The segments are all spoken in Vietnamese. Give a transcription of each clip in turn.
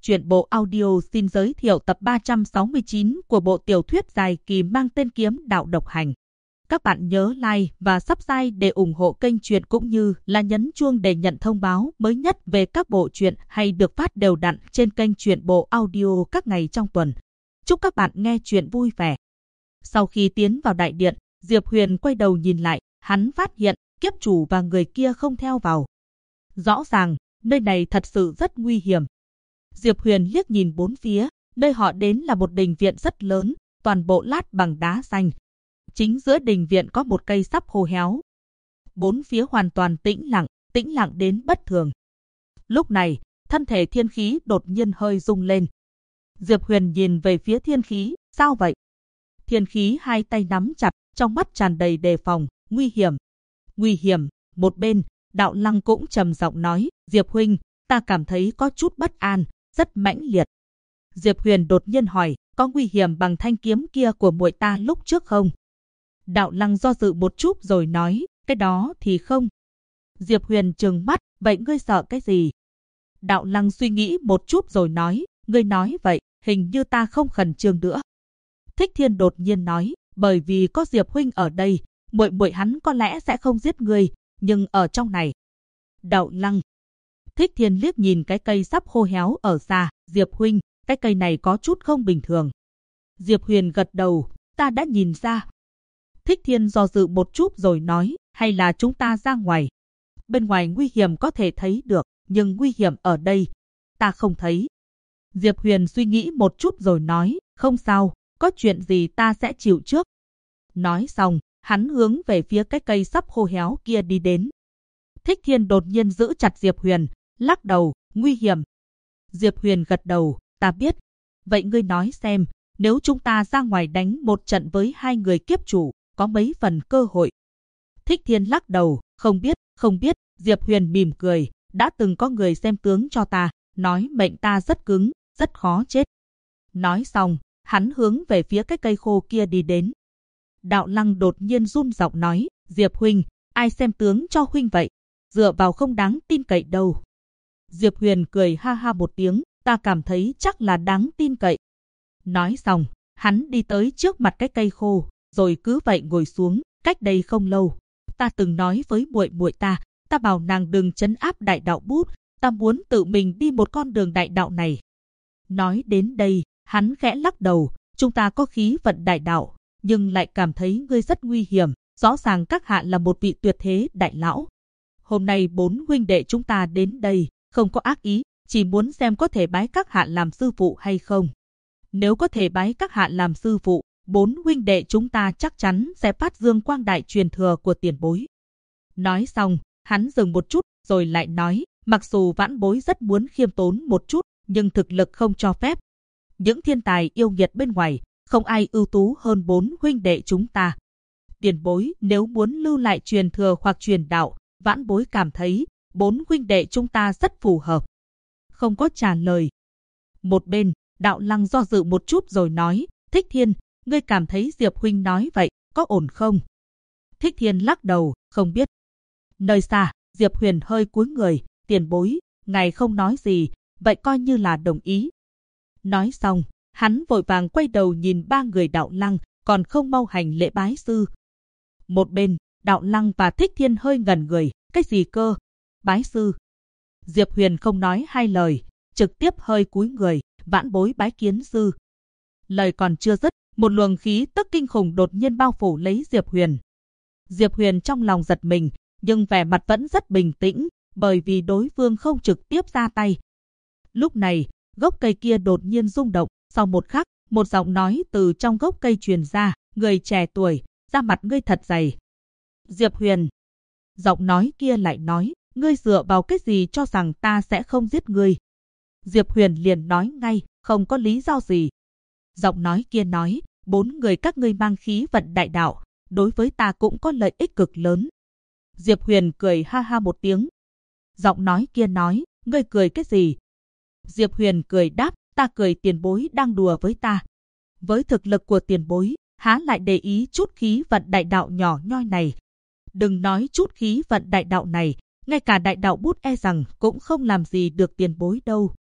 Truyện bộ audio xin giới thiệu tập 369 của bộ tiểu thuyết dài kỳ mang tên Kiếm Đạo Độc Hành. Các bạn nhớ like và subscribe để ủng hộ kênh truyện cũng như là nhấn chuông để nhận thông báo mới nhất về các bộ truyện hay được phát đều đặn trên kênh truyện bộ audio các ngày trong tuần. Chúc các bạn nghe truyện vui vẻ. Sau khi tiến vào đại điện, Diệp Huyền quay đầu nhìn lại, hắn phát hiện kiếp chủ và người kia không theo vào. Rõ ràng, nơi này thật sự rất nguy hiểm. Diệp Huyền liếc nhìn bốn phía, nơi họ đến là một đình viện rất lớn, toàn bộ lát bằng đá xanh. Chính giữa đình viện có một cây sắp khô héo. Bốn phía hoàn toàn tĩnh lặng đến bất thường. Lúc này, thân thể thiên khí đột nhiên hơi rung lên. Diệp Huyền nhìn về phía thiên khí, sao vậy? Thiên khí hai tay nắm chặt, trong mắt tràn đầy đề phòng, nguy hiểm. Một bên, Đạo Lăng cũng trầm giọng nói, Diệp huynh, ta cảm thấy có chút bất an, rất mãnh liệt. Diệp Huyền đột nhiên hỏi, có nguy hiểm bằng thanh kiếm kia của muội ta lúc trước không? Đạo Lăng do dự một chút rồi nói, cái đó thì không. Diệp Huyền trừng mắt, vậy ngươi sợ cái gì? Đạo Lăng suy nghĩ một chút rồi nói, ngươi nói vậy, hình như ta không khẩn trương nữa. Thích Thiên đột nhiên nói, bởi vì có Diệp huynh ở đây, muội hắn có lẽ sẽ không giết ngươi, nhưng ở trong này. Đạo Lăng. Thích Thiên liếc nhìn cái cây sắp khô héo ở xa, Diệp huynh, cái cây này có chút không bình thường. Diệp Huyền gật đầu, ta đã nhìn ra. Thích Thiên do dự một chút rồi nói, hay là chúng ta ra ngoài. Bên ngoài nguy hiểm có thể thấy được, nhưng nguy hiểm ở đây, ta không thấy. Diệp Huyền suy nghĩ một chút rồi nói, không sao, có chuyện gì ta sẽ chịu trước. Nói xong, hắn hướng về phía cái cây sắp khô héo kia đi đến. Thích Thiên đột nhiên giữ chặt Diệp Huyền, lắc đầu, nguy hiểm. Diệp Huyền gật đầu, ta biết. Vậy ngươi nói xem, nếu chúng ta ra ngoài đánh một trận với hai người kiếp chủ, có mấy phần cơ hội? Thích Thiên lắc đầu, không biết. Diệp Huyền mỉm cười, đã từng có người xem tướng cho ta, nói mệnh ta rất cứng, rất khó chết. Nói xong, hắn hướng về phía cái cây khô kia đi đến. Đạo Lăng đột nhiên run giọng nói, Diệp huynh, ai xem tướng cho huynh vậy? Dựa vào không đáng tin cậy đâu. Diệp Huyền cười ha ha một tiếng, ta cảm thấy chắc là đáng tin cậy. Nói xong, hắn đi tới trước mặt cái cây khô, rồi cứ vậy ngồi xuống. Cách đây không lâu, ta từng nói với muội ta bảo nàng đừng trấn áp đại đạo bút, ta muốn tự mình đi một con đường đại đạo này. Nói đến đây, hắn khẽ lắc đầu, chúng ta có khí vận đại đạo, nhưng lại cảm thấy ngươi rất nguy hiểm, rõ ràng các hạ là một vị tuyệt thế đại lão. Hôm nay bốn huynh đệ chúng ta đến đây, không có ác ý, chỉ muốn xem có thể bái các hạ làm sư phụ hay không. Nếu có thể bái các hạ làm sư phụ, bốn huynh đệ chúng ta chắc chắn sẽ phát dương quang đại truyền thừa của tiền bối. Nói xong, hắn dừng một chút, rồi lại nói, mặc dù vãn bối rất muốn khiêm tốn một chút, nhưng thực lực không cho phép. Những thiên tài yêu nghiệt bên ngoài, không ai ưu tú hơn bốn huynh đệ chúng ta. Tiền bối nếu muốn lưu lại truyền thừa hoặc truyền đạo, vãn bối cảm thấy bốn huynh đệ chúng ta rất phù hợp. Không có trả lời. Một bên, Đạo Lăng do dự một chút rồi nói, Thích Thiên, ngươi cảm thấy Diệp huynh nói vậy, có ổn không? Thích Thiên lắc đầu, không biết. Nơi xa, Diệp Huyền hơi cúi người, tiền bối, ngài không nói gì, vậy coi như là đồng ý. Nói xong, hắn vội vàng quay đầu nhìn ba người Đạo Lăng, còn không mau hành lễ bái sư. Một bên, Đạo Lăng và Thích Thiên hơi ngẩn người, cái gì cơ? Bái sư. Diệp Huyền không nói hai lời, trực tiếp hơi cúi người, vãn bối bái kiến sư. Lời còn chưa dứt, một luồng khí tức kinh khủng đột nhiên bao phủ lấy Diệp Huyền. Diệp Huyền trong lòng giật mình, nhưng vẻ mặt vẫn rất bình tĩnh, bởi vì đối phương không trực tiếp ra tay. Lúc này, gốc cây kia đột nhiên rung động, sau một khắc, một giọng nói từ trong gốc cây truyền ra, người trẻ tuổi, da mặt ngươi thật dày. Diệp Huyền. Giọng nói kia lại nói, ngươi dựa vào cái gì cho rằng ta sẽ không giết ngươi? Diệp Huyền liền nói ngay, không có lý do gì. Giọng nói kia nói, bốn người các ngươi mang khí vận đại đạo, đối với ta cũng có lợi ích cực lớn. Diệp Huyền cười ha ha một tiếng. Giọng nói kia nói, ngươi cười cái gì? Diệp Huyền cười đáp, ta cười tiền bối đang đùa với ta. Với thực lực của tiền bối, há lại để ý chút khí vận đại đạo nhỏ nhoi này. Đừng nói chút khí vận đại đạo này, ngay cả đại đạo bút e rằng cũng không làm gì được tiền bối đâu.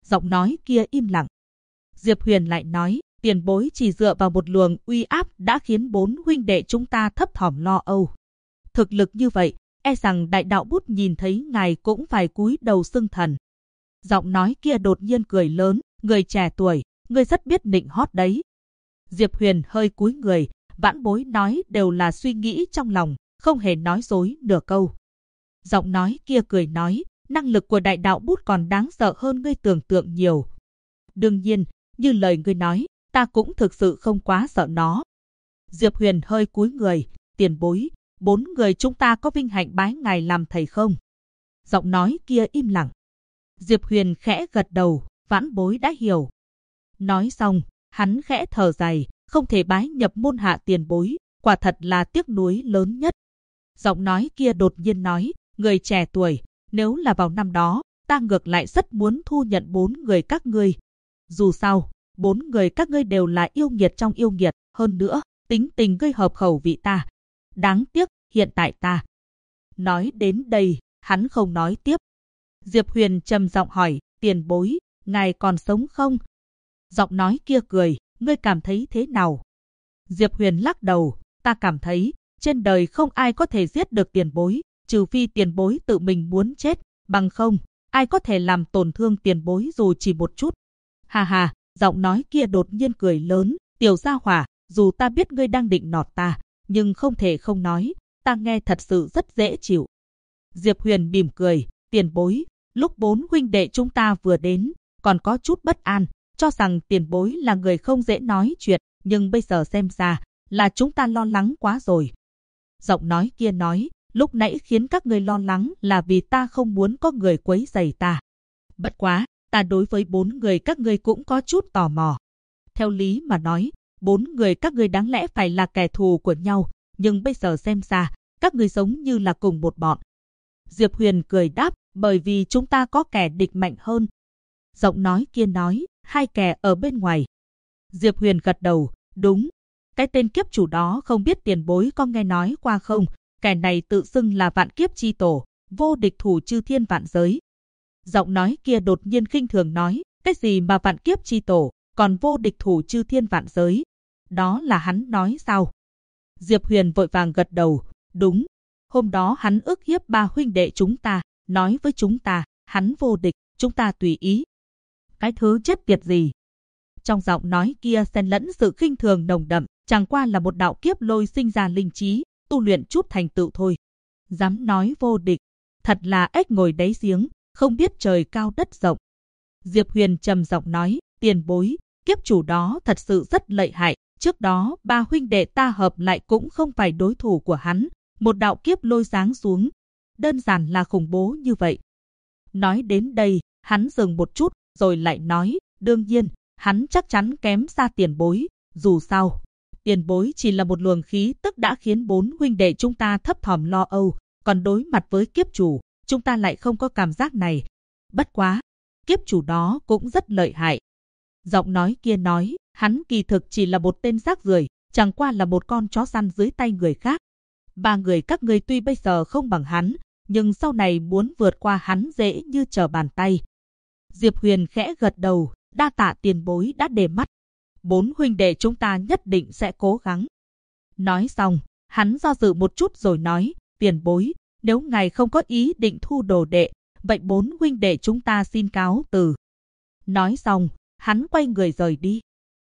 Giọng nói kia im lặng. Diệp Huyền lại nói, tiền bối chỉ dựa vào một luồng uy áp đã khiến 4 huynh đệ chúng ta thấp thỏm lo âu. Thực lực như vậy, e rằng đại đạo bút nhìn thấy ngài cũng phải cúi đầu xưng thần. Giọng nói kia đột nhiên cười lớn, người trẻ tuổi, ngươi rất biết nịnh hót đấy. Diệp Huyền hơi cúi người, vãn bối nói đều là suy nghĩ trong lòng, không hề nói dối nửa câu. Giọng nói kia cười nói, năng lực của đại đạo bút còn đáng sợ hơn ngươi tưởng tượng nhiều. Đương nhiên, như lời ngươi nói, ta cũng thực sự không quá sợ nó. Diệp Huyền hơi cúi người, tiền bối, 4 người chúng ta có vinh hạnh bái ngài làm thầy không? Giọng nói kia im lặng. Diệp Huyền khẽ gật đầu, vãn bối đã hiểu. Nói xong, hắn khẽ thở dài, không thể bái nhập môn hạ tiền bối, quả thật là tiếc nuối lớn nhất. Giọng nói kia đột nhiên nói, người trẻ tuổi, nếu là vào năm đó, ta ngược lại rất muốn thu nhận 4 người các ngươi. Dù sao, 4 người các ngươi đều là yêu nghiệt trong yêu nghiệt, hơn nữa, tính tình gây hợp khẩu vị ta. Đáng tiếc, hiện tại ta. Nói đến đây, hắn không nói tiếp. Diệp Huyền trầm giọng hỏi, tiền bối, ngài còn sống không? Giọng nói kia cười, ngươi cảm thấy thế nào? Diệp Huyền lắc đầu, ta cảm thấy, trên đời không ai có thể giết được tiền bối, trừ phi tiền bối tự mình muốn chết, bằng không, ai có thể làm tổn thương tiền bối dù chỉ một chút. Hà hà, giọng nói kia đột nhiên cười lớn, tiểu gia hỏa, dù ta biết ngươi đang định nọt ta, nhưng không thể không nói, ta nghe thật sự rất dễ chịu. Diệp Huyền mỉm cười, tiền bối, lúc 4 huynh đệ chúng ta vừa đến, còn có chút bất an, cho rằng tiền bối là người không dễ nói chuyện, nhưng bây giờ xem ra là chúng ta lo lắng quá rồi. Giọng nói kia nói, lúc nãy khiến các ngươi lo lắng là vì ta không muốn có người quấy rầy ta. Bất quá, ta đối với 4 người các ngươi cũng có chút tò mò. Theo lý mà nói, 4 người các ngươi đáng lẽ phải là kẻ thù của nhau, nhưng bây giờ xem ra, các ngươi giống như là cùng một bọn. Diệp Huyền cười đáp, bởi vì chúng ta có kẻ địch mạnh hơn. Giọng nói kia nói, 2 kẻ ở bên ngoài. Diệp Huyền gật đầu, đúng. Cái tên kiếp chủ đó không biết tiền bối có nghe nói qua không, kẻ này tự xưng là vạn kiếp chi tổ, vô địch thủ chư thiên vạn giới. Giọng nói kia đột nhiên khinh thường nói, cái gì mà vạn kiếp chi tổ, còn vô địch thủ chư thiên vạn giới. Đó là hắn nói sao? Diệp Huyền vội vàng gật đầu, đúng. Hôm đó hắn ức hiếp 3 huynh đệ chúng ta, nói với chúng ta, hắn vô địch, chúng ta tùy ý. Cái thứ chết tiệt gì? Trong giọng nói kia xen lẫn sự khinh thường nồng đậm, chẳng qua là một đạo kiếp lôi sinh ra linh trí, tu luyện chút thành tựu thôi. Dám nói vô địch, thật là ếch ngồi đáy giếng, không biết trời cao đất rộng. Diệp Huyền trầm giọng nói, tiền bối, kiếp chủ đó thật sự rất lợi hại, trước đó 3 huynh đệ ta hợp lại cũng không phải đối thủ của hắn, một đạo kiếp lôi giáng xuống, đơn giản là khủng bố như vậy. Nói đến đây, hắn dừng một chút, rồi lại nói, đương nhiên, hắn chắc chắn kém xa tiền bối, dù sao, tiền bối chỉ là một luồng khí tức đã khiến 4 huynh đệ chúng ta thấp thỏm lo âu, còn đối mặt với kiếp chủ, chúng ta lại không có cảm giác này. Bất quá, kiếp chủ đó cũng rất lợi hại. Giọng nói kia nói, hắn kỳ thực chỉ là một tên rác rưởi, chẳng qua là một con chó săn dưới tay người khác. 3 người các ngươi tuy bây giờ không bằng hắn, nhưng sau này muốn vượt qua hắn dễ như trở bàn tay. Diệp Huyền khẽ gật đầu, đa tạ tiền bối đã để mắt. 4 huynh đệ chúng ta nhất định sẽ cố gắng. Nói xong, hắn do dự một chút rồi nói, tiền bối, nếu ngài không có ý định thu đồ đệ, vậy 4 huynh đệ chúng ta xin cáo từ. Nói xong, hắn quay người rời đi.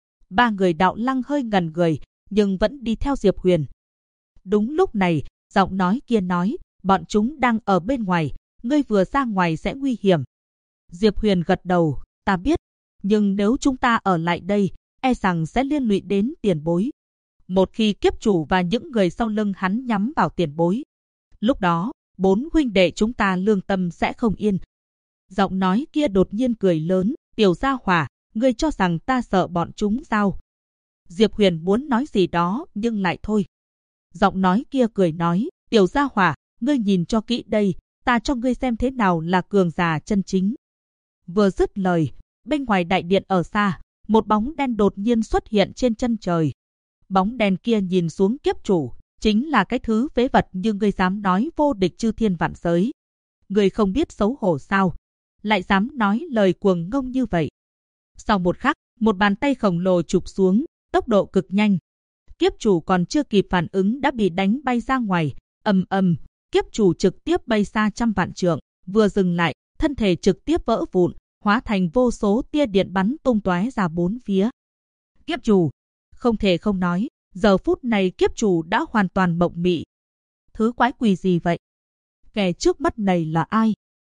3 người Đạo Lăng hơi ngần người, nhưng vẫn đi theo Diệp Huyền. Đúng lúc này, giọng nói kia nói, bọn chúng đang ở bên ngoài, ngươi vừa ra ngoài sẽ nguy hiểm. Diệp Huyền gật đầu, ta biết, nhưng nếu chúng ta ở lại đây, e rằng sẽ liên lụy đến tiền bối. Một khi kiếp chủ và những người sau lưng hắn nhắm vào tiền bối, lúc đó, 4 huynh đệ chúng ta lương tâm sẽ không yên. Giọng nói kia đột nhiên cười lớn, tiểu gia hỏa, ngươi cho rằng ta sợ bọn chúng sao? Diệp Huyền muốn nói gì đó nhưng lại thôi. Giọng nói kia cười nói, tiểu gia hỏa, ngươi nhìn cho kỹ đây, ta cho ngươi xem thế nào là cường giả chân chính. Vừa dứt lời, bên ngoài đại điện ở xa, một bóng đen đột nhiên xuất hiện trên chân trời. Bóng đen kia nhìn xuống kiếp chủ, chính là cái thứ phế vật như ngươi dám nói vô địch chư thiên vạn giới. Ngươi không biết xấu hổ sao? lại dám nói lời cuồng ngông như vậy. Sau một khắc, một bàn tay khổng lồ chụp xuống, tốc độ cực nhanh. Kiếp chủ còn chưa kịp phản ứng đã bị đánh bay ra ngoài, ầm ầm, kiếp chủ trực tiếp bay xa trăm vạn trượng, vừa dừng lại, thân thể trực tiếp vỡ vụn, hóa thành vô số tia điện bắn tung tóe ra bốn phía. Kiếp chủ, không thể không nói, giờ phút này kiếp chủ đã hoàn toàn mộng mị. Thứ quái quỷ gì vậy? Kẻ trước mắt này là ai?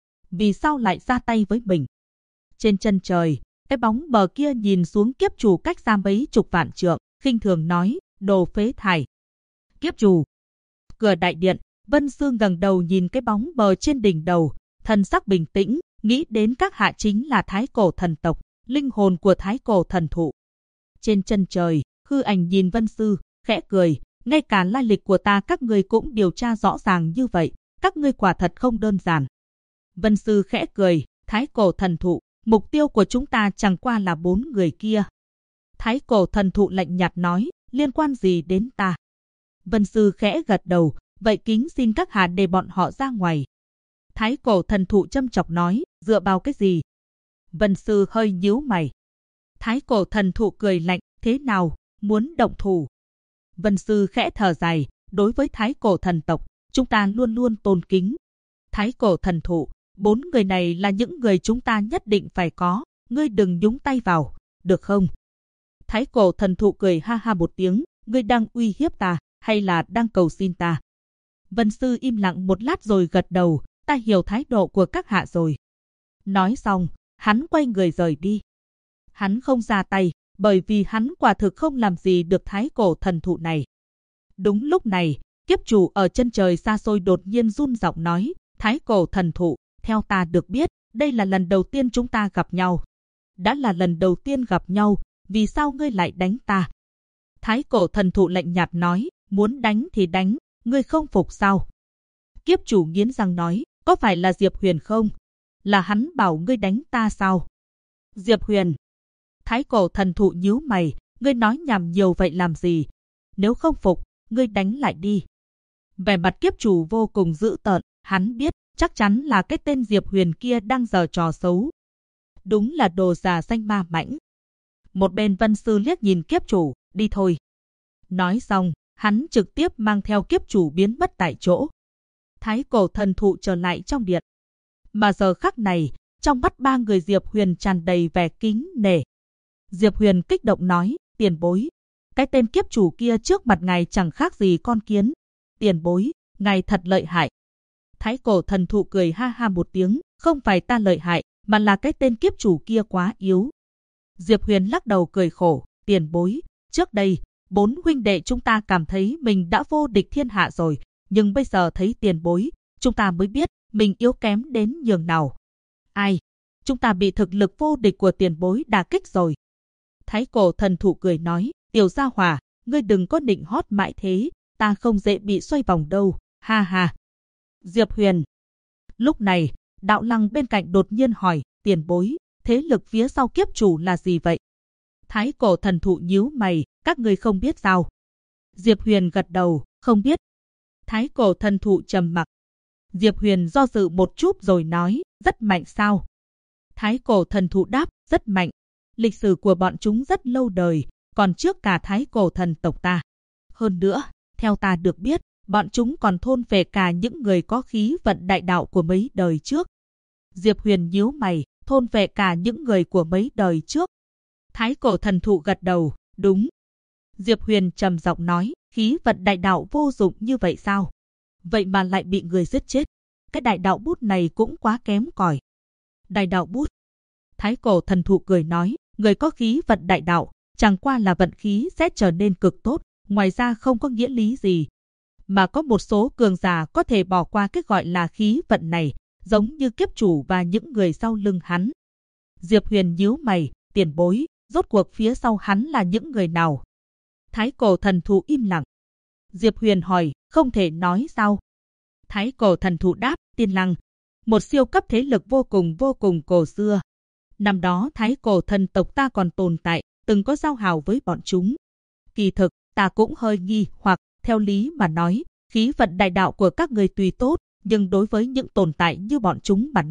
Vì sao lại ra tay với mình? Trên chân trời, cái bóng mờ kia nhìn xuống kiếp chủ cách xa mấy chục vạn trượng, khinh thường nói, đồ phế thải. Kiếp chủ. Cửa đại điện, Vân Sư ngẩng đầu nhìn cái bóng mờ trên đỉnh đầu, thần sắc bình tĩnh, nghĩ đến các hạ chính là Thái Cổ thần tộc, linh hồn của Thái Cổ thần thụ. Trên chân trời, hư ảnh nhìn Vân Sư, khẽ cười, ngay cả lai lịch của ta các ngươi cũng điều tra rõ ràng như vậy, các ngươi quả thật không đơn giản. Vân Sư khẽ cười, Thái Cổ thần thụ, mục tiêu của chúng ta chẳng qua là 4 người kia. Thái Cổ thần thụ lạnh nhạt nói, liên quan gì đến ta? Vân Sư khẽ gật đầu, vậy kính xin các hạ để bọn họ ra ngoài. Thái Cổ thần thụ châm chọc nói, dựa vào cái gì? Vân Sư hơi nhíu mày. Thái Cổ thần thụ cười lạnh, thế nào, muốn động thủ? Vân Sư khẽ thở dài, đối với Thái Cổ thần tộc, chúng ta luôn luôn tôn kính. Thái Cổ thần thụ, 4 người này là những người chúng ta nhất định phải có, ngươi đừng nhúng tay vào, được không? Thái Cổ thần thụ cười ha ha một tiếng, ngươi đang uy hiếp ta, hay là đang cầu xin ta? Vân Sư im lặng một lát rồi gật đầu, ta hiểu thái độ của các hạ rồi. Nói xong, hắn quay người rời đi. Hắn không ra tay, bởi vì hắn quả thực không làm gì được Thái Cổ thần thụ này. Đúng lúc này, kiếp chủ ở chân trời xa xôi đột nhiên run giọng nói, Thái Cổ thần thụ, theo ta được biết, đây là lần đầu tiên chúng ta gặp nhau. Đã là lần đầu tiên gặp nhau, vì sao ngươi lại đánh ta? Thái Cổ thần thụ lạnh nhạt nói, muốn đánh thì đánh, ngươi không phục sao? Kiếp chủ nghiến răng nói, có phải là Diệp Huyền không? Là hắn bảo ngươi đánh ta sao? Diệp Huyền. Thái Cổ thần thụ nhíu mày, ngươi nói nhảm nhiều vậy làm gì? Nếu không phục, ngươi đánh lại đi. Vẻ mặt kiếp chủ vô cùng dữ tợn, hắn biết, chắc chắn là cái tên Diệp Huyền kia đang giở trò xấu. Đúng là đồ già xanh ma mãnh. Một bên Vân Sư liếc nhìn kiếp chủ, đi thôi. Nói xong, hắn trực tiếp mang theo kiếp chủ biến mất tại chỗ. Thái Cổ thần thụ trở lại trong điện. Mà giờ khắc này, trong mắt 3 người Diệp Huyền tràn đầy vẻ kính nể. Diệp Huyền kích động nói, tiền bối. Cái tên kiếp chủ kia trước mặt ngài chẳng khác gì con kiến. Tiền bối, ngài thật lợi hại. Thái Cổ thần thụ cười ha ha một tiếng, không phải ta lợi hại, mà là cái tên kiếp chủ kia quá yếu. Diệp Huyền lắc đầu cười khổ, tiền bối. Trước đây, 4 huynh đệ chúng ta cảm thấy mình đã vô địch thiên hạ rồi, nhưng bây giờ thấy tiền bối, chúng ta mới biết mình yếu kém đến nhường nào. Ai? Chúng ta bị thực lực vô địch của tiền bối đả kích rồi. Thái Cổ thần thụ cười nói, tiểu gia hỏa, ngươi đừng có nịnh hót mãi thế, ta không dễ bị xoay vòng đâu, ha ha. Diệp Huyền. Lúc này, Đạo Lăng bên cạnh đột nhiên hỏi, tiền bối, thế lực phía sau kiếp chủ là gì vậy? Thái Cổ thần thụ nhíu mày, các ngươi không biết sao? Diệp Huyền gật đầu, không biết. Thái Cổ thần thụ trầm mặc. Diệp Huyền do dự một chút rồi nói, rất mạnh sao? Thái Cổ thần thụ đáp, rất mạnh. Lịch sử của bọn chúng rất lâu đời, còn trước cả Thái Cổ thần tộc ta. Hơn nữa, theo ta được biết, bọn chúng còn thôn phệ cả những người có khí vận đại đạo của mấy đời trước. Diệp Huyền nhíu mày, thôn phệ cả những người của mấy đời trước. Thái Cổ thần thụ gật đầu, đúng. Diệp Huyền trầm giọng nói, khí vận đại đạo vô dụng như vậy sao? Vậy mà lại bị người giết chết. Cái đại đạo bút này cũng quá kém cỏi. Đại đạo bút. Thái Cổ thần thụ cười nói, người có khí vận đại đạo, chẳng qua là vận khí sẽ trở nên cực tốt, ngoài ra không có nghĩa lý gì. Mà có một số cường giả có thể bỏ qua cái gọi là khí vận này, giống như kiếp chủ và những người sau lưng hắn. Diệp Huyền nhíu mày, tiền bối, rốt cuộc phía sau hắn là những người nào? Thái Cổ thần thụ im lặng. Diệp Huyền hỏi, không thể nói sao? Thái Cổ thần thụ đáp, Tiên Lăng, một siêu cấp thế lực vô cùng cổ xưa. Năm đó Thái Cổ thần tộc ta còn tồn tại, từng có giao hảo với bọn chúng. Kỳ thực, ta cũng hơi nghi hoặc, theo lý mà nói, khí vận đại đạo của các người tuy tốt, nhưng đối với những tồn tại như bọn chúng mà nói,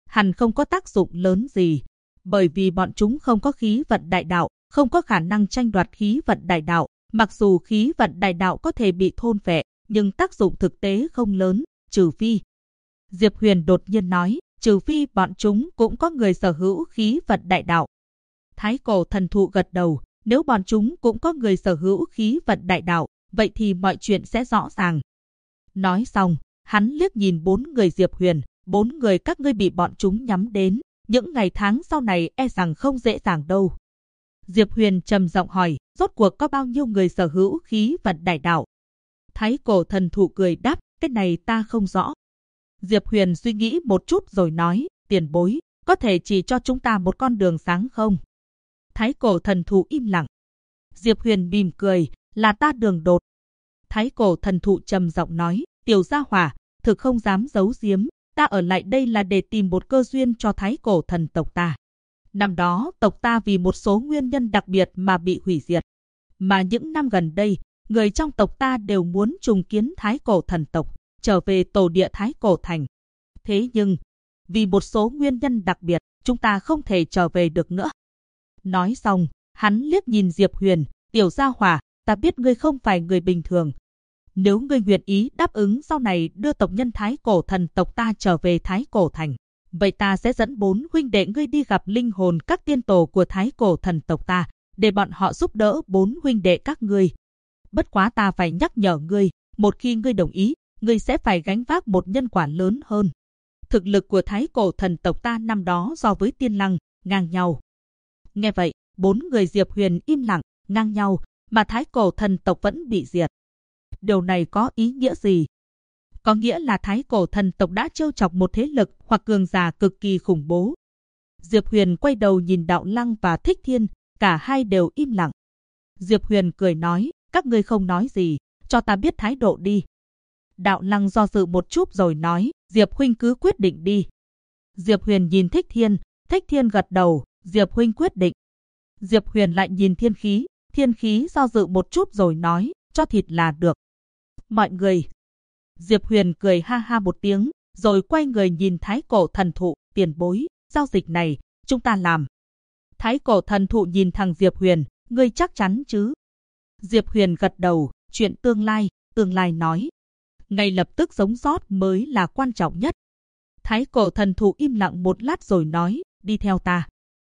hẳn không có tác dụng lớn gì, bởi vì bọn chúng không có khí vận đại đạo, không có khả năng tranh đoạt khí vận đại đạo. Mặc dù khí vận đại đạo có thể bị thôn phệ, nhưng tác dụng thực tế không lớn, trừ phi. Diệp Huyền đột nhiên nói, trừ phi bọn chúng cũng có người sở hữu khí vận đại đạo. Thái Cổ Thần Thụ gật đầu, nếu bọn chúng cũng có người sở hữu khí vận đại đạo, vậy thì mọi chuyện sẽ rõ ràng. Nói xong, hắn liếc nhìn 4 người Diệp Huyền, 4 người các ngươi bị bọn chúng nhắm đến, những ngày tháng sau này e rằng không dễ dàng đâu. Diệp Huyền trầm giọng hỏi, rốt cuộc có bao nhiêu người sở hữu khí vận đại đạo? Thái Cổ Thần Thụ cười đáp, cái này ta không rõ. Diệp Huyền suy nghĩ một chút rồi nói, tiền bối, có thể chỉ cho chúng ta một con đường sáng không? Thái Cổ Thần Thụ im lặng. Diệp Huyền mỉm cười, là ta đường đột. Thái Cổ Thần Thụ trầm giọng nói, tiểu gia hỏa, thực không dám giấu giếm, ta ở lại đây là để tìm một cơ duyên cho Thái Cổ thần tộc ta. Năm đó, tộc ta vì một số nguyên nhân đặc biệt mà bị hủy diệt. Mà những năm gần đây, người trong tộc ta đều muốn trùng kiến Thái Cổ thần tộc, trở về tổ địa Thái Cổ thành. Thế nhưng, vì một số nguyên nhân đặc biệt, chúng ta không thể trở về được nữa. Nói xong, hắn liếc nhìn Diệp Huyền, tiểu gia hỏa, ta biết ngươi không phải người bình thường. Nếu ngươi nguyện ý đáp ứng sau này đưa tộc nhân Thái Cổ thần tộc ta trở về Thái Cổ thành, vậy ta sẽ dẫn 4 huynh đệ ngươi đi gặp linh hồn các tiên tổ của Thái Cổ thần tộc ta, để bọn họ giúp đỡ 4 huynh đệ các ngươi. Bất quá ta phải nhắc nhở ngươi, một khi ngươi đồng ý, ngươi sẽ phải gánh vác một nhân quả lớn hơn. Thực lực của Thái Cổ thần tộc ta năm đó so với Tiên Lăng, ngang nhau. Nghe vậy, 4 người Diệp Huyền im lặng, ngang nhau, mà Thái Cổ thần tộc vẫn bị diệt. Điều này có ý nghĩa gì? Có nghĩa là Thái Cổ thần tộc đã trêu chọc một thế lực hoặc cường giả cực kỳ khủng bố. Diệp Huyền quay đầu nhìn Đạo Lăng và Thích Thiên, cả hai đều im lặng. Diệp Huyền cười nói, các ngươi không nói gì, cho ta biết thái độ đi. Đạo Lăng do dự một chút rồi nói, Diệp huynh cứ quyết định đi. Diệp Huyền nhìn Thích Thiên gật đầu, Diệp huynh quyết định. Diệp Huyền lại nhìn Thiên Khí do dự một chút rồi nói, cho thịt là được. Mọi người. Diệp Huyền cười ha ha một tiếng, rồi quay người nhìn Thái Cổ thần thụ, tiền bối, giao dịch này, chúng ta làm. Thái Cổ thần thụ nhìn thằng Diệp Huyền, ngươi chắc chắn chứ? Diệp Huyền gật đầu, chuyện tương lai nói. Ngay lập tức sống sót mới là quan trọng nhất. Thái Cổ thần thụ im lặng một lát rồi nói, đi theo ta.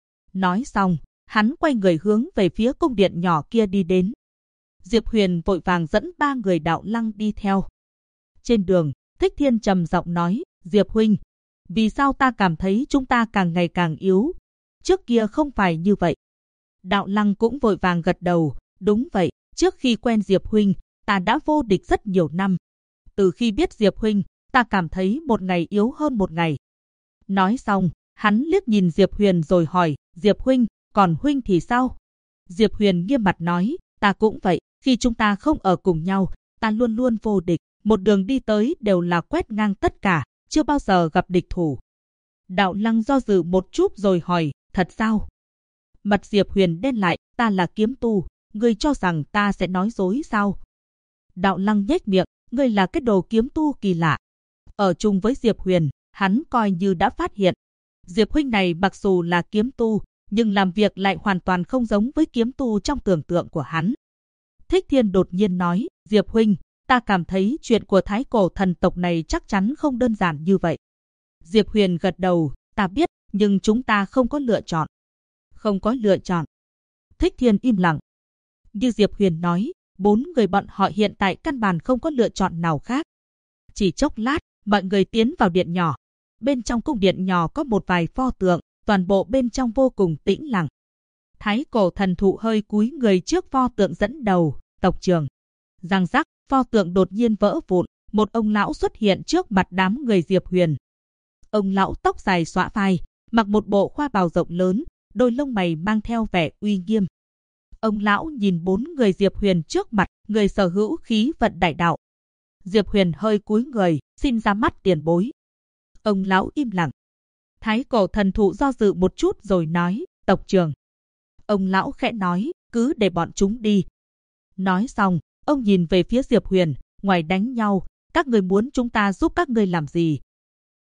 Nói xong, hắn quay người hướng về phía cung điện nhỏ kia đi đến. Diệp Huyền vội vàng dẫn 3 người Đạo Lăng đi theo. Trên đường, Thích Thiên trầm giọng nói, Diệp huynh, vì sao ta cảm thấy chúng ta càng ngày càng yếu? Trước kia không phải như vậy. Đạo Lăng cũng vội vàng gật đầu, đúng vậy, trước khi quen Diệp huynh, ta đã vô địch rất nhiều năm. Từ khi biết Diệp huynh, ta cảm thấy một ngày yếu hơn một ngày. Nói xong, hắn liếc nhìn Diệp Huyền rồi hỏi, Diệp huynh, còn huynh thì sao? Diệp Huyền nghiêm mặt nói, ta cũng vậy, khi chúng ta không ở cùng nhau, ta luôn luôn vô địch, một đường đi tới đều là quét ngang tất cả, chưa bao giờ gặp địch thủ. Đạo Lăng do dự một chút rồi hỏi, thật sao? Mặt Diệp Huyền đen lại, ta là kiếm tu, ngươi cho rằng ta sẽ nói dối sao? Đạo Lăng nhếch miệng, ngươi là cái đồ kiếm tu kỳ lạ. Ở chung với Diệp Huyền, hắn coi như đã phát hiện. Diệp huynh này mặc dù là kiếm tu, nhưng làm việc lại hoàn toàn không giống với kiếm tu trong tưởng tượng của hắn. Thích Thiên đột nhiên nói, Diệp huynh, ta cảm thấy chuyện của Thái Cổ thần tộc này chắc chắn không đơn giản như vậy. Diệp Huyền gật đầu, ta biết, nhưng chúng ta không có lựa chọn. Không có lựa chọn. Thích Thiên im lặng. Như Diệp Huyền nói, 4 người bọn họ hiện tại căn bản không có lựa chọn nào khác. Chỉ chốc lát, mọi người tiến vào điện nhỏ. Bên trong cung điện nhỏ có một vài pho tượng, toàn bộ bên trong vô cùng tĩnh lặng. Thái Cổ thần thụ hơi cúi người trước pho tượng dẫn đầu, tộc trưởng. Răng rắc, pho tượng đột nhiên vỡ vụn, một ông lão xuất hiện trước mặt đám người Diệp Huyền. Ông lão tóc dài xõa vai, mặc một bộ khoa bào rộng lớn, đôi lông mày mang theo vẻ uy nghiêm. Ông lão nhìn 4 người Diệp Huyền trước mặt, người sở hữu khí vận đại đạo. Diệp Huyền hơi cúi người, xin ra mắt tiền bối. Ông lão im lặng. Thái Cổ thần thụ do dự một chút rồi nói, tộc trưởng. Ông lão khẽ nói, cứ để bọn chúng đi. Nói xong, ông nhìn về phía Diệp Huyền, ngoài đánh nhau, các người muốn chúng ta giúp các ngươi làm gì?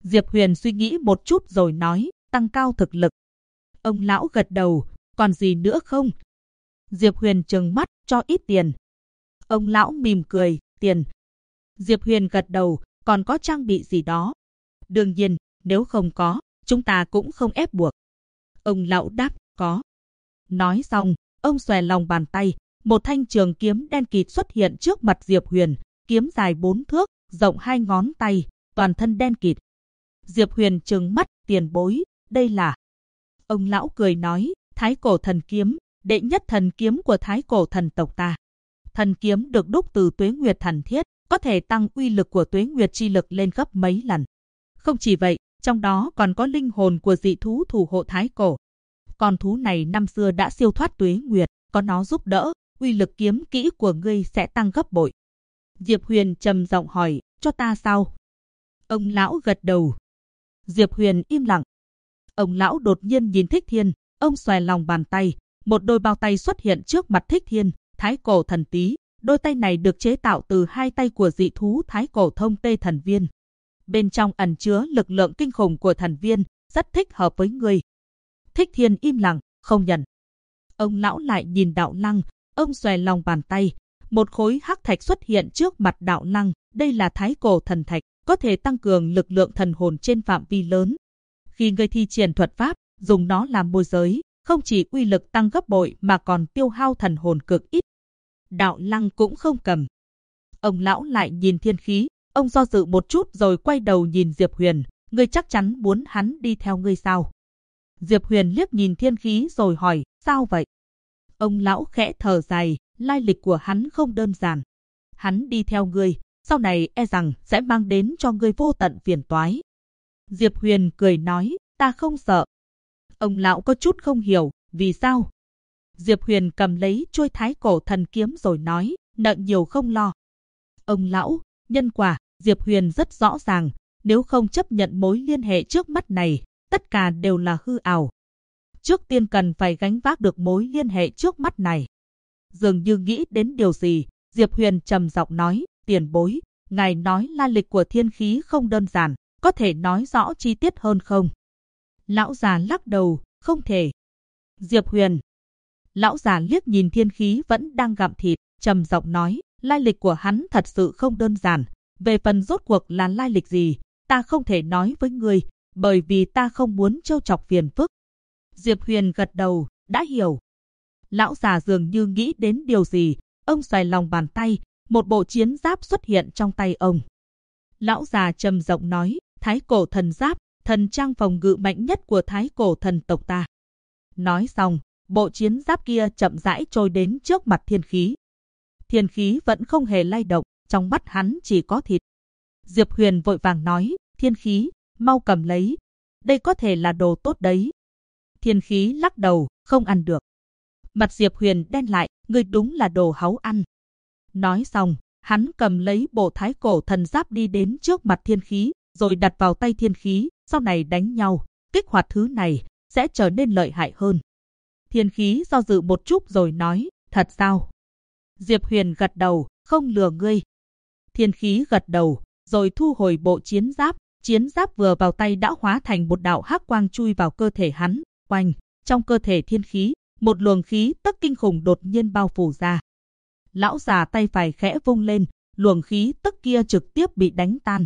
Diệp Huyền suy nghĩ một chút rồi nói, tăng cao thực lực. Ông lão gật đầu, còn gì nữa không? Diệp Huyền trừng mắt, cho ít tiền. Ông lão mỉm cười, tiền. Diệp Huyền gật đầu, còn có trang bị gì đó? Đương nhiên, nếu không có, chúng ta cũng không ép buộc. Ông lão đáp, có. Nói xong, ông xòe lòng bàn tay, một thanh trường kiếm đen kịt xuất hiện trước mặt Diệp Huyền, kiếm dài 4 thước, rộng 2 ngón tay, toàn thân đen kịt. Diệp Huyền trừng mắt, tiền bối, đây là... Ông lão cười nói, Thái Cổ Thần Kiếm, đệ nhất thần kiếm của Thái Cổ thần tộc ta. Thần kiếm được đúc từ tuế nguyệt thần thiết, có thể tăng uy lực của tuế nguyệt chi lực lên gấp mấy lần. Không chỉ vậy, trong đó còn có linh hồn của dị thú thủ hộ Thái Cổ. Con thú này năm xưa đã siêu thoát tuế nguyệt, có nó giúp đỡ, uy lực kiếm kỹ của ngươi sẽ tăng gấp bội. Diệp Huyền trầm giọng hỏi, cho ta sao? Ông lão gật đầu. Diệp Huyền im lặng. Ông lão đột nhiên nhìn Thích Thiên, ông xòe lòng bàn tay, một đôi bao tay xuất hiện trước mặt Thích Thiên, Thái Cổ Thần Tý. Đôi tay này được chế tạo từ hai tay của dị thú Thái Cổ Thông Tê Thần Viên. Bên trong ẩn chứa lực lượng kinh khủng của thần viên, rất thích hợp với ngươi. Thích Thiên im lặng, không nhận. Ông lão lại nhìn Đạo Lăng, ông xòe lòng bàn tay, một khối hắc thạch xuất hiện trước mặt Đạo Lăng, đây là Thái Cổ Thần Thạch, có thể tăng cường lực lượng thần hồn trên phạm vi lớn. Khi ngươi thi triển thuật pháp, dùng nó làm môi giới, không chỉ uy lực tăng gấp bội mà còn tiêu hao thần hồn cực ít. Đạo Lăng cũng không cầm. Ông lão lại nhìn thiên khí, ông do dự một chút rồi quay đầu nhìn Diệp Huyền, ngươi chắc chắn muốn hắn đi theo ngươi sao? Diệp Huyền liếc nhìn thiên khí rồi hỏi, sao vậy? Ông lão khẽ thở dài, lai lịch của hắn không đơn giản. Hắn đi theo ngươi, sau này e rằng sẽ mang đến cho ngươi vô tận phiền toái. Diệp Huyền cười nói, ta không sợ. Ông lão có chút không hiểu, vì sao? Diệp Huyền cầm lấy chuôi Thái Cổ Thần Kiếm rồi nói, nợ nhiều không lo. Ông lão, nhân quả, Diệp Huyền rất rõ ràng, nếu không chấp nhận mối liên hệ trước mắt này, tất cả đều là hư ảo. Trước tiên cần phải gánh vác được mối liên hệ trước mắt này. Dường như nghĩ đến điều gì, Diệp Huyền trầm giọng nói, tiền bối, ngài nói lai lịch của thiên khí không đơn giản, có thể nói rõ chi tiết hơn không? Lão già lắc đầu, không thể. Diệp Huyền. Lão già liếc nhìn thiên khí vẫn đang gặm thịt, trầm giọng nói, lai lịch của hắn thật sự không đơn giản. Về phần rốt cuộc là lai lịch gì, ta không thể nói với ngươi, bởi vì ta không muốn trêu chọc phiền phức. Diệp Huyền gật đầu, đã hiểu. Lão già dường như nghĩ đến điều gì, ông xoay lòng bàn tay, một bộ chiến giáp xuất hiện trong tay ông. Lão già trầm giọng nói, Thái Cổ Thần Giáp, thần trang phòng ngự mạnh nhất của Thái Cổ thần tộc ta. Nói xong, bộ chiến giáp kia chậm rãi trôi đến trước mặt thiên khí. Thiên khí vẫn không hề lay động, trong mắt hắn chỉ có thịt. Diệp Huyền vội vàng nói, thiên khí, mau cầm lấy. Đây có thể là đồ tốt đấy. Thiên khí lắc đầu, không ăn được. Mặt Diệp Huyền đen lại, ngươi đúng là đồ háu ăn. Nói xong, hắn cầm lấy bộ Thái Cổ Thần Giáp đi đến trước mặt thiên khí, rồi đặt vào tay thiên khí, sau này đánh nhau, kích hoạt thứ này, sẽ trở nên lợi hại hơn. Thiên khí do dự một chút rồi nói, thật sao? Diệp Huyền gật đầu, không lừa ngươi. Thiên khí gật đầu, rồi thu hồi bộ chiến giáp vừa vào tay đã hóa thành một đạo hắc quang chui vào cơ thể hắn, quanh, trong cơ thể thiên khí, một luồng khí tức kinh khủng đột nhiên bao phủ ra. Lão già tay phải khẽ vung lên, luồng khí tức kia trực tiếp bị đánh tan.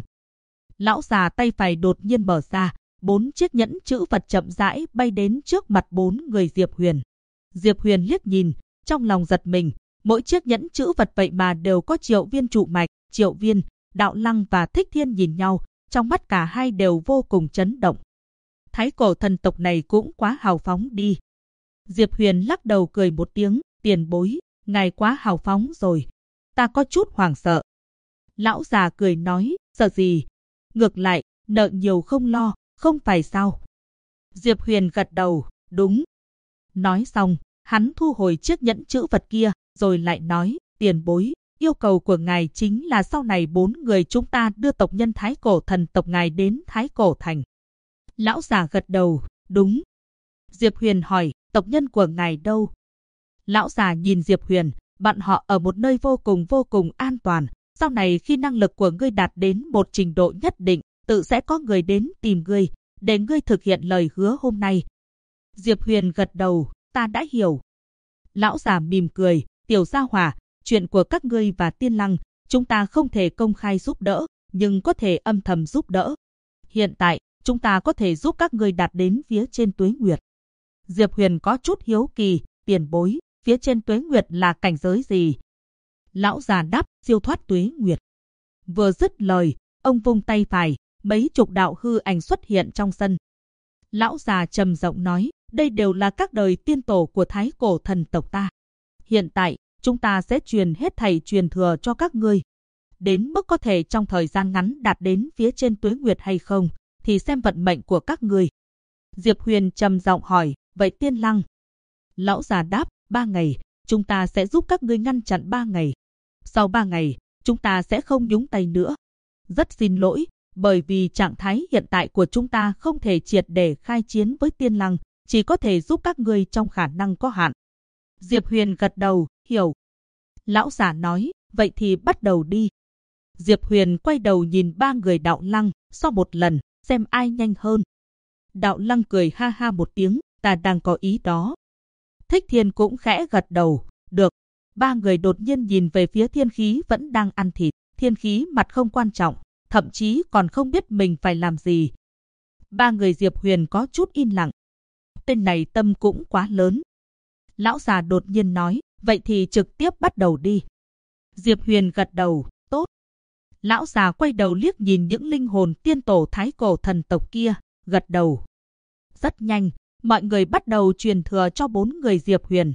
Lão già tay phải đột nhiên mở ra, 4 chiếc nhẫn chữ vật chậm rãi bay đến trước mặt 4 người Diệp Huyền. Diệp Huyền liếc nhìn, trong lòng giật mình, mỗi chiếc nhẫn chữ vật vậy mà đều có Triệu Viên trụ mạch, Triệu Viên, Đạo Lăng và Thích Thiên nhìn nhau, trong mắt cả hai đều vô cùng chấn động. Thái Cổ thần tộc này cũng quá hào phóng đi. Diệp Huyền lắc đầu cười một tiếng, tiền bối, ngài quá hào phóng rồi. Ta có chút hoảng sợ. Lão già cười nói, sợ gì? Ngược lại, nợ nhiều không lo, không phải sao? Diệp Huyền gật đầu, đúng. Nói xong, hắn thu hồi chiếc nhẫn chữ vật kia, rồi lại nói, tiền bối, yêu cầu của ngài chính là sau này 4 người chúng ta đưa tộc nhân Thái Cổ thần tộc ngài đến Thái Cổ thành. Lão già gật đầu, đúng. Diệp Huyền hỏi, tộc nhân của ngài đâu? Lão già nhìn Diệp Huyền, bạn họ ở một nơi vô cùng an toàn. Sau này khi năng lực của ngươi đạt đến một trình độ nhất định, tự sẽ có người đến tìm ngươi, để ngươi thực hiện lời hứa hôm nay. Diệp Huyền gật đầu, ta đã hiểu. Lão già mỉm cười, tiểu gia hỏa, chuyện của các ngươi và Tiên Lăng, chúng ta không thể công khai giúp đỡ, nhưng có thể âm thầm giúp đỡ. Hiện tại, chúng ta có thể giúp các ngươi đạt đến phía trên tuế nguyệt. Diệp Huyền có chút hiếu kỳ, tiền bối, phía trên tuế nguyệt là cảnh giới gì? Lão già đáp, siêu thoát tuế nguyệt. Vừa dứt lời, ông vung tay phải, mấy chục đạo hư ảnh xuất hiện trong sân. Lão già trầm giọng nói, đây đều là các đời tiên tổ của Thái Cổ thần tộc ta. Hiện tại, chúng ta sẽ truyền hết thảy truyền thừa cho các ngươi. Đến mức có thể trong thời gian ngắn đạt đến phía trên tuế nguyệt hay không, thì xem vận mệnh của các ngươi. Diệp Huyền trầm giọng hỏi, vậy Tiên Lăng? Lão già đáp, 3 ngày, chúng ta sẽ giúp các ngươi ngăn chặn 3 ngày. Sau 3 ngày, chúng ta sẽ không nhúng tay nữa. Rất xin lỗi, bởi vì trạng thái hiện tại của chúng ta không thể triệt để khai chiến với Tiên Lăng, chỉ có thể giúp các ngươi trong khả năng có hạn. Diệp Huyền gật đầu, hiểu. Lão già nói, vậy thì bắt đầu đi. Diệp Huyền quay đầu nhìn 3 người Đạo Lăng, so một lần, xem ai nhanh hơn. Đạo Lăng cười ha ha một tiếng, ta đang có ý đó. Thích Thiên cũng khẽ gật đầu, được. 3 người đột nhiên nhìn về phía Thiên Khí vẫn đang ăn thịt. Thiên Khí mặt không quan trọng, thậm chí còn không biết mình phải làm gì. 3 người Diệp Huyền có chút im lặng. Tên này tâm cũng quá lớn. Lão già đột nhiên nói, vậy thì trực tiếp bắt đầu đi. Diệp Huyền gật đầu, tốt. Lão già quay đầu liếc nhìn những linh hồn tiên tổ Thái Cổ thần tộc kia, gật đầu. Rất nhanh, mọi người bắt đầu truyền thừa cho 4 người Diệp Huyền.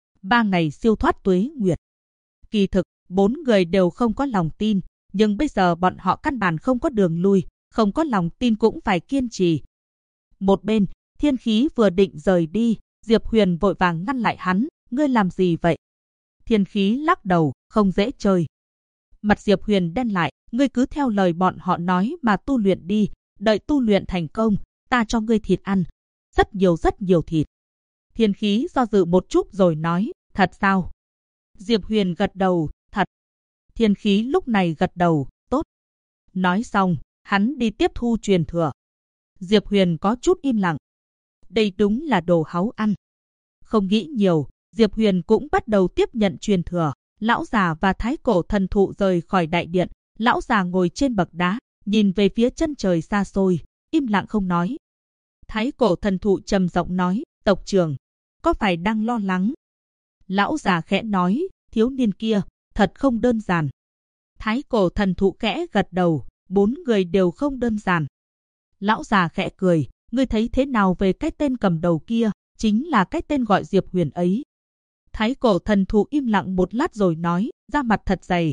3 ngày siêu thoát tuế nguyệt. Kỳ thực, 4 người đều không có lòng tin, nhưng bây giờ bọn họ căn bản không có đường lui, không có lòng tin cũng phải kiên trì. Một bên, Thiên Khí vừa định rời đi, Diệp Huyền vội vàng ngăn lại hắn, ngươi làm gì vậy? Thiên Khí lắc đầu, không dễ chơi. Mặt Diệp Huyền đen lại, ngươi cứ theo lời bọn họ nói mà tu luyện đi, đợi tu luyện thành công, ta cho ngươi thịt ăn. Rất nhiều thịt. Thiên Khí do dự một chút rồi nói, thật sao? Diệp Huyền gật đầu, thật. Thiên Khí lúc này gật đầu, tốt. Nói xong, hắn đi tiếp thu truyền thừa. Diệp Huyền có chút im lặng. Đây đúng là đồ háu ăn. Không nghĩ nhiều, Diệp Huyền cũng bắt đầu tiếp nhận truyền thừa. Lão già và Thái Cổ thần thụ rời khỏi đại điện. Lão già ngồi trên bậc đá, nhìn về phía chân trời xa xôi, im lặng không nói. Thái Cổ thần thụ trầm giọng nói, tộc trưởng, có phải đang lo lắng? Lão già khẽ nói, thiếu niên kia, thật không đơn giản. Thái Cổ thần thụ khẽ gật đầu, 4 người đều không đơn giản. Lão già khẽ cười, ngươi thấy thế nào về cái tên cầm đầu kia, chính là cái tên gọi Diệp Huyền ấy. Thái Cổ thần thụ im lặng một lát rồi nói, da mặt thật dày.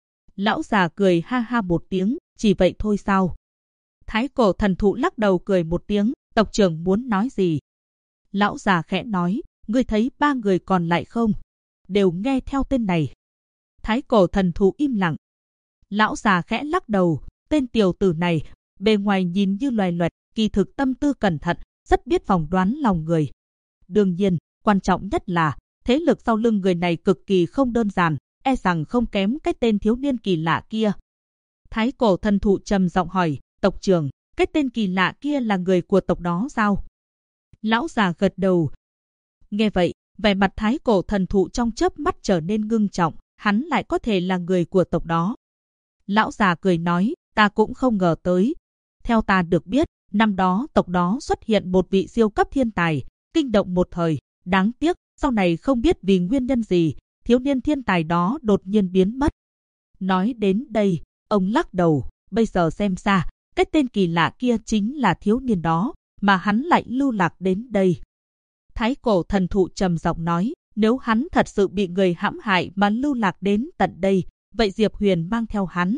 Lão già cười ha ha một tiếng, chỉ vậy thôi sao? Thái Cổ thần thụ lắc đầu cười một tiếng, tộc trưởng muốn nói gì? Lão già khẽ nói, ngươi thấy 3 người còn lại không? Đều nghe theo tên này. Thái Cổ thần thụ im lặng. Lão già khẽ lắc đầu, tên tiểu tử này, bề ngoài nhìn như loài loẹt, kỳ thực tâm tư cẩn thận, rất biết phỏng đoán lòng người. Đương nhiên, quan trọng nhất là, thế lực sau lưng người này cực kỳ không đơn giản, e rằng không kém cái tên thiếu niên kỳ lạ kia. Thái Cổ thần thụ trầm giọng hỏi, tộc trưởng, cái tên kỳ lạ kia là người của tộc đó sao? Lão già gật đầu. Nghe vậy, vẻ mặt Thái Cổ thần thụ trong chớp mắt trở nên ngưng trọng, hắn lại có thể là người của tộc đó. Lão già cười nói, ta cũng không ngờ tới. Theo ta được biết, năm đó tộc đó xuất hiện một vị siêu cấp thiên tài, kinh động một thời. Đáng tiếc, sau này không biết vì nguyên nhân gì, thiếu niên thiên tài đó đột nhiên biến mất. Nói đến đây, ông lắc đầu, bây giờ xem ra, cái tên kỳ lạ kia chính là thiếu niên đó, mà hắn lại lưu lạc đến đây. Thái Cổ thần thụ trầm giọng nói, nếu hắn thật sự bị người hãm hại mà lưu lạc đến tận đây, vậy Diệp Huyền mang theo hắn.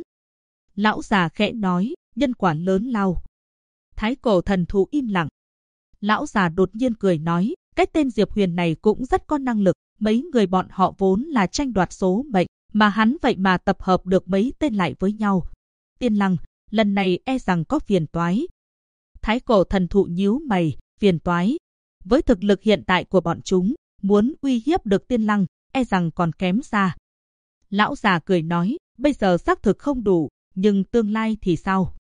Lão già khẽ nói, nhân quả lớn lao. Thái Cổ thần thụ im lặng. Lão già đột nhiên cười nói, cái tên Diệp Huyền này cũng rất có năng lực, mấy người bọn họ vốn là tranh đoạt số mệnh, mà hắn vậy mà tập hợp được mấy tên lại với nhau. Tiên Lăng, lần này e rằng có phiền toái. Thái Cổ thần thụ nhíu mày, phiền toái. Với thực lực hiện tại của bọn chúng, muốn uy hiếp được Tiên Lăng, e rằng còn kém xa. Lão già cười nói, bây giờ xác thực không đủ, nhưng tương lai thì sao?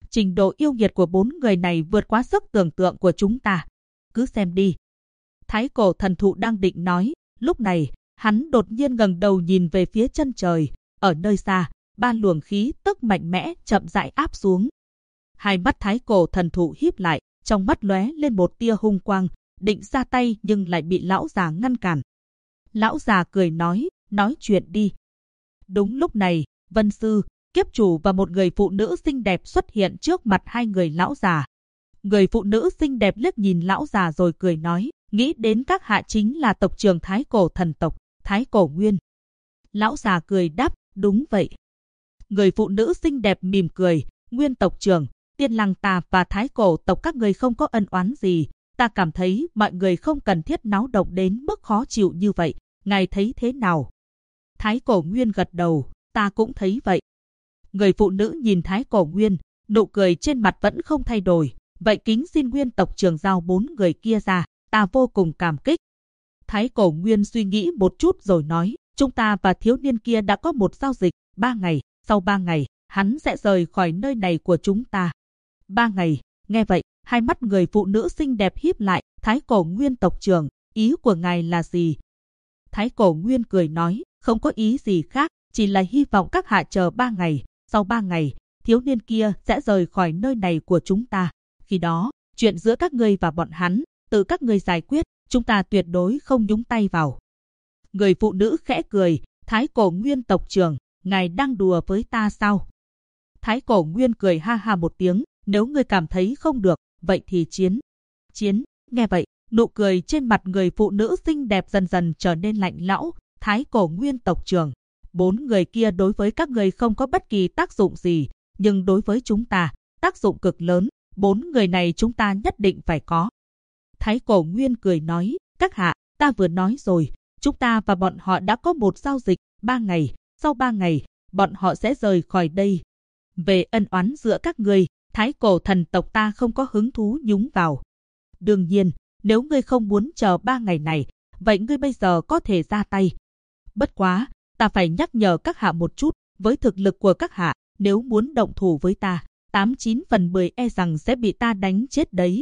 Trình độ yêu nghiệt của 4 người này vượt quá sức tưởng tượng của chúng ta. Cứ xem đi. Thái cổ thần thụ đang định nói, lúc này, hắn đột nhiên ngẩng đầu nhìn về phía chân trời, ở nơi xa, 3 luồng khí tức mạnh mẽ chậm rãi áp xuống. Hai mắt thái cổ thần thụ híp lại, trong mắt lóe lên một tia hung quang, định ra tay nhưng lại bị lão già ngăn cản. Lão già cười nói chuyện đi. Đúng lúc này, Vân Sư, kiếp chủ và một người phụ nữ xinh đẹp xuất hiện trước mặt hai người lão già. Người phụ nữ xinh đẹp liếc nhìn lão già rồi cười nói, nghĩ đến các hạ chính là tộc trưởng Thái cổ thần tộc, Thái cổ Nguyên. Lão già cười đáp, đúng vậy. Người phụ nữ xinh đẹp mỉm cười, Nguyên tộc trưởng, Tiên Lăng ta và Thái cổ tộc các người không có ân oán gì, ta cảm thấy mọi người không cần thiết náo động đến mức khó chịu như vậy, ngài thấy thế nào? Thái cổ Nguyên gật đầu, ta cũng thấy vậy. Người phụ nữ nhìn Thái cổ Nguyên, nụ cười trên mặt vẫn không thay đổi, vậy kính xin Nguyên tộc trưởng giao 4 người kia ra, ta vô cùng cảm kích. Thái cổ Nguyên suy nghĩ một chút rồi nói, chúng ta và thiếu niên kia đã có một giao dịch, 3 ngày, sau 3 ngày, hắn sẽ rời khỏi nơi này của chúng ta. 3 ngày, nghe vậy, hai mắt người phụ nữ xinh đẹp híp lại, Thái cổ Nguyên tộc trưởng, ý của ngài là gì? Thái cổ Nguyên cười nói, không có ý gì khác, chỉ là hy vọng các hạ chờ 3 ngày, sau 3 ngày, thiếu niên kia sẽ rời khỏi nơi này của chúng ta. Khi đó, chuyện giữa các ngươi và bọn hắn, tự các ngươi giải quyết, chúng ta tuyệt đối không nhúng tay vào. Người phụ nữ khẽ cười, Thái cổ Nguyên tộc trưởng, ngài đang đùa với ta sao? Thái cổ Nguyên cười ha ha một tiếng, nếu ngươi cảm thấy không được, vậy thì chiến. Chiến, nghe vậy, nụ cười trên mặt người phụ nữ xinh đẹp dần dần trở nên lạnh lẽo. Thái cổ Nguyên tộc trưởng, 4 người kia đối với các ngươi không có bất kỳ tác dụng gì, nhưng đối với chúng ta, tác dụng cực lớn, 4 người này chúng ta nhất định phải có. Thái cổ Nguyên cười nói, các hạ, ta vừa nói rồi, chúng ta và bọn họ đã có một giao dịch, 3 ngày, sau 3 ngày, bọn họ sẽ rời khỏi đây. Về ân oán giữa các ngươi, Thái cổ thần tộc ta không có hứng thú nhúng vào. Đương nhiên, nếu ngươi không muốn chờ 3 ngày này, vậy ngươi bây giờ có thể ra tay. Bất quá, ta phải nhắc nhở các hạ một chút, với thực lực của các hạ, nếu muốn động thủ với ta, 89 phần 10 e rằng sẽ bị ta đánh chết đấy.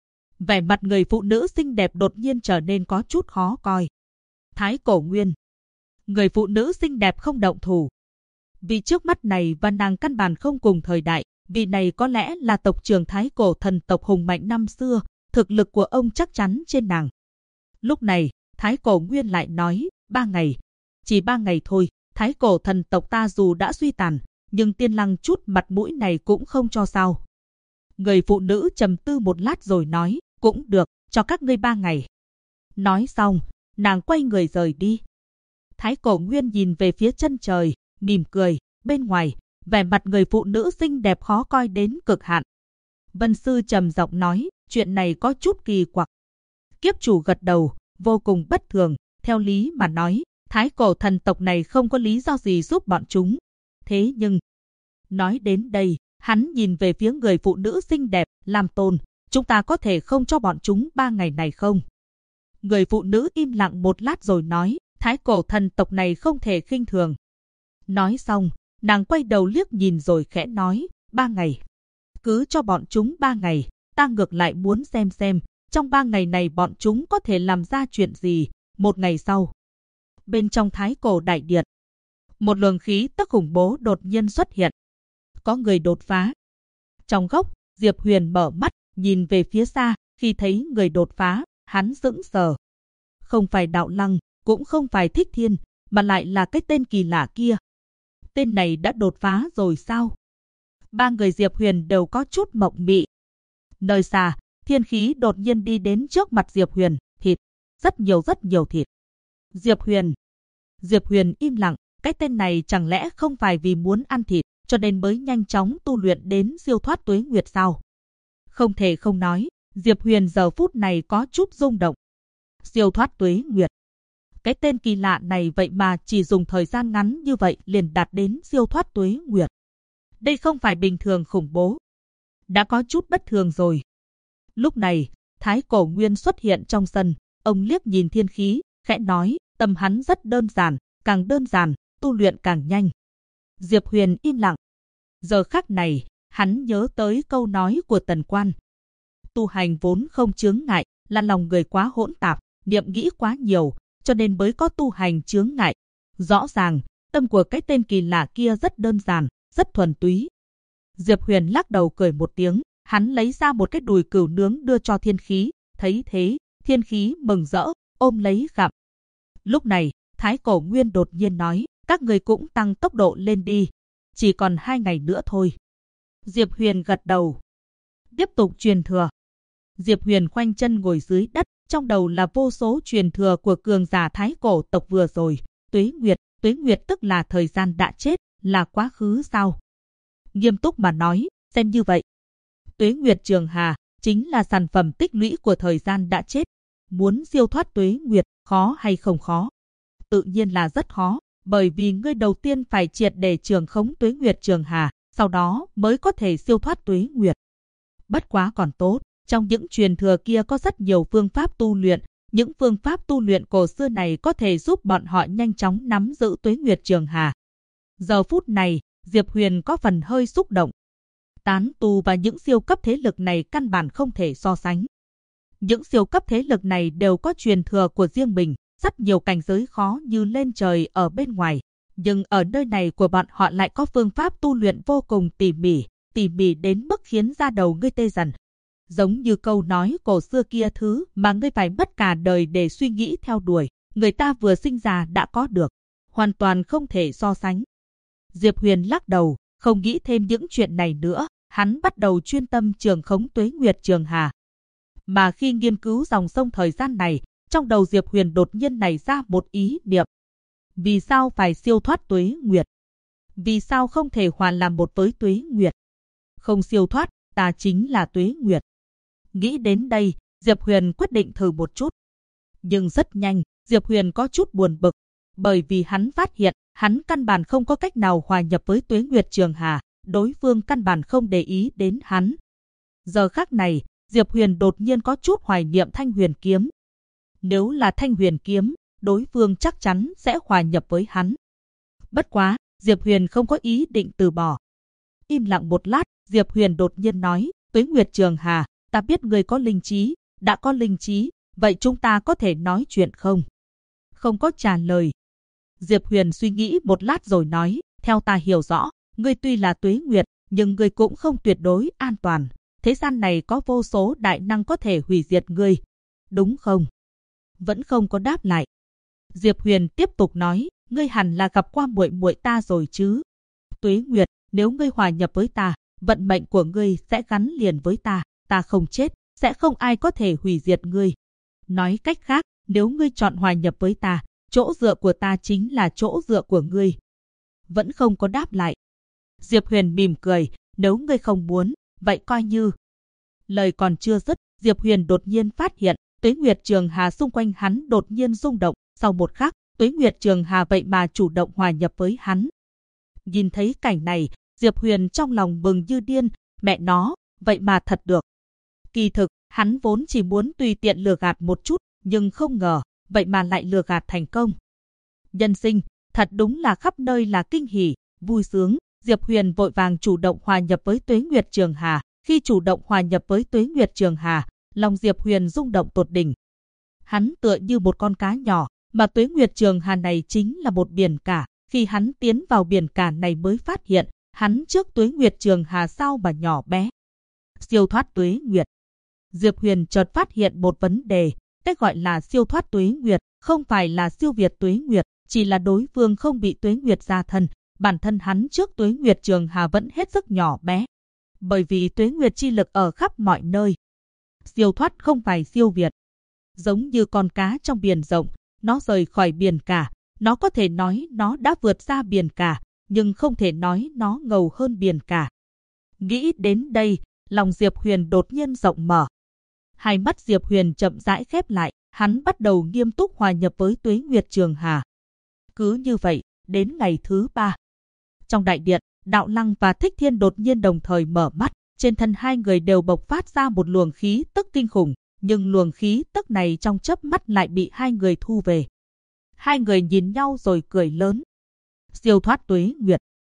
Vẻ mặt người phụ nữ xinh đẹp đột nhiên trở nên có chút khó coi. Thái cổ Nguyên, người phụ nữ xinh đẹp không động thủ. Vì trước mắt này và nàng căn bản không cùng thời đại, vì này có lẽ là tộc trưởng Thái cổ thần tộc hùng mạnh năm xưa, thực lực của ông chắc chắn trên nàng. Lúc này, Thái cổ Nguyên lại nói, 3 ngày. Chỉ 3 ngày thôi, Thái cổ thần tộc ta dù đã suy tàn, nhưng Tiên Lăng chút mặt mũi này cũng không cho sao. Người phụ nữ trầm tư một lát rồi nói, cũng được, cho các ngươi 3 ngày. Nói xong, nàng quay người rời đi. Thái cổ Nguyên nhìn về phía chân trời, mỉm cười, bên ngoài, vẻ mặt người phụ nữ xinh đẹp khó coi đến cực hạn. Vân Sư trầm giọng nói, chuyện này có chút kỳ quặc. Kiếp chủ gật đầu, vô cùng bất thường, theo lý mà nói, Thái cổ thần tộc này không có lý do gì giúp bọn chúng. Thế nhưng, nói đến đây, hắn nhìn về phía người phụ nữ xinh đẹp, Lam Tôn, chúng ta có thể không cho bọn chúng 3 ngày này không? Người phụ nữ im lặng một lát rồi nói, Thái cổ thần tộc này không thể khinh thường. Nói xong, nàng quay đầu liếc nhìn rồi khẽ nói, 3 ngày. Cứ cho bọn chúng 3 ngày, ta ngược lại muốn xem, trong 3 ngày này bọn chúng có thể làm ra chuyện gì. 1 ngày sau, bên trong Thái cổ đại điện, một luồng khí tức khủng bố đột nhiên xuất hiện. Có người đột phá. Trong góc, Diệp Huyền mở mắt, nhìn về phía xa, khi thấy người đột phá, hắn sững sờ. Không phải Đạo Lăng, cũng không phải Thích Thiên, mà lại là cái tên kỳ lạ kia. Tên này đã đột phá rồi sao? 3 người Diệp Huyền đều có chút mộng mị. Nơi xa, thiên khí đột nhiên đi đến trước mặt Diệp Huyền, thịt, rất nhiều thịt. Diệp Huyền im lặng, cái tên này chẳng lẽ không phải vì muốn ăn thịt, cho nên mới nhanh chóng tu luyện đến siêu thoát tuế nguyệt sao? Không thể không nói, Diệp Huyền giờ phút này có chút rung động. Siêu thoát tuế nguyệt. Cái tên kỳ lạ này vậy mà chỉ dùng thời gian ngắn như vậy liền đạt đến siêu thoát tuế nguyệt. Đây không phải bình thường khủng bố. Đã có chút bất thường rồi. Lúc này, Thái cổ Nguyên xuất hiện trong sân, ông liếc nhìn thiên khí, khẽ nói, tâm hắn rất đơn giản, càng đơn giản, tu luyện càng nhanh. Diệp Huyền im lặng. Giờ khắc này, hắn nhớ tới câu nói của Tần Quan. Tu hành vốn không chướng ngại, là lòng người quá hỗn tạp, niệm nghĩ quá nhiều, cho nên mới có tu hành chướng ngại. Rõ ràng, tâm của cái tên kỳ lạ kia rất đơn giản, rất thuần túy. Diệp Huyền lắc đầu cười một tiếng, hắn lấy ra một cái đùi cừu nướng đưa cho Thiên Khí, thấy thế, Thiên Khí mừng rỡ, ôm lấy gặm. Lúc này, Thái Cổ Nguyên đột nhiên nói, các người cũng tăng tốc độ lên đi, chỉ còn 2 ngày nữa thôi. Diệp Huyền gật đầu. Tiếp tục truyền thừa. Diệp Huyền khoanh chân ngồi dưới đất, trong đầu là vô số truyền thừa của cường giả Thái Cổ tộc vừa rồi. Tuế Nguyệt tức là thời gian đã chết, là quá khứ sao? Nghiêm túc mà nói, xem như vậy. Tuế Nguyệt Trường Hà chính là sản phẩm tích lũy của thời gian đã chết. Muốn siêu thoát Tuế Nguyệt, khó hay không khó? Tự nhiên là rất khó, bởi vì ngươi đầu tiên phải triệt để trường khống Tuế Nguyệt Trường Hà, sau đó mới có thể siêu thoát Tuế Nguyệt. Bất quá còn tốt, trong những truyền thừa kia có rất nhiều phương pháp tu luyện, những phương pháp tu luyện cổ xưa này có thể giúp bọn họ nhanh chóng nắm giữ Tuế Nguyệt Trường Hà. Giờ phút này, Diệp Huyền có phần hơi xúc động. Tán tu và những siêu cấp thế lực này căn bản không thể so sánh. Những siêu cấp thế lực này đều có truyền thừa của riêng mình, rất nhiều cảnh giới khó như lên trời ở bên ngoài. Nhưng ở nơi này của bọn họ lại có phương pháp tu luyện vô cùng tỉ mỉ đến mức khiến da đầu ngươi tê dần. Giống như câu nói cổ xưa kia, thứ mà ngươi phải mất cả đời để suy nghĩ theo đuổi, người ta vừa sinh ra đã có được, hoàn toàn không thể so sánh. Diệp Huyền lắc đầu, không nghĩ thêm những chuyện này nữa, hắn bắt đầu chuyên tâm trường khống Tuế Nguyệt Trường Hà. Mà khi nghiên cứu dòng sông thời gian này, trong đầu Diệp Huyền đột nhiên nảy ra một ý niệm. Vì sao phải siêu thoát Tuế Nguyệt? Vì sao không thể hoàn làm một với Tuế Nguyệt? Không siêu thoát, ta chính là Tuế Nguyệt. Nghĩ đến đây, Diệp Huyền quyết định thử một chút. Nhưng rất nhanh, Diệp Huyền có chút buồn bực, bởi vì hắn phát hiện, hắn căn bản không có cách nào hòa nhập với Tuế Nguyệt Trường Hà, đối phương căn bản không để ý đến hắn. Giờ khắc này, Diệp Huyền đột nhiên có chút hoài niệm Thanh Huyền Kiếm. Nếu là Thanh Huyền Kiếm, đối phương chắc chắn sẽ hòa nhập với hắn. Bất quá, Diệp Huyền không có ý định từ bỏ. Im lặng một lát, Diệp Huyền đột nhiên nói, Tuế Nguyệt Trường Hà, ta biết người có linh trí, đã có linh trí, vậy chúng ta có thể nói chuyện không? Không có trả lời. Diệp Huyền suy nghĩ một lát rồi nói, theo ta hiểu rõ, ngươi tuy là Tuế Nguyệt, nhưng ngươi cũng không tuyệt đối an toàn. Thế gian này có vô số đại năng có thể hủy diệt ngươi, đúng không? Vẫn không có đáp lại. Diệp Huyền tiếp tục nói, ngươi hẳn là gặp qua muội muội ta rồi chứ? Tuế Nguyệt, nếu ngươi hòa nhập với ta, vận mệnh của ngươi sẽ gắn liền với ta, ta không chết, sẽ không ai có thể hủy diệt ngươi. Nói cách khác, nếu ngươi chọn hòa nhập với ta, chỗ dựa của ta chính là chỗ dựa của ngươi. Vẫn không có đáp lại. Diệp Huyền mỉm cười, nếu ngươi không muốn, vậy coi như. Lời còn chưa dứt, Diệp Huyền đột nhiên phát hiện, Tuế Nguyệt Trường Hà xung quanh hắn đột nhiên rung động, sau một khắc, Tuế Nguyệt Trường Hà vậy mà chủ động hòa nhập với hắn. Nhìn thấy cảnh này, Diệp Huyền trong lòng mừng như điên, mẹ nó, vậy mà thật được. Kỳ thực, hắn vốn chỉ muốn tùy tiện lừa gạt một chút, nhưng không ngờ, vậy mà lại lừa gạt thành công. Nhân sinh, thật đúng là khắp nơi là kinh hỉ, vui sướng. Diệp Huyền vội vàng chủ động hòa nhập với Tuế Nguyệt Trường Hà. Khi chủ động hòa nhập với Tuế Nguyệt Trường Hà, lòng Diệp Huyền rung động tột đỉnh. Hắn tựa như một con cá nhỏ, mà Tuế Nguyệt Trường Hà này chính là một biển cả. Khi hắn tiến vào biển cả này mới phát hiện, hắn trước Tuế Nguyệt Trường Hà sao mà nhỏ bé. Siêu thoát Tuế Nguyệt. Diệp Huyền chợt phát hiện một vấn đề, cách gọi là siêu thoát Tuế Nguyệt, không phải là siêu việt Tuế Nguyệt, chỉ là đối phương không bị Tuế Nguyệt gia thân, bản thân hắn trước Tuế Nguyệt Trường Hà vẫn hết sức nhỏ bé. Bởi vì Tuế Nguyệt chi lực ở khắp mọi nơi. Siêu thoát không phải siêu việt. Giống như con cá trong biển rộng, nó rời khỏi biển cả, nó có thể nói nó đã vượt ra biển cả, nhưng không thể nói nó ngầu hơn biển cả. Nghĩ đến đây, lòng Diệp Huyền đột nhiên rộng mở. Hai mắt Diệp Huyền chậm rãi khép lại, hắn bắt đầu nghiêm túc hòa nhập với Tuế Nguyệt Trường Hà. Cứ như vậy, đến ngày thứ 3. Trong đại điện, Đạo Lăng và Thích Thiên đột nhiên đồng thời mở mắt, trên thân hai người đều bộc phát ra một luồng khí tức kinh khủng, nhưng luồng khí tức này trong chớp mắt lại bị hai người thu về. Hai người nhìn nhau rồi cười lớn. Siêu thoát Tuế Nguyệt.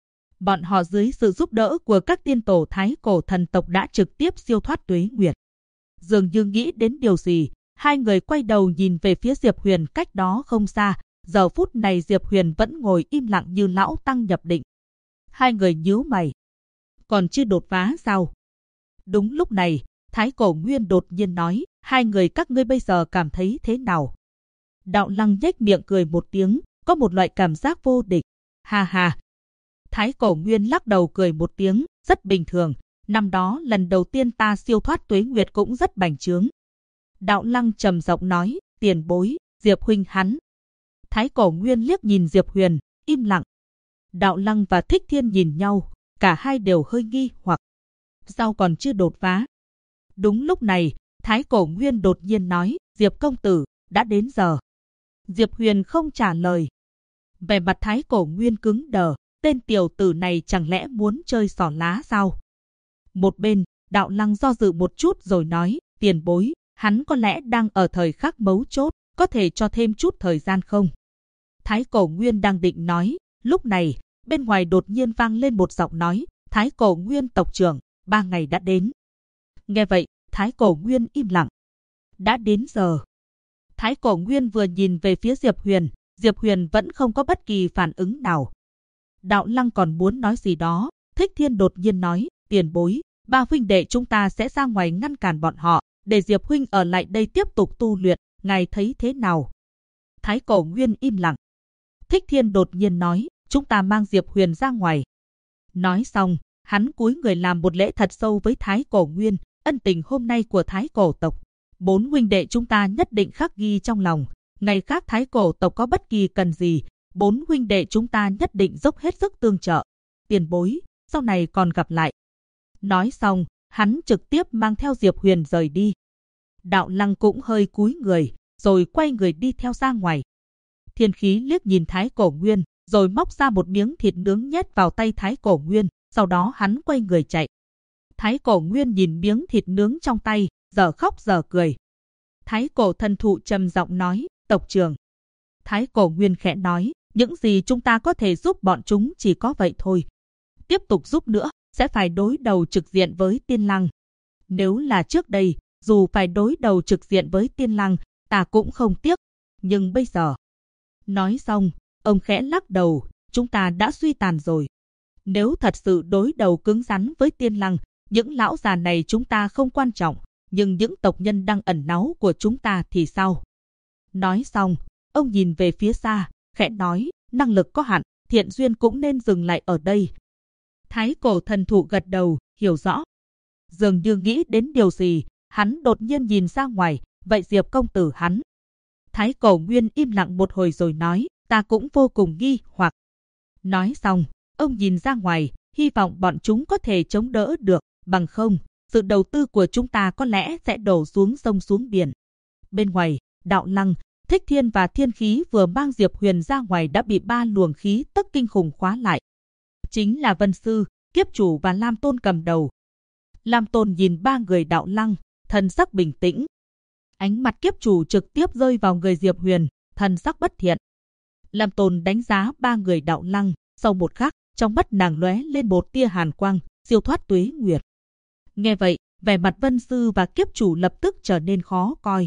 Bọn họ dưới sự giúp đỡ của các tiên tổ thái cổ thần tộc đã trực tiếp siêu thoát tuế nguyệt. Dường như nghĩ đến điều gì, hai người quay đầu nhìn về phía Diệp Huyền cách đó không xa. Giờ phút này Diệp Huyền vẫn ngồi im lặng như lão tăng nhập định. Hai người nhíu mày. Còn chưa đột phá sao? Đúng lúc này, Thái Cổ Nguyên đột nhiên nói, hai người các ngươi bây giờ cảm thấy thế nào? Đạo Lăng nhếch miệng cười một tiếng, có một loại cảm giác vô địch. Ha ha. Thái Cổ Nguyên lắc đầu cười một tiếng, rất bình thường. Năm đó lần đầu tiên ta siêu thoát tuế nguyệt cũng rất bành trướng. Đạo Lăng trầm giọng nói, tiền bối, Diệp huynh hắn. Thái Cổ Nguyên liếc nhìn Diệp Huyền, im lặng. Đạo Lăng và Thích Thiên nhìn nhau, cả hai đều hơi nghi hoặc. Sao còn chưa đột phá? Đúng lúc này, Thái Cổ Nguyên đột nhiên nói, Diệp công tử, đã đến giờ. Diệp Huyền không trả lời. Vẻ mặt Thái Cổ Nguyên cứng đờ, tên tiểu tử này chẳng lẽ muốn chơi xỏ lá sao? Một bên, Đạo Lăng do dự một chút rồi nói, tiền bối, hắn có lẽ đang ở thời khắc mấu chốt, có thể cho thêm chút thời gian không? Thái Cổ Nguyên đang định nói, lúc này, bên ngoài đột nhiên vang lên một giọng nói, Thái Cổ Nguyên tộc trưởng, 3 ngày đã đến. Nghe vậy, Thái Cổ Nguyên im lặng. Đã đến giờ. Thái Cổ Nguyên vừa nhìn về phía Diệp Huyền vẫn không có bất kỳ phản ứng nào. Đạo Lăng còn muốn nói gì đó, Thích Thiên đột nhiên nói, tiền bối, ba huynh đệ chúng ta sẽ ra ngoài ngăn cản bọn họ, để Diệp huynh ở lại đây tiếp tục tu luyện, ngài thấy thế nào? Thái Cổ Nguyên im lặng. Thích Thiên đột nhiên nói, chúng ta mang Diệp Huyền ra ngoài. Nói xong, hắn cúi người làm một lễ thật sâu với Thái Cổ Nguyên, ân tình hôm nay của Thái Cổ tộc. 4 huynh đệ chúng ta nhất định khắc ghi trong lòng, ngày khác Thái Cổ tộc có bất kỳ cần gì, 4 huynh đệ chúng ta nhất định dốc hết sức tương trợ. Tiền bối, sau này còn gặp lại. Nói xong, hắn trực tiếp mang theo Diệp Huyền rời đi. Đạo Lăng cũng hơi cúi người, rồi quay người đi theo ra ngoài. Thiên Khí liếc nhìn Thái Cổ Nguyên, rồi móc ra một miếng thịt nướng nhét vào tay Thái Cổ Nguyên, sau đó hắn quay người chạy. Thái Cổ Nguyên nhìn miếng thịt nướng trong tay, giờ khóc giờ cười. Thái Cổ Thần Thụ trầm giọng nói, tộc trưởng. Thái Cổ Nguyên khẽ nói, những gì chúng ta có thể giúp bọn chúng chỉ có vậy thôi. Tiếp tục giúp nữa, sẽ phải đối đầu trực diện với Tiên Lăng. Nếu là trước đây, dù phải đối đầu trực diện với Tiên Lăng, ta cũng không tiếc. Nhưng bây giờ... Nói xong, ông khẽ lắc đầu, chúng ta đã suy tàn rồi. Nếu thật sự đối đầu cứng rắn với Tiên Lăng, những lão già này chúng ta không quan trọng, nhưng những tộc nhân đang ẩn náu của chúng ta thì sao? Nói xong, ông nhìn về phía xa, khẽ nói, năng lực có hạn, thiện duyên cũng nên dừng lại ở đây. Thái Cổ Thần Thụ gật đầu, hiểu rõ. Dường như nghĩ đến điều gì, hắn đột nhiên nhìn ra ngoài, vậy Diệp công tử hắn. Thái Cổ Nguyên im lặng một hồi rồi nói, ta cũng vô cùng nghi hoặc. Nói xong, ông nhìn ra ngoài, hy vọng bọn chúng có thể chống đỡ được, bằng không, sự đầu tư của chúng ta có lẽ sẽ đổ xuống sông xuống biển. Bên ngoài, Đạo Lăng, Thích Thiên và Thiên Khí vừa mang Diệp Huyền ra ngoài đã bị 3 luồng khí tức kinh khủng khóa lại. Chính là Vân Sư, Kiếp Chủ và Lam Tôn cầm đầu. Lam Tôn nhìn 3 người Đạo Lăng, thần sắc bình tĩnh. Ánh mặt Kiếp Chủ trực tiếp rơi vào người Diệp Huyền, thần sắc bất thiện. Lam Tôn đánh giá 3 người Đạo Lăng, sau một khắc, trong mắt nàng lóe lên một tia hàn quang, siêu thoát tuế nguyệt. Nghe vậy, vẻ mặt Vân Sư và Kiếp Chủ lập tức trở nên khó coi.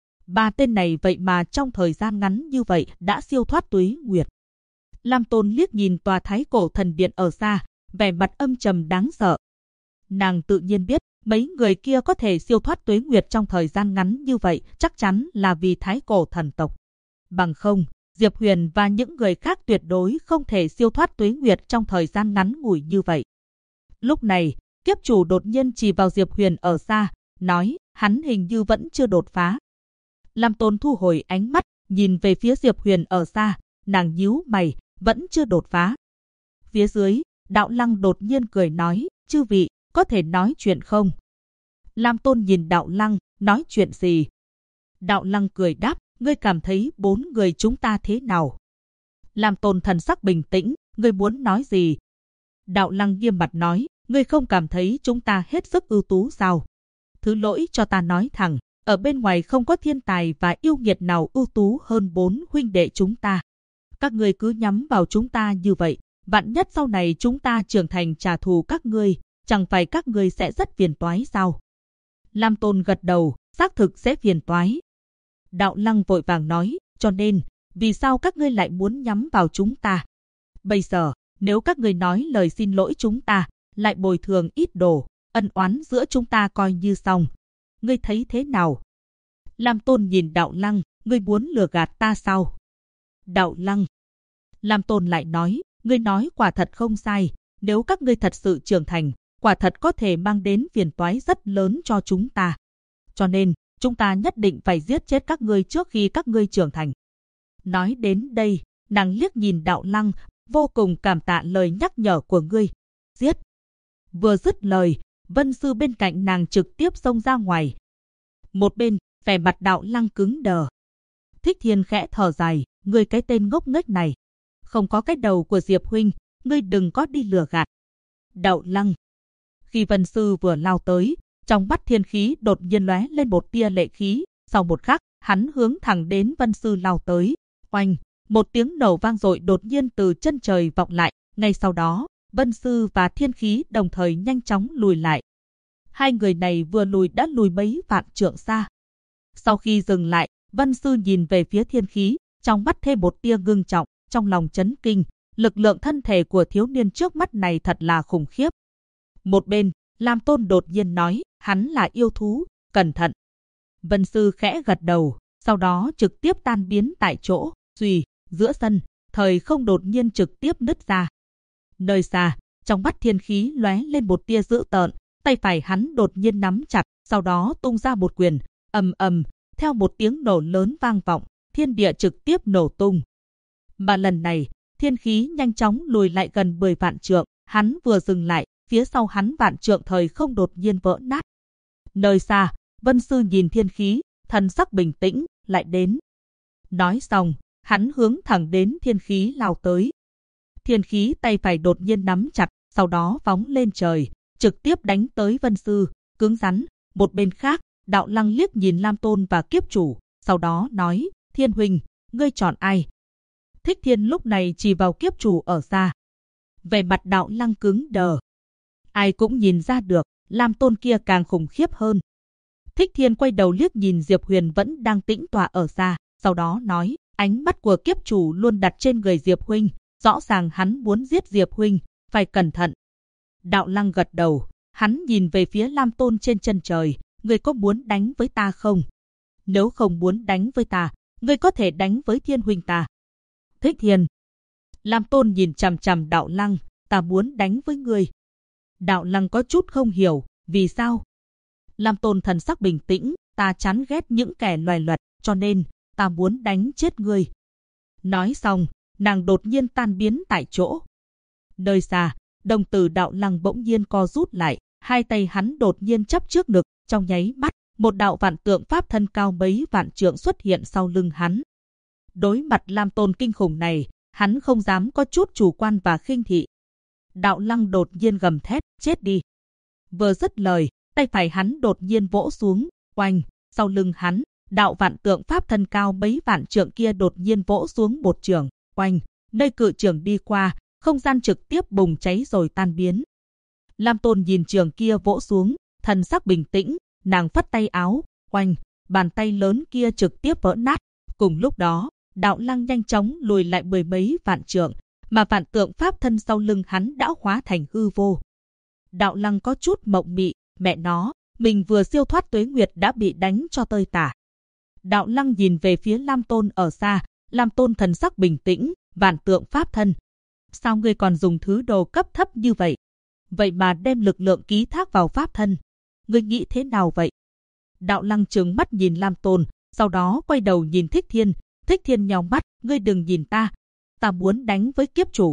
3 tên này vậy mà trong thời gian ngắn như vậy đã siêu thoát tuế nguyệt. Lam Tôn liếc nhìn tòa Thái Cổ Thần Điện ở xa, vẻ mặt âm trầm đáng sợ. Nàng tự nhiên biết, mấy người kia có thể siêu thoát tuế nguyệt trong thời gian ngắn như vậy chắc chắn là vì Thái Cổ thần tộc. Bằng không, Diệp Huyền và những người khác tuyệt đối không thể siêu thoát tuế nguyệt trong thời gian ngắn ngủi như vậy. Lúc này, Kiếp Chủ đột nhiên chỉ vào Diệp Huyền ở xa, nói, hắn hình như vẫn chưa đột phá. Lam Tôn thu hồi ánh mắt, nhìn về phía Diệp Huyền ở xa, nàng nhíu mày, vẫn chưa đột phá. Phía dưới, Đạo Lăng đột nhiên cười nói, chư vị, có thể nói chuyện không? Lam Tôn nhìn Đạo Lăng, nói chuyện gì? Đạo Lăng cười đáp, ngươi cảm thấy 4 người chúng ta thế nào? Lam Tôn thần sắc bình tĩnh, ngươi muốn nói gì? Đạo Lăng nghiêm mặt nói, ngươi không cảm thấy chúng ta hết sức ưu tú sao? Thứ lỗi cho ta nói thẳng, ở bên ngoài không có thiên tài và yêu nghiệt nào ưu tú hơn 4 huynh đệ chúng ta. Các ngươi cứ nhắm vào chúng ta như vậy, Vạn nhất sau này chúng ta trưởng thành trả thù các ngươi, chẳng phải các ngươi sẽ rất phiền toái sao? Lam Tôn gật đầu, xác thực sẽ phiền toái. Đạo Lăng vội vàng nói, cho nên, vì sao các ngươi lại muốn nhắm vào chúng ta? Bây giờ, nếu các ngươi nói lời xin lỗi chúng ta, lại bồi thường ít đồ, ân oán giữa chúng ta coi như xong. Ngươi thấy thế nào? Lam Tôn nhìn Đạo Lăng, ngươi muốn lừa gạt ta sao? Đạo Lăng. Lam Tôn lại nói, ngươi nói quả thật không sai, nếu các ngươi thật sự trưởng thành, quả thật có thể mang đến phiền toái rất lớn cho chúng ta. Cho nên, chúng ta nhất định phải giết chết các ngươi trước khi các ngươi trưởng thành. Nói đến đây, nàng liếc nhìn Đạo Lăng, vô cùng cảm tạ lời nhắc nhở của ngươi. Giết. Vừa dứt lời, Vân Sư bên cạnh nàng trực tiếp xông ra ngoài. Một bên, vẻ mặt Đạo Lăng cứng đờ. Thích Thiên khẽ thở dài, ngươi cái tên ngốc nghếch này. Không có cái đầu của Diệp huynh, ngươi đừng có đi lừa gạt. Đạo Lăng. Khi Vân Sư vừa lao tới, trong mắt Thiên khí đột nhiên lóe lên một tia lệ khí. Sau một khắc, hắn hướng thẳng đến Vân Sư lao tới. Oanh, một tiếng nổ vang dội đột nhiên từ chân trời vọng lại. Ngay sau đó, Vân Sư và Thiên khí đồng thời nhanh chóng lùi lại. Hai người này vừa lùi đã lùi mấy vạn trượng xa. Sau khi dừng lại, Vân Sư nhìn về phía Thiên khí, trong mắt thêm một tia ngưng trọng, trong lòng chấn kinh. Lực lượng thân thể của thiếu niên trước mắt này thật là khủng khiếp. Một bên, Lam Tôn đột nhiên nói, hắn là yêu thú, cẩn thận. Vân Sư khẽ gật đầu, sau đó trực tiếp tan biến tại chỗ. Xuy, giữa sân, thời không đột nhiên trực tiếp nứt ra. Nơi xa, trong mắt Thiên khí lóe lên một tia dữ tợn, tay phải hắn đột nhiên nắm chặt, sau đó tung ra một quyền, ầm ầm, theo một tiếng nổ lớn vang vọng, thiên địa trực tiếp nổ tung. Mà lần này, Thiên khí nhanh chóng lùi lại gần 10 vạn trượng, hắn vừa dừng lại, phía sau hắn vạn trượng thời không đột nhiên vỡ nát. Nơi xa, Vân Sư nhìn Thiên khí, thần sắc bình tĩnh, lại đến. Nói xong, hắn hướng thẳng đến Thiên khí lao tới. Thiên khí tay phải đột nhiên nắm chặt, sau đó phóng lên trời, trực tiếp đánh tới Vân Sư, cứng rắn. Một bên khác, Đạo Lăng liếc nhìn Lam Tôn và Kiếp Chủ, sau đó nói, Thiên huynh, ngươi chọn ai? Thích Thiên lúc này chỉ vào Kiếp Chủ ở xa. Về mặt Đạo Lăng cứng đờ. Ai cũng nhìn ra được, Lam Tôn kia càng khủng khiếp hơn. Thích Thiên quay đầu liếc nhìn Diệp Huyền vẫn đang tĩnh tọa ở xa, sau đó nói, ánh mắt của Kiếp Chủ luôn đặt trên người Diệp huynh, rõ ràng hắn muốn giết Diệp huynh, phải cẩn thận. Đạo Lăng gật đầu, hắn nhìn về phía Lam Tôn trên chân trời, ngươi có muốn đánh với ta không? Nếu không muốn đánh với ta, ngươi có thể đánh với Thiên huynh ta. Thích Thiên. Lam Tôn nhìn chằm chằm Đạo Lăng, ta muốn đánh với ngươi. Đạo Lăng có chút không hiểu, vì sao? Lam Tôn thần sắc bình tĩnh, ta chán ghét những kẻ loài loẹt, cho nên, ta muốn đánh chết ngươi. Nói xong, nàng đột nhiên tan biến tại chỗ. Nơi xa, đồng tử Đạo Lăng bỗng nhiên co rút lại, hai tay hắn đột nhiên chắp trước ngực, trong nháy mắt, một đạo vạn tượng pháp thân cao mấy vạn trượng xuất hiện sau lưng hắn. Đối mặt Lam Tôn kinh khủng này, hắn không dám có chút chủ quan và khinh thị. Đạo Lăng đột nhiên gầm thét, chết đi. Vừa dứt lời, tay phải hắn đột nhiên vỗ xuống, oanh, sau lưng hắn, đạo vạn tượng pháp thân cao mấy vạn trượng kia đột nhiên vỗ xuống một trường, oanh, nơi cự trường đi qua, không gian trực tiếp bùng cháy rồi tan biến. Lam Tôn nhìn trường kia vỗ xuống, thần sắc bình tĩnh, nàng phất tay áo, oanh, bàn tay lớn kia trực tiếp vỡ nát. Cùng lúc đó, Đạo Lăng nhanh chóng lùi lại 10 mấy vạn trượng, mà vạn tượng pháp thân sau lưng hắn đã hóa thành hư vô. Đạo Lăng có chút mộng mị, mẹ nó, mình vừa siêu thoát tuế nguyệt đã bị đánh cho tơi tả. Đạo Lăng nhìn về phía Lam Tôn ở xa, Lam Tôn thần sắc bình tĩnh, vạn tượng pháp thân. Sao ngươi còn dùng thứ đồ cấp thấp như vậy? Vậy mà đem lực lượng ký thác vào pháp thân. Ngươi nghĩ thế nào vậy? Đạo Lăng trừng mắt nhìn Lam Tôn, sau đó quay đầu nhìn Thích Thiên. Thích Thiên nhào mắt, ngươi đừng nhìn ta. Ta muốn đánh với Kiếp Chủ.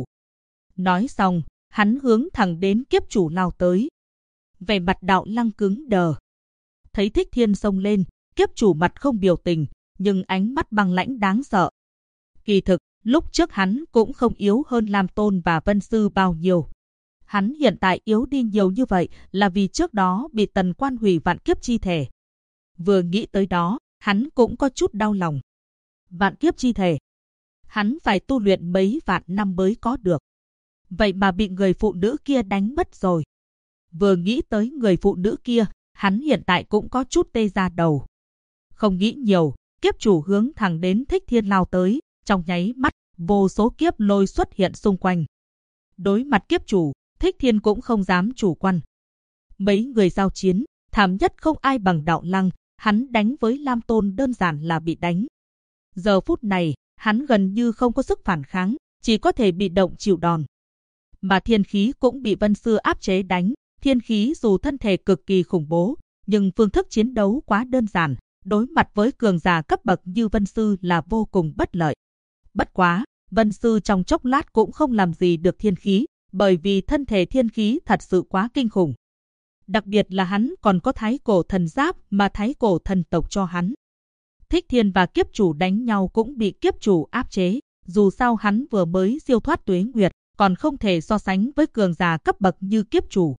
Nói xong, hắn hướng thẳng đến Kiếp Chủ lao tới. Vẻ mặt Đạo Lăng cứng đờ. Thấy Thích Thiên xông lên, Kiếp Chủ mặt không biểu tình, nhưng ánh mắt băng lãnh đáng sợ. Kỳ thực, lúc trước hắn cũng không yếu hơn Lam Tôn và Vân Sư bao nhiêu. Hắn hiện tại yếu đi nhiều như vậy là vì trước đó bị Tần Quan hủy vạn kiếp chi thể. Vừa nghĩ tới đó, hắn cũng có chút đau lòng. Vạn kiếp chi thể. Hắn phải tu luyện mấy vạn năm mới có được. vậy mà bị người phụ nữ kia đánh mất rồi. Vừa nghĩ tới người phụ nữ kia, hắn hiện tại cũng có chút tê da đầu. Không nghĩ nhiều, kiếp chủ hướng thẳng đến Thích Thiên lao tới, trong nháy mắt, vô số kiếp lôi xuất hiện xung quanh. Đối mặt kiếp chủ, Thích Thiên cũng không dám chủ quan. Mấy người giao chiến, thảm nhất không ai bằng Đạo Lăng, hắn đánh với Lam Tôn đơn giản là bị đánh. Giờ phút này, hắn gần như không có sức phản kháng, chỉ có thể bị động chịu đòn. Mà thiên khí cũng bị Vân Sư áp chế đánh. Thiên khí dù thân thể cực kỳ khủng bố, nhưng phương thức chiến đấu quá đơn giản, đối mặt với cường giả cấp bậc như Vân Sư là vô cùng bất lợi. Bất quá, Vân Sư trong chốc lát cũng không làm gì được thiên khí, bởi vì thân thể thiên khí thật sự quá kinh khủng. Đặc biệt là hắn còn có Thái Cổ Thần Giáp mà Thái Cổ Thần tộc cho hắn. Thích Thiên và kiếp chủ đánh nhau cũng bị kiếp chủ áp chế, dù sao hắn vừa mới siêu thoát tuế nguyệt, còn không thể so sánh với cường giả cấp bậc như kiếp chủ.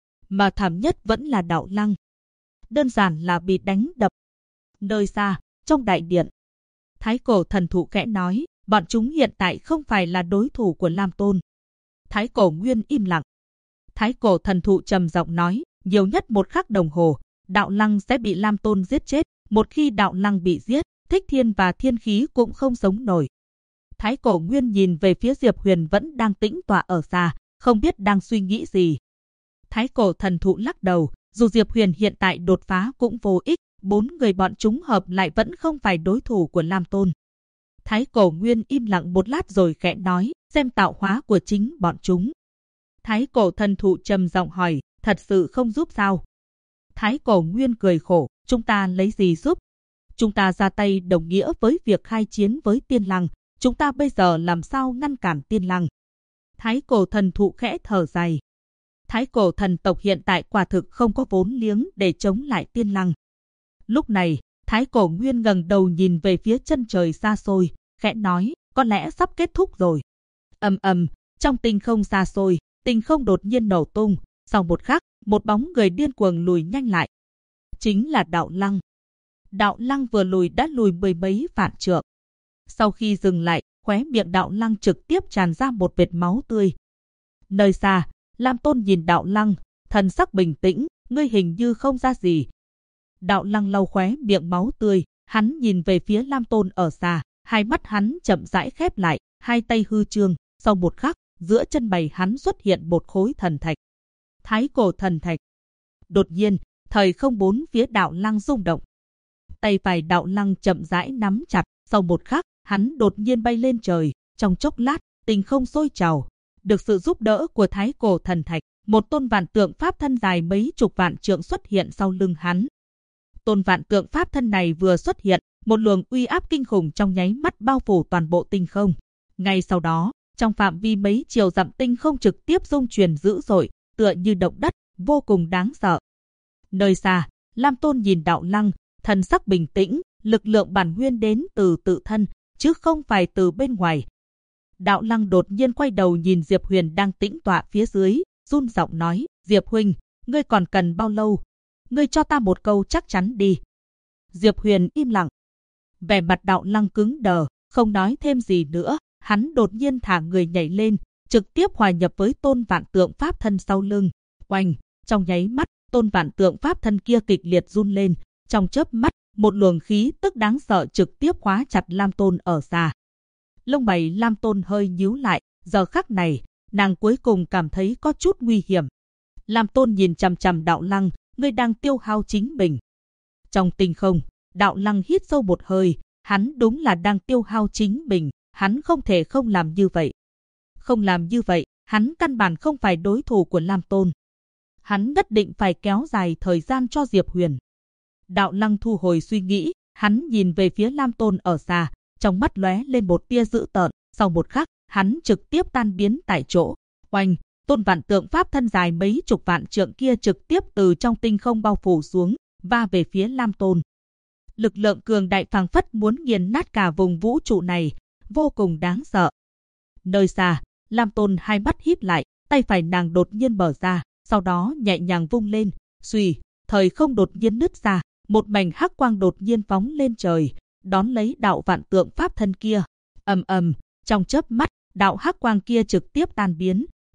Mà thảm nhất vẫn là Đạo Lăng. Đơn giản là bị đánh đập. Nơi xa, trong đại điện, Thái Cổ Thần Thụ khẽ nói, bọn chúng hiện tại không phải là đối thủ của Lam Tôn. Thái Cổ Nguyên im lặng. Thái Cổ Thần Thụ trầm giọng nói, nhiều nhất 1 khắc đồng hồ, Đạo Lăng sẽ bị Lam Tôn giết chết. Một khi Đạo Lăng bị giết, Thích Thiên và thiên khí cũng không sống nổi. Thái Cổ Nguyên nhìn về phía Diệp Huyền vẫn đang tĩnh tọa ở xa, không biết đang suy nghĩ gì. Thái Cổ Thần Thụ lắc đầu, dù Diệp Huyền hiện tại đột phá cũng vô ích, 4 người bọn chúng hợp lại vẫn không phải đối thủ của Lam Tôn. Thái Cổ Nguyên im lặng một lát rồi khẽ nói, xem tạo hóa của chính bọn chúng. Thái Cổ Thần Thụ trầm giọng hỏi, thật sự không giúp sao? Thái Cổ Nguyên cười khổ, chúng ta lấy gì giúp? Chúng ta ra tay đồng nghĩa với việc khai chiến với Tiên Lăng, chúng ta bây giờ làm sao ngăn cản Tiên Lăng? Thái Cổ Thần Thụ khẽ thở dài. Thái Cổ thần tộc hiện tại quả thực không có vốn liếng để chống lại Tiên Lăng. Lúc này, Thái Cổ Nguyên ngẩng đầu nhìn về phía chân trời xa xôi, khẽ nói, có lẽ sắp kết thúc rồi. Ầm ầm, trong tinh không xa xôi, tinh không đột nhiên nổ tung, sau một khắc, một bóng người điên cuồng lùi nhanh lại. Chính là Đạo Lăng. Đạo Lăng vừa lùi đã lùi 10 mấy vạn trượng. Sau khi dừng lại, khóe miệng Đạo Lăng trực tiếp tràn ra một vệt máu tươi. Nơi xa, Lam Tôn nhìn Đạo Lăng, thần sắc bình tĩnh, ngươi hình như không ra gì. Đạo Lăng lau khóe miệng máu tươi, hắn nhìn về phía Lam Tôn ở xa, hai mắt hắn chậm rãi khép lại, hai tay hư trương, sau một khắc, giữa chân mày hắn xuất hiện một khối thần thạch. Thái Cổ thần thạch. Đột nhiên, thời không bốn phía Đạo Lăng rung động. Tay phải Đạo Lăng chậm rãi nắm chặt, sau một khắc, hắn đột nhiên bay lên trời, trong chốc lát, tinh không sôi trào. Được sự giúp đỡ của Thái Cổ thần thạch, một tôn vạn tượng pháp thân dài mấy chục vạn trượng xuất hiện sau lưng hắn. Tôn vạn tượng pháp thân này vừa xuất hiện, một luồng uy áp kinh khủng trong nháy mắt bao phủ toàn bộ tinh không. Ngay sau đó, trong phạm vi mấy triệu dặm tinh không trực tiếp rung chuyển dữ dội, tựa như động đất, vô cùng đáng sợ. Nơi xa, Lam Tôn nhìn Đạo Lăng, thần sắc bình tĩnh, lực lượng bản nguyên đến từ tự thân, chứ không phải từ bên ngoài. Đạo Lăng đột nhiên quay đầu nhìn Diệp Huyền đang tĩnh tọa phía dưới, run giọng nói, Diệp huynh, ngươi còn cần bao lâu? Ngươi cho ta một câu chắc chắn đi. Diệp Huyền im lặng. Vẻ mặt Đạo Lăng cứng đờ, không nói thêm gì nữa, hắn đột nhiên thả người nhảy lên, trực tiếp hòa nhập với tôn vạn tượng pháp thân sau lưng. Oanh, trong nháy mắt, tôn vạn tượng pháp thân kia kịch liệt run lên, trong chớp mắt, một luồng khí tức đáng sợ trực tiếp khóa chặt Lam Tôn ở xa. Lông mày Lam Tôn hơi nhíu lại, giờ khắc này, nàng cuối cùng cảm thấy có chút nguy hiểm. Lam Tôn nhìn chằm chằm Đạo Lăng, ngươi đang tiêu hao chính mình. Trong tinh không, Đạo Lăng hít sâu một hơi, hắn đúng là đang tiêu hao chính mình, hắn không thể không làm như vậy. Không làm như vậy, hắn căn bản không phải đối thủ của Lam Tôn. Hắn nhất định phải kéo dài thời gian cho Diệp Huyền. Đạo Lăng thu hồi suy nghĩ, hắn nhìn về phía Lam Tôn ở xa, trong mắt lóe lên một tia dữ tợn, sau một khắc, hắn trực tiếp tan biến tại chỗ. Oanh, tôn vạn tượng pháp thân dài mấy chục vạn trượng kia trực tiếp từ trong tinh không bao phủ xuống, va về phía Lam Tôn. Lực lượng cường đại phảng phất muốn nghiền nát cả vùng vũ trụ này, vô cùng đáng sợ. Nơi xa, Lam Tôn hai mắt híp lại, tay phải nàng đột nhiên mở ra, sau đó nhẹ nhàng vung lên, xuy, thời không đột nhiên nứt ra, một mảnh hắc quang đột nhiên phóng lên trời, đón lấy đạo vạn tượng pháp thân kia. Ầm ầm, trong chớp mắt, đạo hắc quang kia trực tiếp tan biến,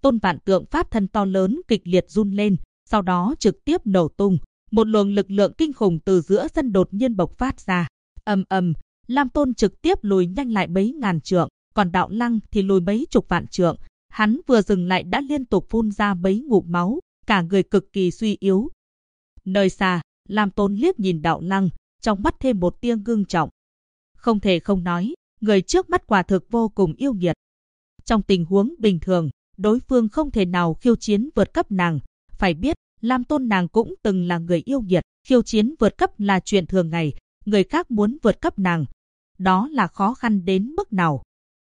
Tôn Vạn Tượng pháp thân to lớn kịch liệt run lên, sau đó trực tiếp nổ tung, một luồng lực lượng kinh khủng từ giữa sân đột nhiên bộc phát ra. Ầm ầm, Lam Tôn trực tiếp lùi nhanh lại mấy ngàn trượng, còn Đạo Lăng thì lùi mấy chục vạn trượng. Hắn vừa dừng lại đã liên tục phun ra mấy ngụm máu, cả người cực kỳ suy yếu. Nơi xa, Lam Tôn liếc nhìn Đạo Lăng, trong mắt thêm một tia ngưng trọng. Không thể không nói, người trước mắt quả thực vô cùng yêu nghiệt. Trong tình huống bình thường, đối phương không thể nào khiêu chiến vượt cấp nàng. Phải biết, Lam Tôn nàng cũng từng là người yêu nghiệt, khiêu chiến vượt cấp là chuyện thường ngày, người khác muốn vượt cấp nàng, đó là khó khăn đến mức nào.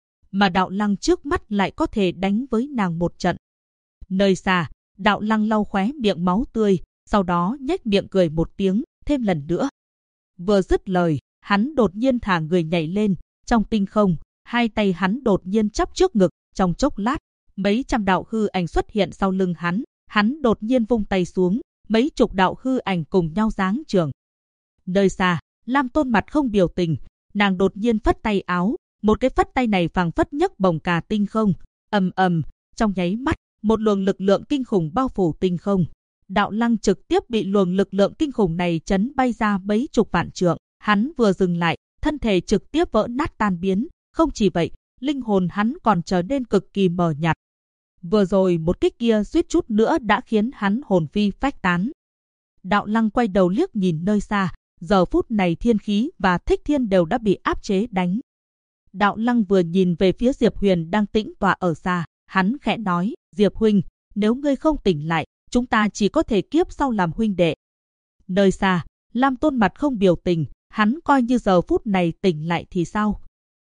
Mà Đạo Lăng trước mắt lại có thể đánh với nàng một trận. Nơi xa, Đạo Lăng lau khóe miệng máu tươi, sau đó nhếch miệng cười một tiếng, thêm lần nữa. Vừa dứt lời, hắn đột nhiên thả người nhảy lên, trong tinh không, hai tay hắn đột nhiên chắp trước ngực, trong chốc lát, mấy trăm đạo hư ảnh xuất hiện sau lưng hắn đột nhiên vung tay xuống, mấy chục đạo hư ảnh cùng nhau giáng trường. Nơi xa, Lam Tôn mặt không biểu tình, nàng đột nhiên phất tay áo, một cái phất tay này phảng phất nhấc bổng cả tinh không, ầm ầm, trong nháy mắt, một luồng lực lượng kinh khủng bao phủ tinh không. Đạo Lăng trực tiếp bị luồng lực lượng kinh khủng này chấn bay ra mấy chục vạn trượng, hắn vừa dừng lại, thân thể trực tiếp vỡ nát tan biến, không chỉ vậy, linh hồn hắn còn trở nên cực kỳ mờ nhạt. Vừa rồi một kích kia suýt chút nữa đã khiến hắn hồn phi phách tán. Đạo Lăng quay đầu liếc nhìn nơi xa, giờ phút này Thiên Khí và Thích Thiên đều đã bị áp chế đánh. Đạo Lăng vừa nhìn về phía Diệp Huyền đang tĩnh tọa ở xa, hắn khẽ nói, Diệp huynh, nếu ngươi không tỉnh lại, chúng ta chỉ có thể kiếp sau làm huynh đệ. Nơi xa, Lam Tôn mặt không biểu tình, hắn coi như giờ phút này tỉnh lại thì sao?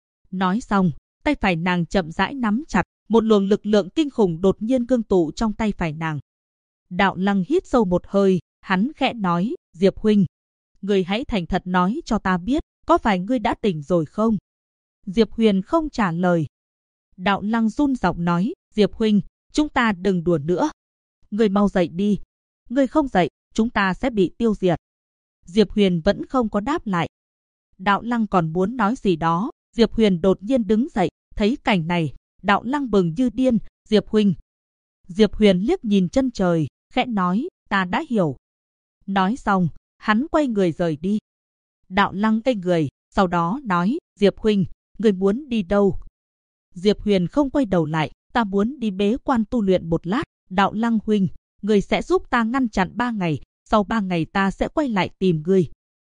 Nói xong, tay phải nàng chậm rãi nắm chặt, một luồng lực lượng kinh khủng đột nhiên ngưng tụ trong tay phải nàng. Đạo Lăng hít sâu một hơi, hắn khẽ nói, Diệp huynh, ngươi hãy thành thật nói cho ta biết, có phải ngươi đã tỉnh rồi không? Diệp Huyền không trả lời. Đạo Lăng run giọng nói, Diệp huynh, chúng ta đừng đùa nữa. Ngươi mau dậy đi. Ngươi không dậy, chúng ta sẽ bị tiêu diệt. Diệp Huyền vẫn không có đáp lại. Đạo Lăng còn muốn nói gì đó, Diệp Huyền đột nhiên đứng dậy, thấy cảnh này, Đạo Lăng bừng như điên, Diệp huynh. Diệp Huyền liếc nhìn chân trời, khẽ nói, ta đã hiểu. Nói xong, hắn quay người rời đi. Đạo Lăng ngây người, sau đó nói, Diệp huynh, ngươi muốn đi đâu? Diệp Huyền không quay đầu lại, ta muốn đi bế quan tu luyện một lát. Đạo Lăng huynh, ngươi sẽ giúp ta ngăn chặn 3 ngày, sau 3 ngày ta sẽ quay lại tìm ngươi.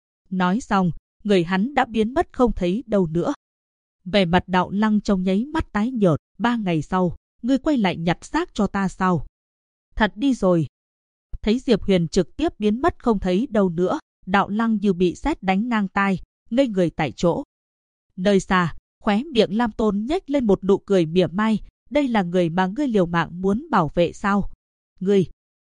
Nói xong, người hắn đã biến mất không thấy đâu nữa. Vẻ mặt Đạo Lăng trong nháy mắt tái nhợt, 3 ngày sau, ngươi quay lại nhặt xác cho ta sao? Thật đi rồi. Thấy Diệp Huyền trực tiếp biến mất không thấy đâu nữa, Đạo Lăng như bị sét đánh ngang tai, ngây người tại chỗ. Nơi xa, khóe miệng Lam Tôn nhếch lên một nụ cười mỉa mai, đây là người mà ngươi liều mạng muốn bảo vệ sao? Ngươi.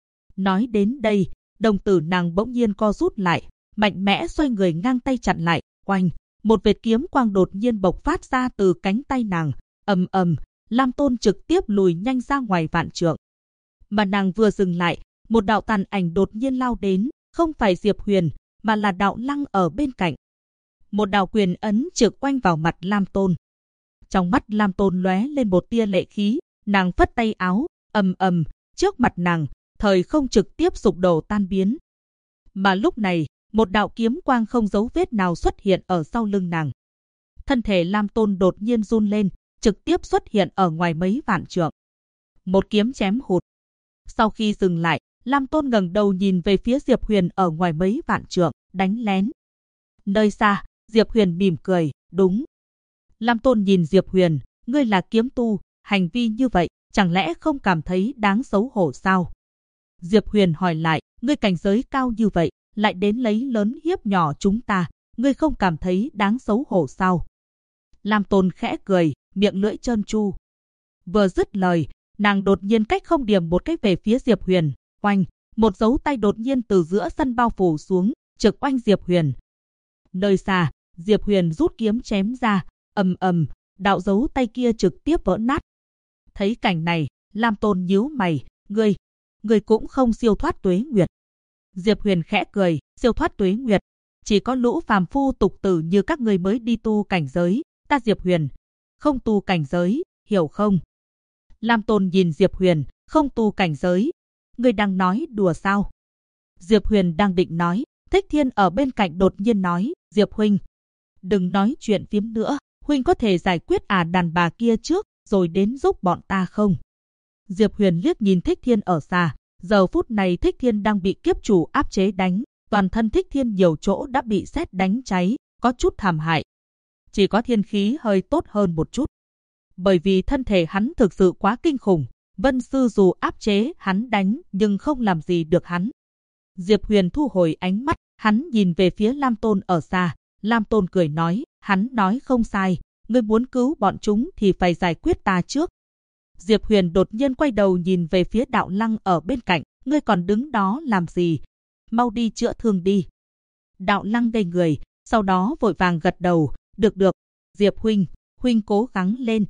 Nói đến đây, đồng tử nàng bỗng nhiên co rút lại, mạnh mẽ xoay người ngang tay chặn lại, oanh, một vệt kiếm quang đột nhiên bộc phát ra từ cánh tay nàng, ầm ầm, Lam Tôn trực tiếp lùi nhanh ra ngoài vạn trượng. Mà nàng vừa dừng lại, một đạo tàn ảnh đột nhiên lao đến, không phải Diệp Huyền, mà là Đạo Lăng ở bên cạnh. Một đạo quyền ấn trực oanh vào mặt Lam Tôn. Trong mắt Lam Tôn lóe lên một tia lệ khí, nàng phất tay áo, ầm ầm, trước mặt nàng, thời không trực tiếp sụp đổ tan biến. Mà lúc này, một đạo kiếm quang không dấu vết nào xuất hiện ở sau lưng nàng. Thân thể Lam Tôn đột nhiên run lên, trực tiếp xuất hiện ở ngoài mấy vạn trượng. Một kiếm chém hụt. Sau khi dừng lại, Lam Tôn ngẩng đầu nhìn về phía Diệp Huyền ở ngoài mấy vạn trượng, đánh lén. Nơi xa, Diệp Huyền mỉm cười, đúng. Lam Tôn nhìn Diệp Huyền, ngươi là kiếm tu, hành vi như vậy, chẳng lẽ không cảm thấy đáng xấu hổ sao? Diệp Huyền hỏi lại, ngươi cảnh giới cao như vậy, lại đến lấy lớn hiếp nhỏ chúng ta, ngươi không cảm thấy đáng xấu hổ sao? Lam Tôn khẽ cười, miệng lưỡi trơn tru. Vừa dứt lời, nàng đột nhiên cách không điểm một cách về phía Diệp Huyền, oanh, một dấu tay đột nhiên từ giữa sân bao phủ xuống, trực oanh Diệp Huyền. Nơi xa, Diệp Huyền rút kiếm chém ra, ầm ầm, đạo dấu tay kia trực tiếp vỡ nát. Thấy cảnh này, Lam Tôn nhíu mày, ngươi cũng không siêu thoát tuế nguyệt. Diệp Huyền khẽ cười, siêu thoát tuế nguyệt, chỉ có lũ phàm phu tục tử như các ngươi mới đi tu cảnh giới, ta Diệp Huyền không tu cảnh giới, hiểu không? Lam Tôn nhìn Diệp Huyền, không tu cảnh giới. Ngươi đang nói đùa sao? Diệp Huyền đang định nói, Thích Thiên ở bên cạnh đột nhiên nói, Diệp huynh, đừng nói chuyện phiếm nữa, huynh có thể giải quyết đàn bà kia trước, rồi đến giúp bọn ta không? Diệp Huyền liếc nhìn Thích Thiên ở xa, giờ phút này Thích Thiên đang bị kiếp chủ áp chế đánh, toàn thân Thích Thiên nhiều chỗ đã bị sét đánh cháy, có chút thảm hại. Chỉ có thiên khí hơi tốt hơn một chút. Bởi vì thân thể hắn thực sự quá kinh khủng, Vân Sư dù áp chế hắn đánh nhưng không làm gì được hắn. Diệp Huyền thu hồi ánh mắt, hắn nhìn về phía Lam Tôn ở xa. Lam Tôn cười nói, hắn nói không sai, ngươi muốn cứu bọn chúng thì phải giải quyết ta trước. Diệp Huyền đột nhiên quay đầu nhìn về phía Đạo Lăng ở bên cạnh, ngươi còn đứng đó làm gì? Mau đi chữa thương đi. Đạo Lăng ngây người, sau đó vội vàng gật đầu, được, Diệp huynh, huynh cố gắng lên.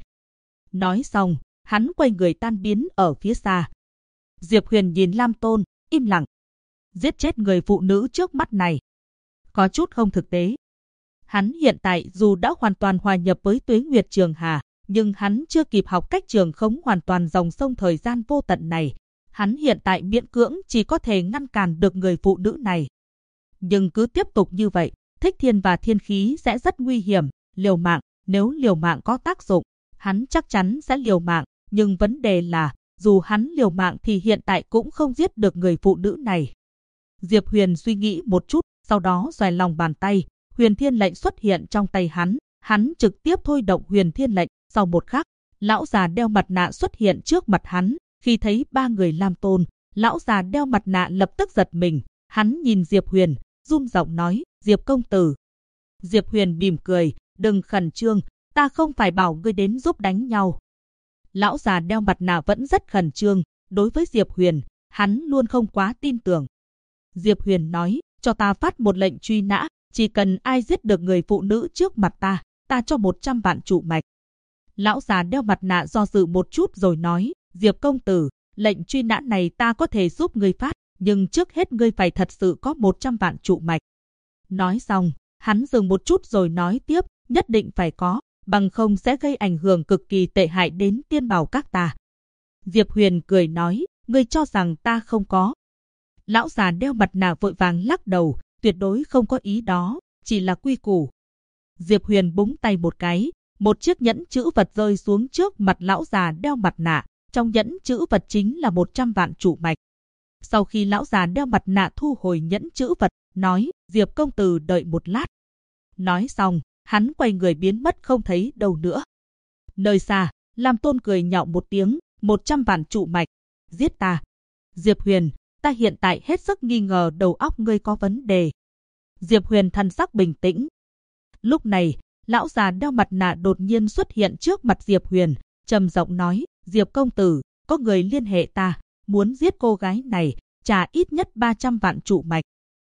Nói xong, hắn quay người tan biến ở phía xa. Diệp Huyền nhìn Lam Tôn, im lặng. Giết chết người phụ nữ trước mắt này có chút không thực tế. Hắn hiện tại dù đã hoàn toàn hòa nhập với Tuế Nguyệt Trường Hà, nhưng hắn chưa kịp học cách trường khống hoàn toàn dòng sông thời gian vô tận này. Hắn hiện tại miễn cưỡng chỉ có thể ngăn cản được người phụ nữ này. Nhưng cứ tiếp tục như vậy, Thích Thiên và thiên khí sẽ rất nguy hiểm. Liều mạng, nếu liều mạng có tác dụng, hắn chắc chắn sẽ liều mạng. Nhưng vấn đề là, dù hắn liều mạng thì hiện tại cũng không giết được người phụ nữ này. Diệp Huyền suy nghĩ một chút, sau đó xoay lòng bàn tay, Huyền Thiên lệnh xuất hiện trong tay hắn. Hắn trực tiếp thôi động Huyền Thiên lệnh. Sau một khắc, lão già đeo mặt nạ xuất hiện trước mặt hắn. Khi thấy ba người Lam Tôn, lão già đeo mặt nạ lập tức giật mình. Hắn nhìn Diệp Huyền, run giọng nói, Diệp công tử. Diệp Huyền mỉm cười, đừng khẩn trương, ta không phải bảo ngươi đến giúp đánh nhau. Lão già đeo mặt nạ vẫn rất khẩn trương, đối với Diệp Huyền, hắn luôn không quá tin tưởng. Diệp Huyền nói, cho ta phát một lệnh truy nã, chỉ cần ai giết được người phụ nữ trước mặt ta cho 100 vạn trụ mạch. Lão già đeo mặt nạ do dự một chút rồi nói, Diệp công tử, lệnh truy nã này ta có thể giúp ngươi phát, nhưng trước hết ngươi phải thật sự có 100 vạn trụ mạch. Nói xong, hắn dừng một chút rồi nói tiếp, nhất định phải có, bằng không sẽ gây ảnh hưởng cực kỳ tệ hại đến tiên bảo các ta. Diệp Huyền cười nói, ngươi cho rằng ta không có. Lão già đeo mặt nạ vội vàng lắc đầu, tuyệt đối không có ý đó, chỉ là quy củ. Diệp Huyền búng tay một cái, một chiếc nhẫn chữ vật rơi xuống trước mặt lão già đeo mặt nạ, trong nhẫn chữ vật chính là 100 vạn trụ mạch. Sau khi lão già đeo mặt nạ thu hồi nhẫn chữ vật, nói, Diệp công tử đợi một lát. Nói xong, hắn quay người biến mất không thấy đâu nữa. Nơi xa, Lam Tôn cười nhạo một tiếng, 100 vạn trụ mạch, giết ta. Diệp Huyền, ta hiện tại hết sức nghi ngờ đầu óc ngươi có vấn đề. Diệp Huyền thần sắc bình tĩnh. Lúc này, lão già đeo mặt nạ đột nhiên xuất hiện trước mặt Diệp Huyền, trầm giọng nói, Diệp công tử, có người liên hệ ta, muốn giết cô gái này, trả ít nhất 300 vạn trụ mạch.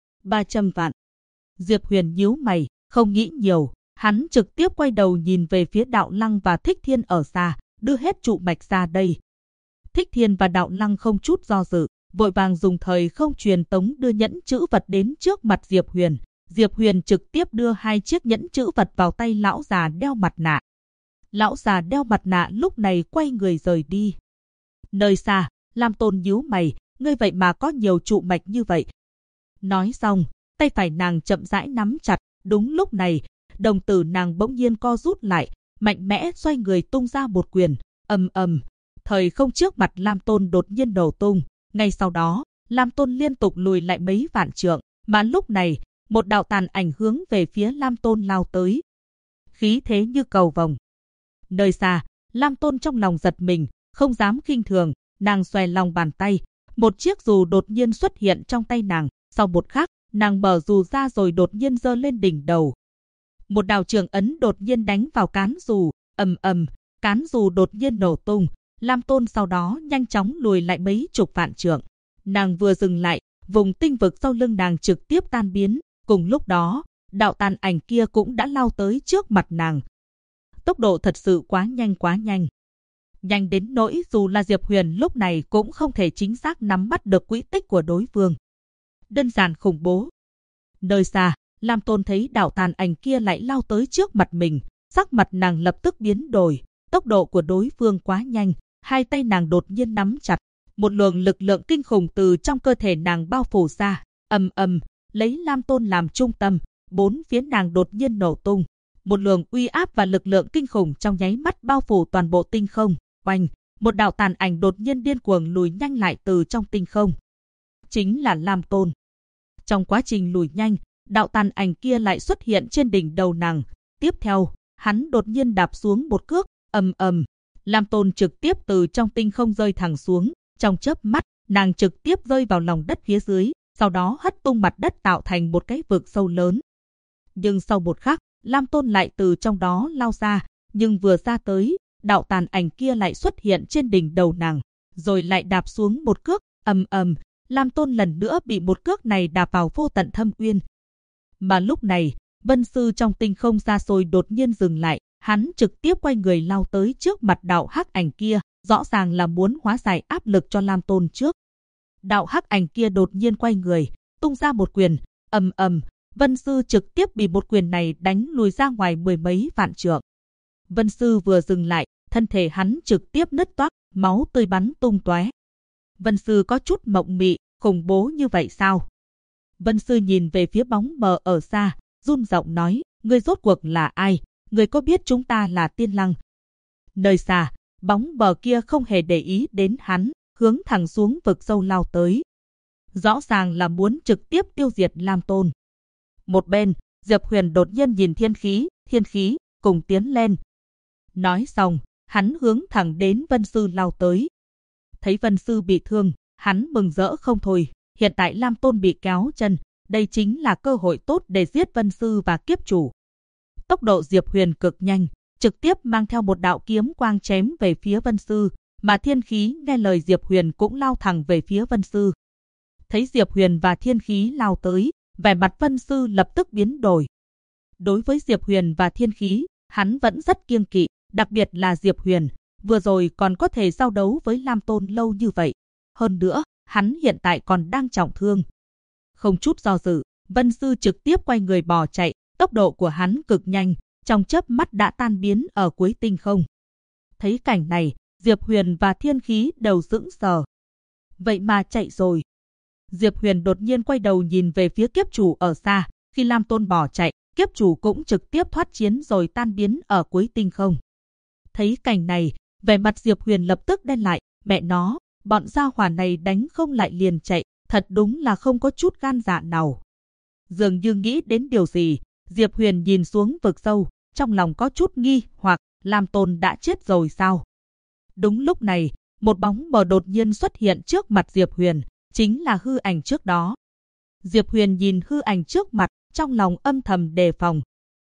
300 vạn. Diệp Huyền nhíu mày, không nghĩ nhiều, hắn trực tiếp quay đầu nhìn về phía Đạo Lăng và Thích Thiên ở xa, đưa hết trụ mạch ra đây. Thích Thiên và Đạo Lăng không chút do dự, vội vàng dùng thời không truyền tống đưa nhẫn chữ vật đến trước mặt Diệp Huyền. Diệp Huyền trực tiếp đưa 2 chiếc nhẫn chữ vật vào tay lão già đeo mặt nạ. Lão già đeo mặt nạ lúc này quay người rời đi. Nơi xa, Lam Tôn nhíu mày, ngươi vậy mà có nhiều trụ mạch như vậy. Nói xong, tay phải nàng chậm rãi nắm chặt, đúng lúc này, đồng tử nàng bỗng nhiên co rút lại, mạnh mẽ xoay người tung ra một quyền, ầm ầm, thời không trước mặt Lam Tôn đột nhiên nổ tung, ngay sau đó, Lam Tôn liên tục lùi lại mấy vạn trượng, mà lúc này, một đạo tàn ảnh hướng về phía Lam Tôn lao tới. Khí thế như cầu vồng. Nơi xa, Lam Tôn trong lòng giật mình, không dám khinh thường, nàng xòe lòng bàn tay, một chiếc dù đột nhiên xuất hiện trong tay nàng, sau một khắc, nàng mở dù ra rồi đột nhiên giơ lên đỉnh đầu. Một đạo trường ấn đột nhiên đánh vào cán dù, ầm ầm, cán dù đột nhiên nổ tung, Lam Tôn sau đó nhanh chóng lùi lại mấy chục vạn trượng. Nàng vừa dừng lại, vùng tinh vực sau lưng nàng trực tiếp tan biến, cùng lúc đó, đạo tàn ảnh kia cũng đã lao tới trước mặt nàng. Tốc độ thật sự quá nhanh quá nhanh. Nhanh đến nỗi dù là Diệp Huyền lúc này cũng không thể chính xác nắm bắt được quỹ tích của đối phương. Đơn giản khủng bố. Nơi xa, Lam Tôn thấy đạo tàn ảnh kia lại lao tới trước mặt mình, sắc mặt nàng lập tức biến đổi, tốc độ của đối phương quá nhanh, hai tay nàng đột nhiên nắm chặt, một luồng lực lượng kinh khủng từ trong cơ thể nàng bao phủ ra, ầm ầm, lấy Lam Tôn làm trung tâm, bốn phía nàng đột nhiên nổ tung. Một luồng uy áp và lực lượng kinh khủng trong nháy mắt bao phủ toàn bộ tinh không. Oanh, một đạo tàn ảnh đột nhiên điên cuồng lùi nhanh lại từ trong tinh không. Chính là Lam Tôn. Trong quá trình lùi nhanh, đạo tàn ảnh kia lại xuất hiện trên đỉnh đầu nàng. Tiếp theo, hắn đột nhiên đạp xuống một cước, ầm ầm. Lam Tôn trực tiếp từ trong tinh không rơi thẳng xuống. Trong chớp mắt, nàng trực tiếp rơi vào lòng đất phía dưới, sau đó hất tung mặt đất tạo thành một cái vực sâu lớn. Nhưng sau một khắc, Lam Tôn lại từ trong đó lao ra, nhưng vừa ra tới, đạo tàn ảnh kia lại xuất hiện trên đỉnh đầu nàng, rồi lại đạp xuống một cước, ầm ầm. Lam Tôn lần nữa bị một cước này đạp vào vô tận thâm uyên. Mà lúc này, Vân Sư trong tinh không xa xôi đột nhiên dừng lại, hắn trực tiếp quay người lao tới trước mặt đạo hắc ảnh kia, rõ ràng là muốn hóa giải áp lực cho Lam Tôn trước. Đạo hắc ảnh kia đột nhiên quay người, tung ra một quyền, ầm ầm. Vân Sư trực tiếp bị một quyền này đánh lùi ra ngoài mười mấy vạn trượng. Vân Sư vừa dừng lại, thân thể hắn trực tiếp nứt toác, máu tươi bắn tung tóe. Vân Sư có chút mộng mị, khủng bố như vậy sao? Vân Sư nhìn về phía bóng mờ ở xa, run giọng nói, ngươi rốt cuộc là ai? Ngươi có biết chúng ta là Tiên Lăng? Nơi xa, bóng mờ kia không hề để ý đến hắn, hướng thẳng xuống vực sâu lao tới. Rõ ràng là muốn trực tiếp tiêu diệt Lam Tôn. Một bên, Diệp Huyền đột nhiên nhìn Thiên Khí, cùng tiến lên. Nói xong, hắn hướng thẳng đến Vân Sư lao tới. Thấy Vân Sư bị thương, hắn mừng rỡ không thôi. Hiện tại Lam Tôn bị kéo chân, đây chính là cơ hội tốt để giết Vân Sư và kiếp chủ. Tốc độ Diệp Huyền cực nhanh, trực tiếp mang theo một đạo kiếm quang chém về phía Vân Sư, mà Thiên Khí nghe lời Diệp Huyền cũng lao thẳng về phía Vân Sư. Thấy Diệp Huyền và Thiên Khí lao tới, vẻ mặt Vân Sư lập tức biến đổi. Đối với Diệp Huyền và Thiên Khí, hắn vẫn rất kiêng kỵ, đặc biệt là Diệp Huyền, vừa rồi còn có thể giao đấu với Lam Tôn lâu như vậy. Hơn nữa, hắn hiện tại còn đang trọng thương. Không chút do dự, Vân Sư trực tiếp quay người bỏ chạy, tốc độ của hắn cực nhanh, trong chớp mắt đã tan biến ở cuối tinh không. Thấy cảnh này, Diệp Huyền và Thiên Khí đều sững sờ. Vậy mà chạy rồi. Diệp Huyền đột nhiên quay đầu nhìn về phía kiếp chủ ở xa, khi Lam Tôn bỏ chạy, kiếp chủ cũng trực tiếp thoát chiến rồi tan biến ở cuối tinh không. Thấy cảnh này, vẻ mặt Diệp Huyền lập tức đen lại, mẹ nó, bọn gia hỏa này đánh không lại liền chạy, thật đúng là không có chút gan dạ nào. Dường như nghĩ đến điều gì, Diệp Huyền nhìn xuống vực sâu, trong lòng có chút nghi hoặc, Lam Tôn đã chết rồi sao? Đúng lúc này, một bóng mờ đột nhiên xuất hiện trước mặt Diệp Huyền, chính là hư ảnh trước đó. Diệp Huyền nhìn hư ảnh trước mặt, trong lòng âm thầm đề phòng.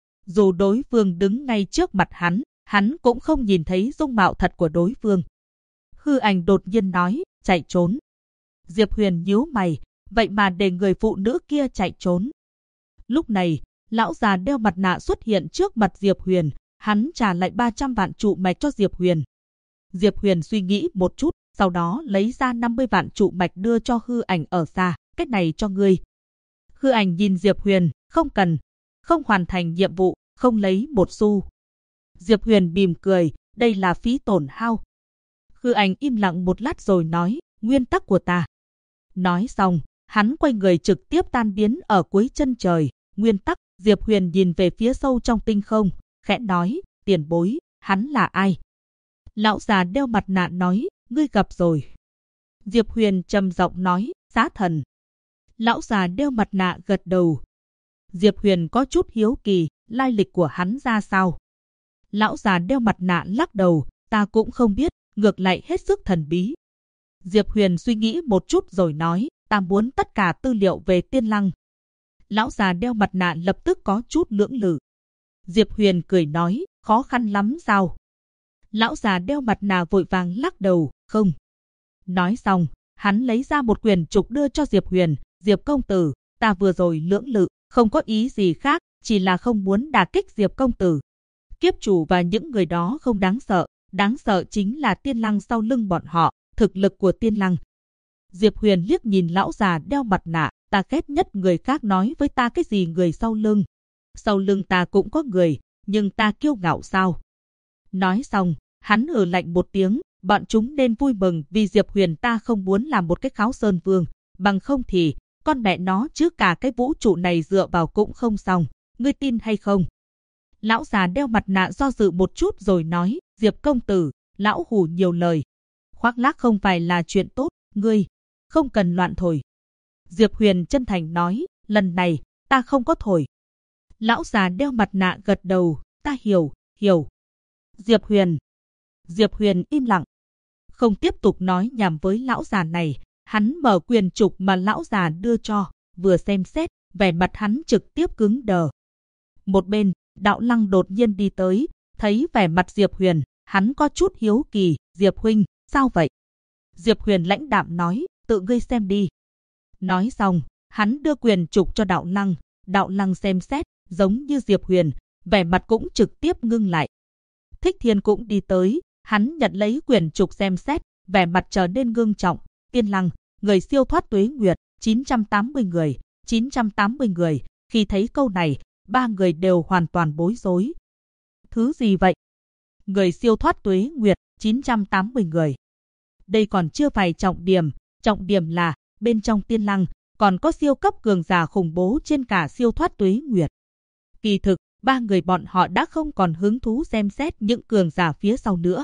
Dù đối phương đứng ngay trước mặt hắn cũng không nhìn thấy dung mạo thật của đối phương. Hư ảnh đột nhiên nói, chạy trốn. Diệp Huyền nhíu mày, vậy mà để người phụ nữ kia chạy trốn. Lúc này, lão già đeo mặt nạ xuất hiện trước mặt Diệp Huyền, hắn trả lại 300 vạn trụ mạch cho Diệp Huyền. Diệp Huyền suy nghĩ một chút, sau đó lấy ra 50 vạn trụ mạch đưa cho hư ảnh ở xa, cái này cho ngươi. Hư ảnh nhìn Diệp Huyền, không cần, không hoàn thành nhiệm vụ, không lấy một xu. Diệp Huyền mỉm cười, đây là phí tổn hao. Hư ảnh im lặng một lát rồi nói, nguyên tắc của ta. Nói xong, hắn quay người trực tiếp tan biến ở cuối chân trời. Nguyên tắc, Diệp Huyền nhìn về phía sâu trong tinh không, khẽ nói, tiền bối, hắn là ai? Lão già đeo mặt nạ nói, ngươi gặp rồi. Diệp Huyền trầm giọng nói, Giá Thần. Lão già đeo mặt nạ gật đầu. Diệp Huyền có chút hiếu kỳ, lai lịch của hắn ra sao? Lão già đeo mặt nạ lắc đầu, ta cũng không biết, ngược lại hết sức thần bí. Diệp Huyền suy nghĩ một chút rồi nói, ta muốn tất cả tư liệu về Tiên Lăng. Lão già đeo mặt nạ lập tức có chút lưỡng lự. Diệp Huyền cười nói, khó khăn lắm sao? Lão già đeo mặt nạ vội vàng lắc đầu, không. Nói xong, hắn lấy ra một quyển trục đưa cho Diệp Huyền, Diệp công tử, ta vừa rồi lưỡng lự, không có ý gì khác, chỉ là không muốn đả kích Diệp công tử. Kiếp chủ và những người đó không đáng sợ chính là Tiên Lăng sau lưng bọn họ, thực lực của Tiên Lăng. Diệp Huyền liếc nhìn lão già đeo mặt nạ, ta ghét nhất người khác nói với ta cái gì người sau lưng. Sau lưng ta cũng có người, nhưng ta kiêu ngạo sao? Nói xong, hắn lạnh một tiếng, bọn chúng nên vui mừng vì Diệp Huyền ta không muốn làm một cái Kháo Sơn Vương, bằng không thì, con mẹ nó chứ cả cái vũ trụ này dựa vào cũng không xong, ngươi tin hay không? Lão già đeo mặt nạ do dự một chút rồi nói, Diệp công tử, lão hù nhiều lời. Khoác lác không phải là chuyện tốt, ngươi không cần loạn thổi. Diệp Huyền chân thành nói, lần này, ta không có thổi. Lão già đeo mặt nạ gật đầu, ta hiểu. Diệp Huyền im lặng, không tiếp tục nói nhảm với lão già này. Hắn mở quyền trục mà lão già đưa cho, vừa xem xét, vẻ mặt hắn trực tiếp cứng đờ. Một bên, Đạo Lăng đột nhiên đi tới, thấy vẻ mặt Diệp Huyền, hắn có chút hiếu kỳ, Diệp huynh, sao vậy? Diệp Huyền lãnh đạm nói, tự ngươi xem đi. Nói xong, hắn đưa quyền trục cho Đạo Lăng xem xét, giống như Diệp Huyền, vẻ mặt cũng trực tiếp ngưng lại. Thích Thiên cũng đi tới, hắn nhận lấy quyền trục xem xét, vẻ mặt trở nên ngưng trọng, Tiên Lăng, người siêu thoát tuế nguyệt, 980 người, khi thấy câu này, ba người đều hoàn toàn bối rối. Thứ gì vậy? Người siêu thoát tuế nguyệt, 980 người. Đây còn chưa phải trọng điểm là, bên trong Tiên Lăng, còn có siêu cấp cường giả khủng bố trên cả siêu thoát tuế nguyệt. Kỳ thực, ba người bọn họ đã không còn hứng thú xem xét những cường giả phía sau nữa.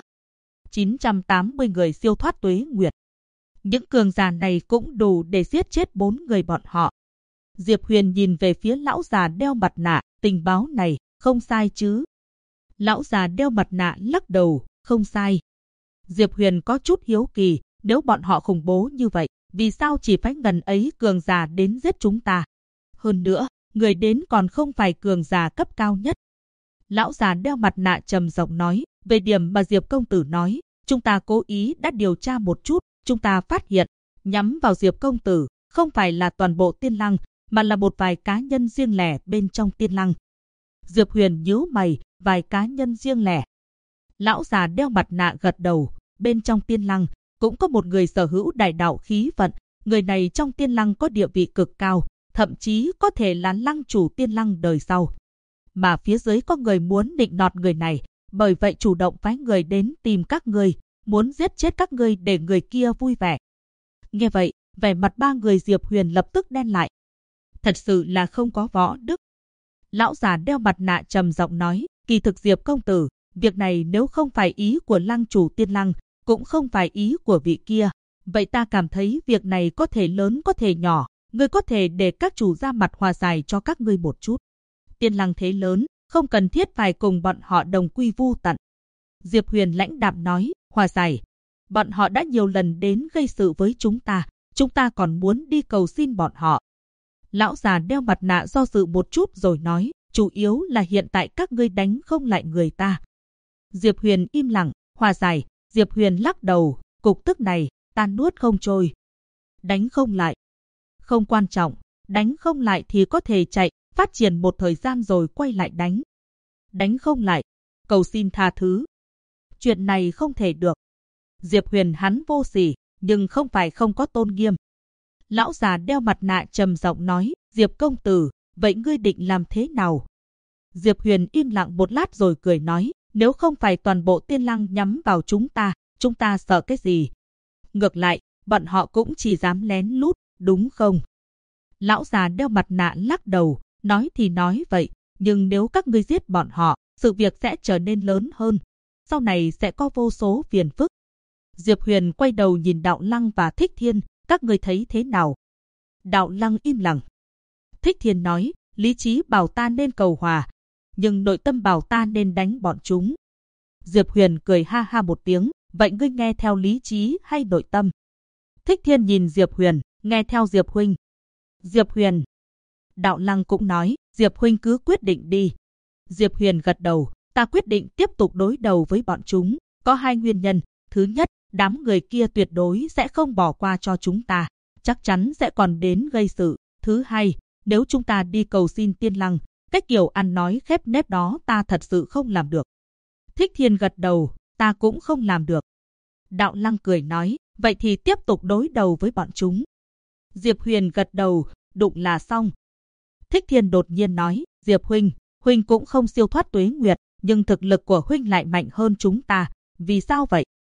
980 người siêu thoát tuế nguyệt. Những cường giả này cũng đủ để giết chết 4 người bọn họ. Diệp Huyền nhìn về phía lão già đeo mặt nạ, tình báo này, không sai chứ? Lão già đeo mặt nạ lắc đầu, không sai. Diệp Huyền có chút hiếu kỳ, nếu bọn họ khủng bố như vậy, vì sao chỉ phái ngần ấy cường giả đến giết chúng ta? Hơn nữa, người đến còn không phải cường giả cấp cao nhất. Lão già đeo mặt nạ trầm giọng nói, về điểm mà Diệp công tử nói, chúng ta cố ý đã điều tra một chút, chúng ta phát hiện, nhắm vào Diệp công tử, không phải là toàn bộ Tiên Lăng, mà là một vài cá nhân riêng lẻ bên trong Tiên Lăng. Diệp Huyền nhíu mày, vài cá nhân riêng lẻ. Lão già đeo mặt nạ gật đầu, bên trong Tiên Lăng, cũng có một người sở hữu đại đạo khí vận, người này trong Tiên Lăng có địa vị cực cao, thậm chí có thể là lăng chủ Tiên Lăng đời sau. Mà phía dưới có người muốn nịnh nọt người này, bởi vậy chủ động phái người đến tìm các ngươi, muốn giết chết các ngươi để người kia vui vẻ. Nghe vậy, vẻ mặt ba người Diệp Huyền lập tức đen lại. Thật sự là không có võ đức. Lão già đeo mặt nạ trầm giọng nói, kỳ thực Diệp công tử, việc này nếu không phải ý của lăng chủ Tiên Lăng, cũng không phải ý của vị kia. Vậy ta cảm thấy việc này có thể lớn có thể nhỏ, ngươi có thể để các chủ ra mặt hòa giải cho các ngươi một chút. Tiên Lăng thế lớn, không cần thiết phải cùng bọn họ đồng quy vu tận. Diệp Huyền lãnh đạm nói, hòa giải. Bọn họ đã nhiều lần đến gây sự với chúng ta còn muốn đi cầu xin bọn họ. Lão già đeo mặt nạ do dự một chút rồi nói, chủ yếu là hiện tại các ngươi đánh không lại người ta. Diệp Huyền im lặng, hòa giải. Diệp Huyền lắc đầu, cục tức này, ta nuốt không trôi. Đánh không lại. Không quan trọng, đánh không lại thì có thể chạy, phát triển một thời gian rồi quay lại đánh. Đánh không lại, cầu xin tha thứ. Chuyện này không thể được. Diệp Huyền hắn vô sỉ, nhưng không phải không có tôn nghiêm. Lão già đeo mặt nạ trầm giọng nói, Diệp công tử, vậy ngươi định làm thế nào? Diệp Huyền im lặng một lát rồi cười nói, nếu không phải toàn bộ Tiên Lăng nhắm vào chúng ta sợ cái gì? Ngược lại, bọn họ cũng chỉ dám lén lút, đúng không? Lão già đeo mặt nạ lắc đầu, nói thì nói vậy, nhưng nếu các ngươi giết bọn họ, sự việc sẽ trở nên lớn hơn. Sau này sẽ có vô số phiền phức. Diệp Huyền quay đầu nhìn Đạo Lăng và Thích Thiên, các ngươi thấy thế nào? Đạo Lăng im lặng. Thích Thiên nói, lý trí bảo ta nên cầu hòa, nhưng nội tâm bảo ta nên đánh bọn chúng. Diệp Huyền cười ha ha một tiếng, vậy ngươi nghe theo lý trí hay nội tâm? Thích Thiên nhìn Diệp Huyền, nghe theo Diệp huynh. Diệp Huyền. Đạo Lăng cũng nói, Diệp huynh cứ quyết định đi. Diệp Huyền gật đầu, ta quyết định tiếp tục đối đầu với bọn chúng. Có hai nguyên nhân. Thứ nhất, đám người kia tuyệt đối sẽ không bỏ qua cho chúng ta, chắc chắn sẽ còn đến gây sự. Thứ hai, nếu chúng ta đi cầu xin Tiên Lăng, cái kiểu ăn nói khép nép đó ta thật sự không làm được. Thích Thiên gật đầu, ta cũng không làm được. Đạo Lăng cười nói, vậy thì tiếp tục đối đầu với bọn chúng. Diệp Huyền gật đầu, đụng là xong. Thích Thiên đột nhiên nói, Diệp huynh cũng không siêu thoát tuế nguyệt, nhưng thực lực của huynh lại mạnh hơn chúng ta, vì sao vậy?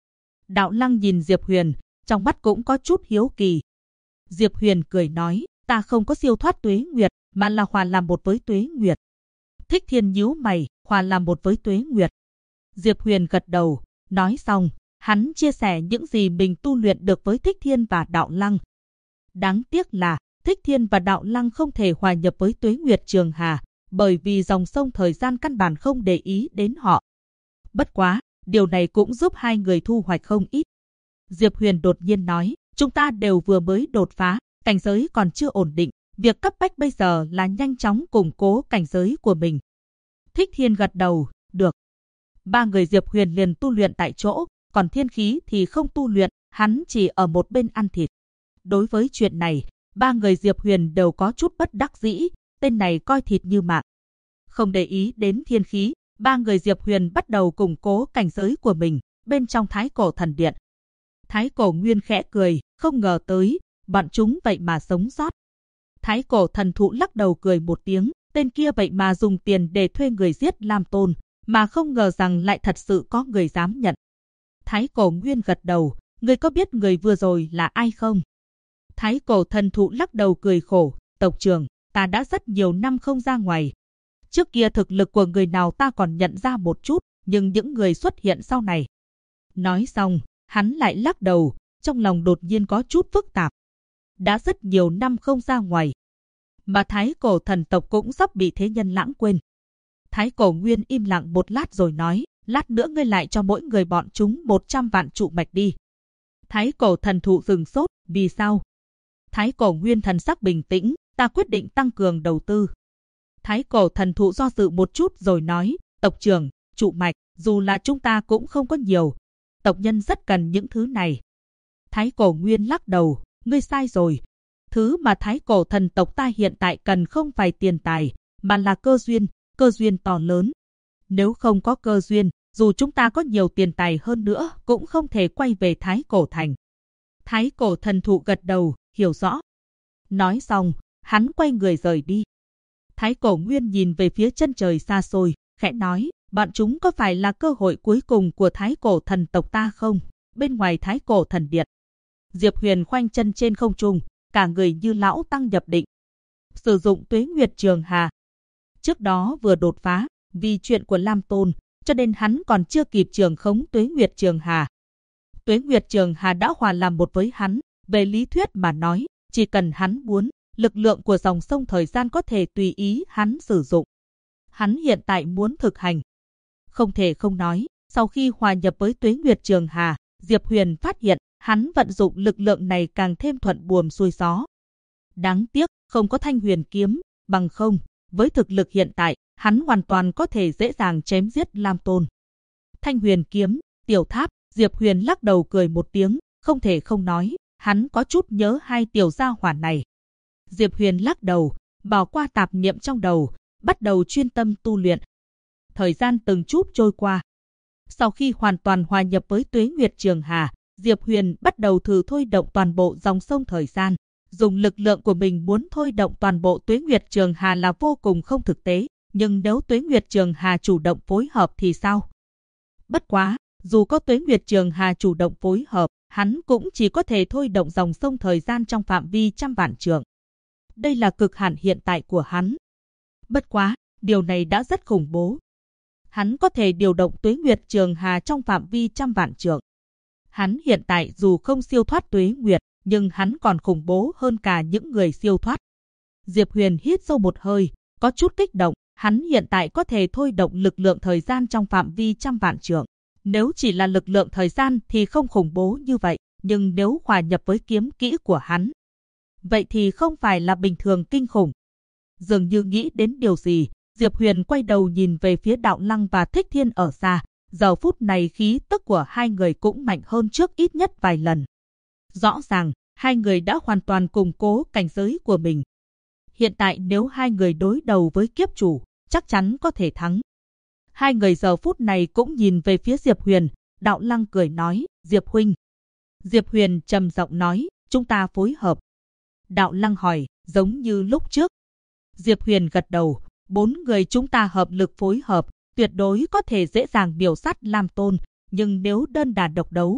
Đạo Lăng nhìn Diệp Huyền, trong mắt cũng có chút hiếu kỳ. Diệp Huyền cười nói, ta không có siêu thoát tuế nguyệt, mà là hòa làm một với tuế nguyệt. Thích Thiên nhíu mày, hòa làm một với tuế nguyệt. Diệp Huyền gật đầu, nói xong, hắn chia sẻ những gì mình tu luyện được với Thích Thiên và Đạo Lăng. Đáng tiếc là, Thích Thiên và Đạo Lăng không thể hòa nhập với tuế nguyệt Trường Hà, bởi vì dòng sông thời gian căn bản không để ý đến họ. Bất quá, điều này cũng giúp hai người thu hoạch không ít. Diệp Huyền đột nhiên nói, chúng ta đều vừa mới đột phá, cảnh giới còn chưa ổn định, việc cấp bách bây giờ là nhanh chóng củng cố cảnh giới của mình. Thích Thiên gật đầu, được. Ba người Diệp Huyền liền tu luyện tại chỗ, còn Thiên Khí thì không tu luyện, hắn chỉ ở một bên ăn thịt. Đối với chuyện này, ba người Diệp Huyền đều có chút bất đắc dĩ, tên này coi thịt như mạng. Không để ý đến Thiên Khí, ba người Diệp Huyền bắt đầu củng cố cảnh giới của mình, bên trong Thái Cổ Thần Điện. Thái Cổ Nguyên khẽ cười, không ngờ tới, bọn chúng vậy mà sống sót. Thái Cổ Thần Thụ lắc đầu cười một tiếng, tên kia vậy mà dùng tiền để thuê người giết Lam Tôn, mà không ngờ rằng lại thật sự có người dám nhận. Thái Cổ Nguyên gật đầu, người có biết người vừa rồi là ai không? Thái Cổ Thần Thụ lắc đầu cười khổ, tộc trưởng, ta đã rất nhiều năm không ra ngoài. Trước kia thực lực của người nào ta còn nhận ra một chút, nhưng những người xuất hiện sau này. Nói xong, hắn lại lắc đầu, trong lòng đột nhiên có chút phức tạp. Đã rất nhiều năm không ra ngoài, mà Thái Cổ thần tộc cũng sắp bị thế nhân lãng quên. Thái Cổ Nguyên im lặng một lát rồi nói, lát nữa ngươi lại cho mỗi người bọn chúng 100 vạn trụ mạch đi. Thái Cổ Thần Thụ dừng sốt, vì sao? Thái Cổ Nguyên thần sắc bình tĩnh, ta quyết định tăng cường đầu tư. Thái Cổ Thần Thụ do dự một chút rồi nói, tộc trưởng, trụ mạch, dù là chúng ta cũng không có nhiều. Tộc nhân rất cần những thứ này. Thái Cổ Nguyên lắc đầu, ngươi sai rồi. Thứ mà Thái Cổ thần tộc ta hiện tại cần không phải tiền tài, mà là cơ duyên to lớn. Nếu không có cơ duyên, dù chúng ta có nhiều tiền tài hơn nữa, cũng không thể quay về Thái Cổ Thành. Thái Cổ Thần Thụ gật đầu, hiểu rõ. Nói xong, hắn quay người rời đi. Thái Cổ Nguyên nhìn về phía chân trời xa xôi, khẽ nói, bọn chúng có phải là cơ hội cuối cùng của Thái Cổ thần tộc ta không? Bên ngoài Thái Cổ thần điện, Diệp Huyền khoanh chân trên không trung, cả người như lão tăng nhập định. Sử dụng Tuế Nguyệt Trường Hà. Trước đó vừa đột phá, vì chuyện của Lam Tôn, cho nên hắn còn chưa kịp trường khống Tuế Nguyệt Trường Hà. Tuế Nguyệt Trường Hà đã hòa làm một với hắn, về lý thuyết mà nói, chỉ cần hắn muốn, lực lượng của dòng sông thời gian có thể tùy ý hắn sử dụng. Hắn hiện tại muốn thực hành. Không thể không nói, sau khi hòa nhập với Tuế Nguyệt Trường Hà, Diệp Huyền phát hiện, hắn vận dụng lực lượng này càng thêm thuận buồm xuôi gió. Đáng tiếc, không có Thanh Huyền kiếm, bằng không, với thực lực hiện tại, hắn hoàn toàn có thể dễ dàng chém giết Lam Tôn. Thanh Huyền kiếm, tiểu tháp, Diệp Huyền lắc đầu cười một tiếng, không thể không nói, hắn có chút nhớ hai tiểu gia hỏa này. Diệp Huyền lắc đầu, bỏ qua tạp niệm trong đầu, bắt đầu chuyên tâm tu luyện. Thời gian từng chút trôi qua. Sau khi hoàn toàn hòa nhập với Tuế Nguyệt Trường Hà, Diệp Huyền bắt đầu thử thôi động toàn bộ dòng sông thời gian. Dùng lực lượng của mình muốn thôi động toàn bộ Tuế Nguyệt Trường Hà là vô cùng không thực tế, nhưng nếu Tuế Nguyệt Trường Hà chủ động phối hợp thì sao? Bất quá, dù có Tuế Nguyệt Trường Hà chủ động phối hợp, hắn cũng chỉ có thể thôi động dòng sông thời gian trong phạm vi trăm vạn trượng. Đây là cực hạn hiện tại của hắn. Bất quá, điều này đã rất khủng bố. Hắn có thể điều động Tuế Nguyệt Trường Hà trong phạm vi trăm vạn trượng. Hắn hiện tại dù không siêu thoát Tuế Nguyệt, nhưng hắn còn khủng bố hơn cả những người siêu thoát. Diệp Huyền hít sâu một hơi, có chút kích động, hắn hiện tại có thể thôi động lực lượng thời gian trong phạm vi trăm vạn trượng. Nếu chỉ là lực lượng thời gian thì không khủng bố như vậy, nhưng nếu hòa nhập với kiếm kỹ của hắn, vậy thì không phải là bình thường kinh khủng. Dường như nghĩ đến điều gì, Diệp Huyền quay đầu nhìn về phía Đạo Lăng và Thích Thiên ở xa. Giờ phút này khí tức của hai người cũng mạnh hơn trước ít nhất vài lần. Rõ ràng, hai người đã hoàn toàn củng cố cảnh giới của mình. Hiện tại nếu hai người đối đầu với kiếp chủ, chắc chắn có thể thắng. Hai người giờ phút này cũng nhìn về phía Diệp Huyền. Đạo Lăng cười nói, Diệp huynh. Diệp Huyền trầm giọng nói, chúng ta phối hợp. Đạo Lăng hỏi, giống như lúc trước. Diệp Huyền gật đầu, 4 người chúng ta hợp lực phối hợp, tuyệt đối có thể dễ dàng miểu sát Lam Tôn, nhưng nếu đơn đả độc đấu,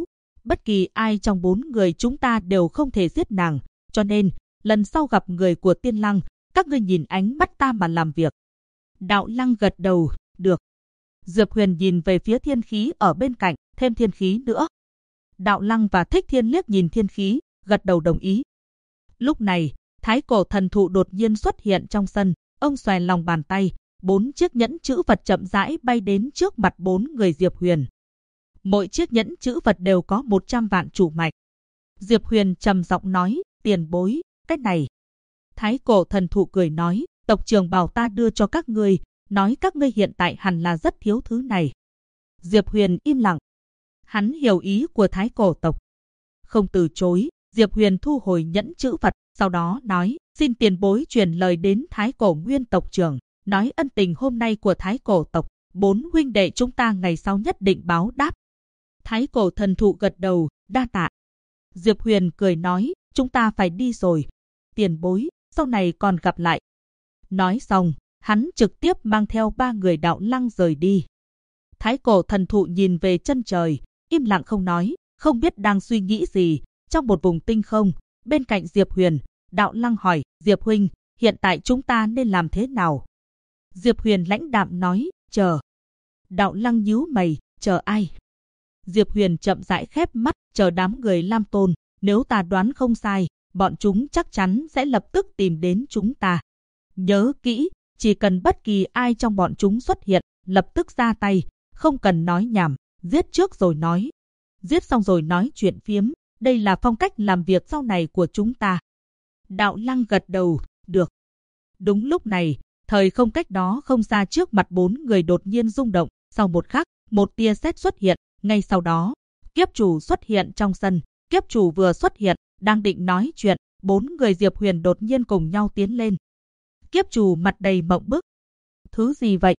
Bất kỳ ai trong 4 người chúng ta đều không thể giết nàng, cho nên, lần sau gặp người của Tiên Lăng, các ngươi nhìn ánh mắt ta mà làm việc. Đạo Lăng gật đầu, được. Diệp Huyền nhìn về phía thiên khí ở bên cạnh, thêm thiên khí nữa. Đạo Lăng và Thích Thiên liếc nhìn thiên khí, gật đầu đồng ý. Lúc này, Thái Cổ Thần Thụ đột nhiên xuất hiện trong sân, ông xòe lòng bàn tay, 4 chiếc nhẫn chữ vật chậm rãi bay đến trước mặt 4 người Diệp Huyền. Mỗi chiếc nhẫn chữ vật đều có 100 vạn chủ mạch. Diệp Huyền trầm giọng nói, tiền bối, cái này. Thái Cổ Thần Thụ cười nói, tộc trưởng bảo ta đưa cho các ngươi, nói các ngươi hiện tại hẳn là rất thiếu thứ này. Diệp Huyền im lặng. Hắn hiểu ý của Thái Cổ tộc. Không từ chối, Diệp Huyền thu hồi nhẫn chữ vật, sau đó nói, xin tiền bối truyền lời đến Thái Cổ Nguyên tộc trưởng, nói ân tình hôm nay của Thái Cổ tộc, 4 huynh đệ chúng ta ngày sau nhất định báo đáp. Thái Cổ Thần Thụ gật đầu, đa tạ. Diệp Huyền cười nói, chúng ta phải đi rồi. Tiền bối, sau này còn gặp lại. Nói xong, hắn trực tiếp mang theo 3 người Đạo Lăng rời đi. Thái Cổ Thần Thụ nhìn về chân trời, im lặng không nói, không biết đang suy nghĩ gì. Trong một vùng tinh không, bên cạnh Diệp Huyền, Đạo Lăng hỏi, Diệp huynh, hiện tại chúng ta nên làm thế nào? Diệp Huyền lãnh đạm nói, chờ. Đạo Lăng nhíu mày, chờ ai? Diệp Huyền chậm rãi khép mắt, chờ đám người Lam Tôn, nếu ta đoán không sai, bọn chúng chắc chắn sẽ lập tức tìm đến chúng ta. Nhớ kỹ, chỉ cần bất kỳ ai trong bọn chúng xuất hiện, lập tức ra tay, không cần nói nhảm, giết trước rồi nói. Giết xong rồi nói chuyện phiếm, đây là phong cách làm việc sau này của chúng ta. Đạo Lăng gật đầu, được. Đúng lúc này, thời không cách đó không xa trước mặt 4 người đột nhiên rung động, sau một khắc, một tia sét xuất hiện, ngay sau đó, kiếp chủ xuất hiện trong sân, kiếp chủ vừa xuất hiện, đang định nói chuyện, 4 người Diệp Huyền đột nhiên cùng nhau tiến lên. Kiếp chủ mặt đầy mộng bức. Thứ gì vậy?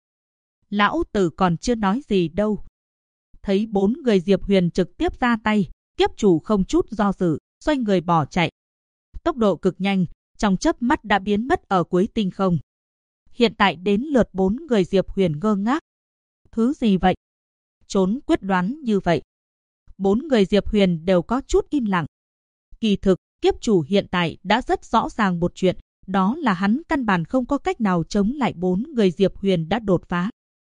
Lão tử còn chưa nói gì đâu. Thấy 4 người Diệp Huyền trực tiếp ra tay, kiếp chủ không chút do dự, xoay người bỏ chạy. Tốc độ cực nhanh, trong chớp mắt đã biến mất ở cuối tinh không. Hiện tại đến lượt 4 người Diệp Huyền ngơ ngác. Thứ gì vậy? Trốn quyết đoán như vậy. 4 người Diệp Huyền đều có chút im lặng. Kỳ thực, kiếp chủ hiện tại đã rất rõ ràng một chuyện, đó là hắn căn bản không có cách nào chống lại 4 người Diệp Huyền đã đột phá.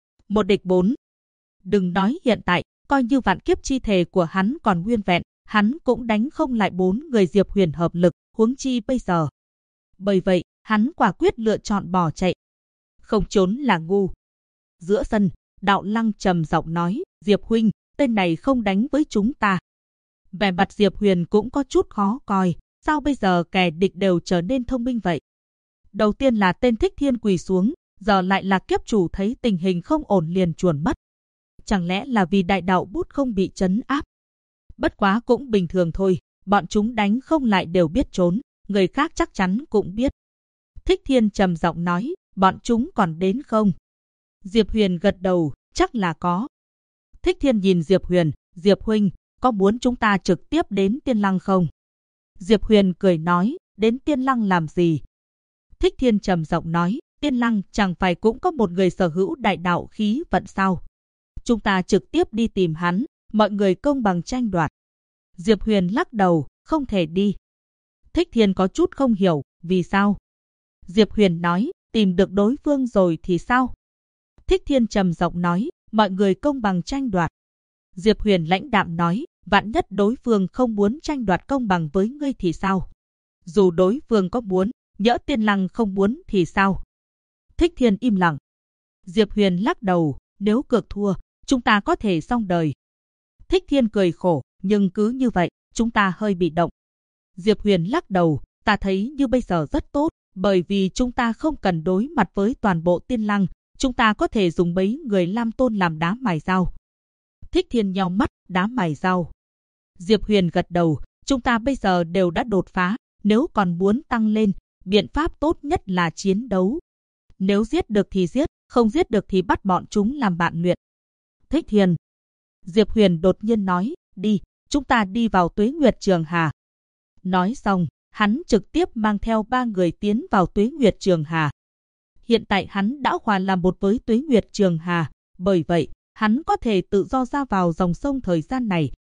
1 địch 4. Đừng nói hiện tại, coi như vạn kiếp chi thể của hắn còn nguyên vẹn, hắn cũng đánh không lại 4 người Diệp Huyền hợp lực, huống chi bây giờ. Bởi vậy, hắn quả quyết lựa chọn bỏ chạy. Không trốn là ngu. Giữa sân, Đạo Lăng trầm giọng nói, Diệp huynh, tên này không đánh với chúng ta. Vẻ mặt Diệp Huyền cũng có chút khó coi, sao bây giờ kẻ địch đều trở nên thông minh vậy? Đầu tiên là tên Thích Thiên quỳ xuống, giờ lại là kiếp chủ thấy tình hình không ổn liền chuồn mất. Chẳng lẽ là vì đại đạo bút không bị trấn áp? Bất quá cũng bình thường thôi, bọn chúng đánh không lại đều biết trốn, người khác chắc chắn cũng biết. Thích Thiên trầm giọng nói, bọn chúng còn đến không? Diệp Huyền gật đầu, chắc là có. Thích Thiên nhìn Diệp Huyền, Diệp huynh, có muốn chúng ta trực tiếp đến Tiên Lăng không? Diệp Huyền cười nói, đến Tiên Lăng làm gì? Thích Thiên trầm giọng nói, Tiên Lăng chẳng phải cũng có một người sở hữu đại đạo khí vận sao? Chúng ta trực tiếp đi tìm hắn, mọi người công bằng tranh đoạt. Diệp Huyền lắc đầu, không thể đi. Thích Thiên có chút không hiểu, vì sao? Diệp Huyền nói, tìm được đối phương rồi thì sao? Thích Thiên trầm giọng nói, mọi người công bằng tranh đoạt. Diệp Huyền lãnh đạm nói, vạn nhất đối phương không muốn tranh đoạt công bằng với ngươi thì sao? Dù đối phương có muốn, nhỡ Tiên Lăng không muốn thì sao? Thích Thiên im lặng. Diệp Huyền lắc đầu, nếu cược thua, chúng ta có thể xong đời. Thích Thiên cười khổ, nhưng cứ như vậy, chúng ta hơi bị động. Diệp Huyền lắc đầu, ta thấy như bây giờ rất tốt, bởi vì chúng ta không cần đối mặt với toàn bộ Tiên Lăng, chúng ta có thể dùng mấy người Lam Tôn làm đá mài dao. Thích Thiên nheo mắt, đá mài dao. Diệp Huyền gật đầu, chúng ta bây giờ đều đã đột phá, nếu còn muốn tăng lên, biện pháp tốt nhất là chiến đấu. Nếu giết được thì giết, không giết được thì bắt bọn chúng làm bạn luyện. Thích Thiên. Diệp Huyền đột nhiên nói, đi, chúng ta đi vào Tuế Nguyệt Trường Hà. Nói xong, hắn trực tiếp mang theo 3 người tiến vào Tuế Nguyệt Trường Hà. Hiện tại hắn đã hòa làm một với Tuế Nguyệt Trường Hà, bởi vậy, hắn có thể tự do ra vào dòng sông thời gian này.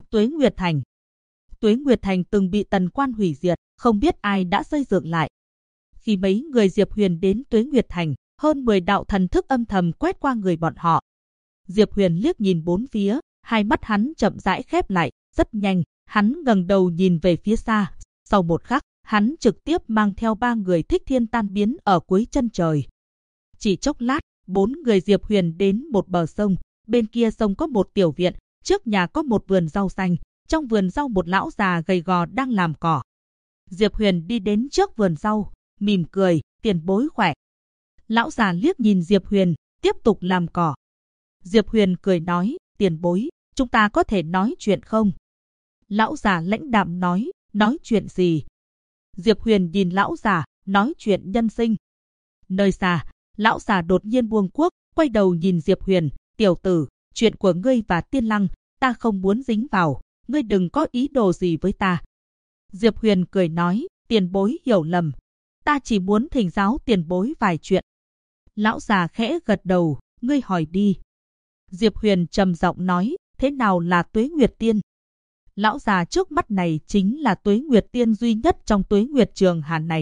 Tuế Nguyệt Thành. Tuế Nguyệt Thành từng bị Tần Quan hủy diệt, không biết ai đã xây dựng lại. Khi mấy người Diệp Huyền đến Tuế Nguyệt Thành, hơn 10 đạo thần thức âm thầm quét qua người bọn họ. Diệp Huyền liếc nhìn bốn phía, hai mắt hắn chậm rãi khép lại, rất nhanh, hắn ngẩng đầu nhìn về phía xa. Sau một khắc, hắn trực tiếp mang theo 3 người Thích Thiên tan biến ở cuối chân trời. Chỉ chốc lát, 4 người Diệp Huyền đến một bờ sông, bên kia sông có một tiểu viện, trước nhà có một vườn rau xanh, trong vườn rau một lão già gầy gò đang làm cỏ. Diệp Huyền đi đến trước vườn rau, mỉm cười, tiền bối khỏe. Lão già liếc nhìn Diệp Huyền, tiếp tục làm cỏ. Diệp Huyền cười nói, tiền bối, chúng ta có thể nói chuyện không? Lão già lãnh đạm nói chuyện gì? Diệp Huyền nhìn lão già, nói chuyện nhân sinh. Nơi xa, lão già đột nhiên buông cuốc, quay đầu nhìn Diệp Huyền, tiểu tử, chuyện của ngươi và Tiên Lăng, ta không muốn dính vào, ngươi đừng có ý đồ gì với ta. Diệp Huyền cười nói, tiền bối hiểu lầm, ta chỉ muốn thỉnh giáo tiền bối vài chuyện. Lão già khẽ gật đầu, ngươi hỏi đi. Diệp Huyền trầm giọng nói, thế nào là Tuế Nguyệt Tiên? Lão già trước mắt này chính là Tuế Nguyệt Tiên duy nhất trong Tuế Nguyệt Trường Hà này.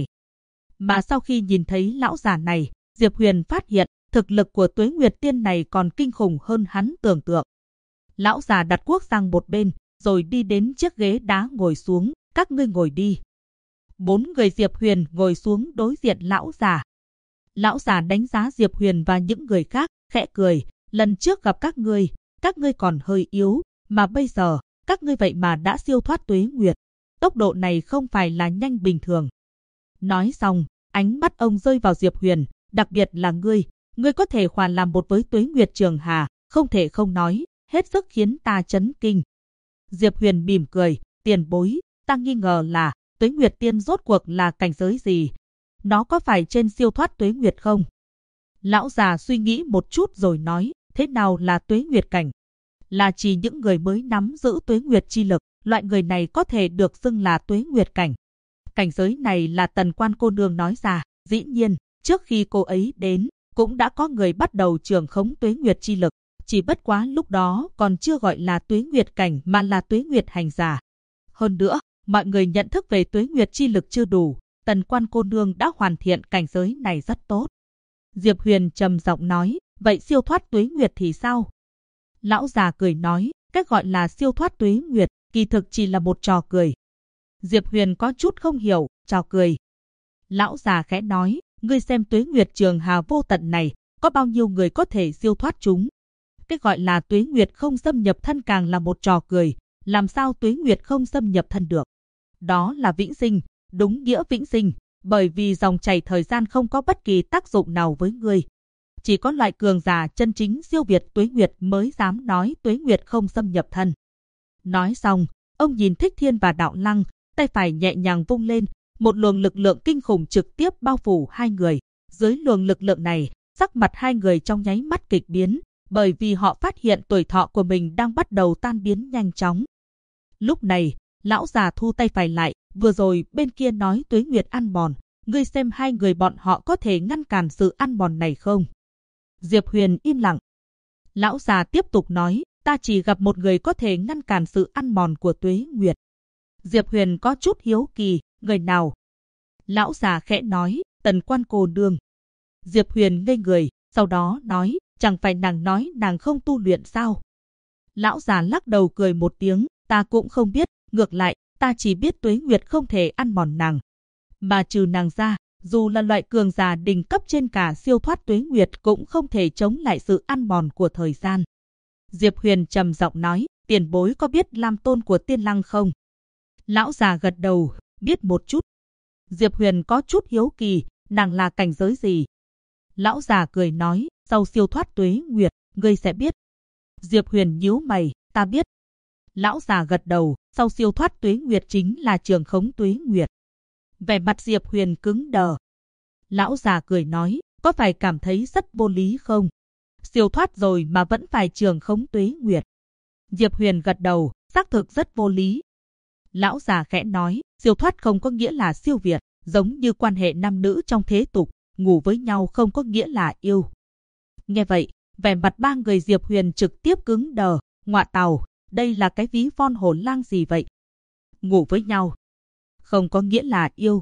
Mà sau khi nhìn thấy lão già này, Diệp Huyền phát hiện thực lực của Tuế Nguyệt Tiên này còn kinh khủng hơn hắn tưởng tượng. Lão già đặt cuốc sang một bên, rồi đi đến chiếc ghế đá ngồi xuống, các ngươi ngồi đi. 4 người Diệp Huyền ngồi xuống đối diện lão già. Lão già đánh giá Diệp Huyền và những người khác, khẽ cười, lần trước gặp các ngươi còn hơi yếu, mà bây giờ, các ngươi vậy mà đã siêu thoát Tuế Nguyệt. Tốc độ này không phải là nhanh bình thường. Nói xong, ánh mắt ông rơi vào Diệp Huyền, đặc biệt là ngươi có thể hòa làm một với Tuế Nguyệt Trường Hà, không thể không nói, hết sức khiến ta chấn kinh. Diệp Huyền mỉm cười, tiền bối, ta nghi ngờ là Tuế Nguyệt Tiên rốt cuộc là cảnh giới gì? Nó có phải trên siêu thoát Tuế Nguyệt không? Lão già suy nghĩ một chút rồi nói, thế nào là Tuế Nguyệt cảnh? Là chỉ những người mới nắm giữ Tuế Nguyệt chi lực, loại người này có thể được xưng là Tuế Nguyệt cảnh. Cảnh giới này là Tần Quan cô nương nói ra, dĩ nhiên, trước khi cô ấy đến, cũng đã có người bắt đầu trưởng khống Tuế Nguyệt chi lực, chỉ bất quá lúc đó còn chưa gọi là Tuế Nguyệt cảnh mà là Tuế Nguyệt hành giả. Hơn nữa, mọi người nhận thức về Tuế Nguyệt chi lực chưa đủ, Tần Quan cô nương đã hoàn thiện cảnh giới này rất tốt. Diệp Huyền trầm giọng nói, vậy siêu thoát Tuế Nguyệt thì sao? Lão già cười nói, cách gọi là siêu thoát Tuế Nguyệt, kỳ thực chỉ là một trò cười. Diệp Huyền có chút không hiểu, trò cười. Lão già khẽ nói, ngươi xem Tuế Nguyệt Trường Hà vô tận này, có bao nhiêu người có thể siêu thoát chúng? Cái gọi là Tuế Nguyệt không xâm nhập thân càng là một trò cười, làm sao Tuế Nguyệt không xâm nhập thân được? Đó là vĩnh sinh, đúng nghĩa vĩnh sinh, bởi vì dòng chảy thời gian không có bất kỳ tác dụng nào với ngươi. Chỉ có loại cường giả chân chính siêu việt Tuế Nguyệt mới dám nói Tuế Nguyệt không xâm nhập thân. Nói xong, ông nhìn Thích Thiên và Đạo Lăng, tay phải nhẹ nhàng vung lên, một luồng lực lượng kinh khủng trực tiếp bao phủ hai người. Dưới luồng lực lượng này, sắc mặt hai người trong nháy mắt kịch biến, bởi vì họ phát hiện tuổi thọ của mình đang bắt đầu tan biến nhanh chóng. Lúc này, lão già thu tay phải lại, vừa rồi bên kia nói Tuế Nguyệt ăn mòn, ngươi xem hai người bọn họ có thể ngăn cản sự ăn mòn này không? Diệp Huyền im lặng. Lão già tiếp tục nói, ta chỉ gặp một người có thể ngăn cản sự ăn mòn của Tuế Nguyệt. Diệp Huyền có chút hiếu kỳ, người nào? Lão già khẽ nói, Tần Quan cô nương. Diệp Huyền ngây người, sau đó nói, chẳng phải nàng nói nàng không tu luyện sao? Lão già lắc đầu cười một tiếng, ta cũng không biết, ngược lại, ta chỉ biết Tuế Nguyệt không thể ăn mòn nàng. Mà trừ nàng ra, dù là loại cường giả đỉnh cấp trên cả siêu thoát Tuế Nguyệt cũng không thể chống lại sự ăn mòn của thời gian. Diệp Huyền trầm giọng nói, tiền bối có biết Lam Tôn của Tiên Lăng không? Lão già gật đầu, biết một chút. Diệp Huyền có chút hiếu kỳ, nàng là cảnh giới gì? Lão già cười nói, sau siêu thoát Tuế Nguyệt, ngươi sẽ biết. Diệp Huyền nhíu mày, ta biết. Lão già gật đầu, sau siêu thoát Tuế Nguyệt chính là trường khống Tuế Nguyệt. Vẻ mặt Diệp Huyền cứng đờ. Lão già cười nói, có phải cảm thấy rất vô lý không? Siêu thoát rồi mà vẫn phải trường khống Tuế Nguyệt. Diệp Huyền gật đầu, xác thực rất vô lý. Lão già khẽ nói, siêu thoát không có nghĩa là siêu việt, giống như quan hệ nam nữ trong thế tục, ngủ với nhau không có nghĩa là yêu. Nghe vậy, vẻ mặt ba người Diệp Huyền trực tiếp cứng đờ, ngọa tào, đây là cái ví von hồn lang gì vậy? Ngủ với nhau không có nghĩa là yêu.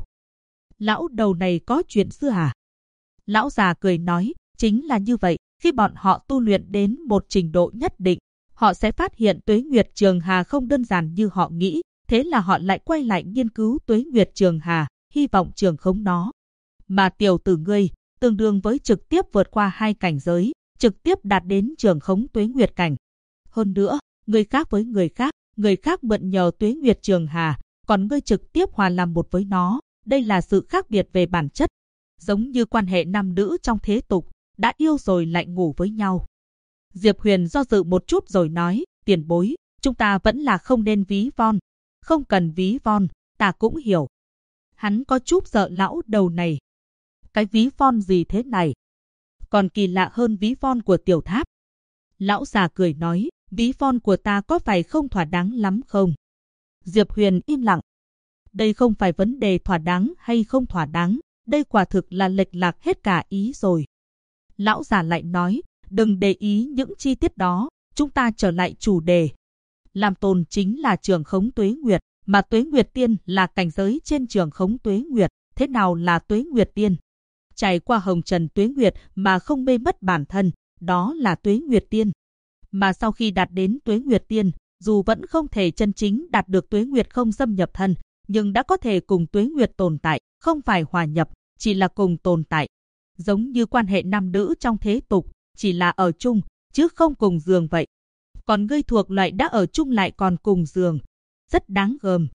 Lão đầu này có chuyện xưa à? Lão già cười nói, chính là như vậy, khi bọn họ tu luyện đến một trình độ nhất định, họ sẽ phát hiện Tuế Nguyệt Trường Hà không đơn giản như họ nghĩ, thế là họ lại quay lại nghiên cứu Tuế Nguyệt Trường Hà, hy vọng trường khống nó. Mà tiểu tử ngươi, tương đương với trực tiếp vượt qua 2 cảnh giới, trực tiếp đạt đến trường khống Tuế Nguyệt cảnh. Hơn nữa, người khác với người khác mượn nhờ Tuế Nguyệt Trường Hà, còn ngươi trực tiếp hòa làm một với nó, đây là sự khác biệt về bản chất. Giống như quan hệ nam nữ trong thế tục, đã yêu rồi lại ngủ với nhau. Diệp Huyền do dự một chút rồi nói, tiền bối, chúng ta vẫn là không nên ví von. Không cần ví von, ta cũng hiểu. Hắn có chút sợ lão đầu này. Cái ví von gì thế này? Còn kỳ lạ hơn ví von của Tiểu Tháp. Lão già cười nói, ví von của ta có phải không thỏa đáng lắm không? Diệp Huyền im lặng. Đây không phải vấn đề thỏa đáng hay không thỏa đáng, đây quả thực là lệch lạc hết cả ý rồi. Lão già lại nói, đừng để ý những chi tiết đó, chúng ta trở lại chủ đề. Làm tồn chính là trường khống Tuế Nguyệt, mà Tuế Nguyệt Tiên là cảnh giới trên trường khống Tuế Nguyệt. Thế nào là Tuế Nguyệt Tiên? Trải qua hồng trần Tuế Nguyệt mà không mê mất bản thân, đó là Tuế Nguyệt Tiên. Mà sau khi đạt đến Tuế Nguyệt Tiên, dù vẫn không thể chân chính đạt được Tuế Nguyệt không xâm nhập thân, nhưng đã có thể cùng Tuế Nguyệt tồn tại, không phải hòa nhập, chỉ là cùng tồn tại. Giống như quan hệ nam nữ trong thế tục, chỉ là ở chung, chứ không cùng giường vậy. Còn ngươi thuộc loại đã ở chung lại còn cùng giường. Rất đáng gờm.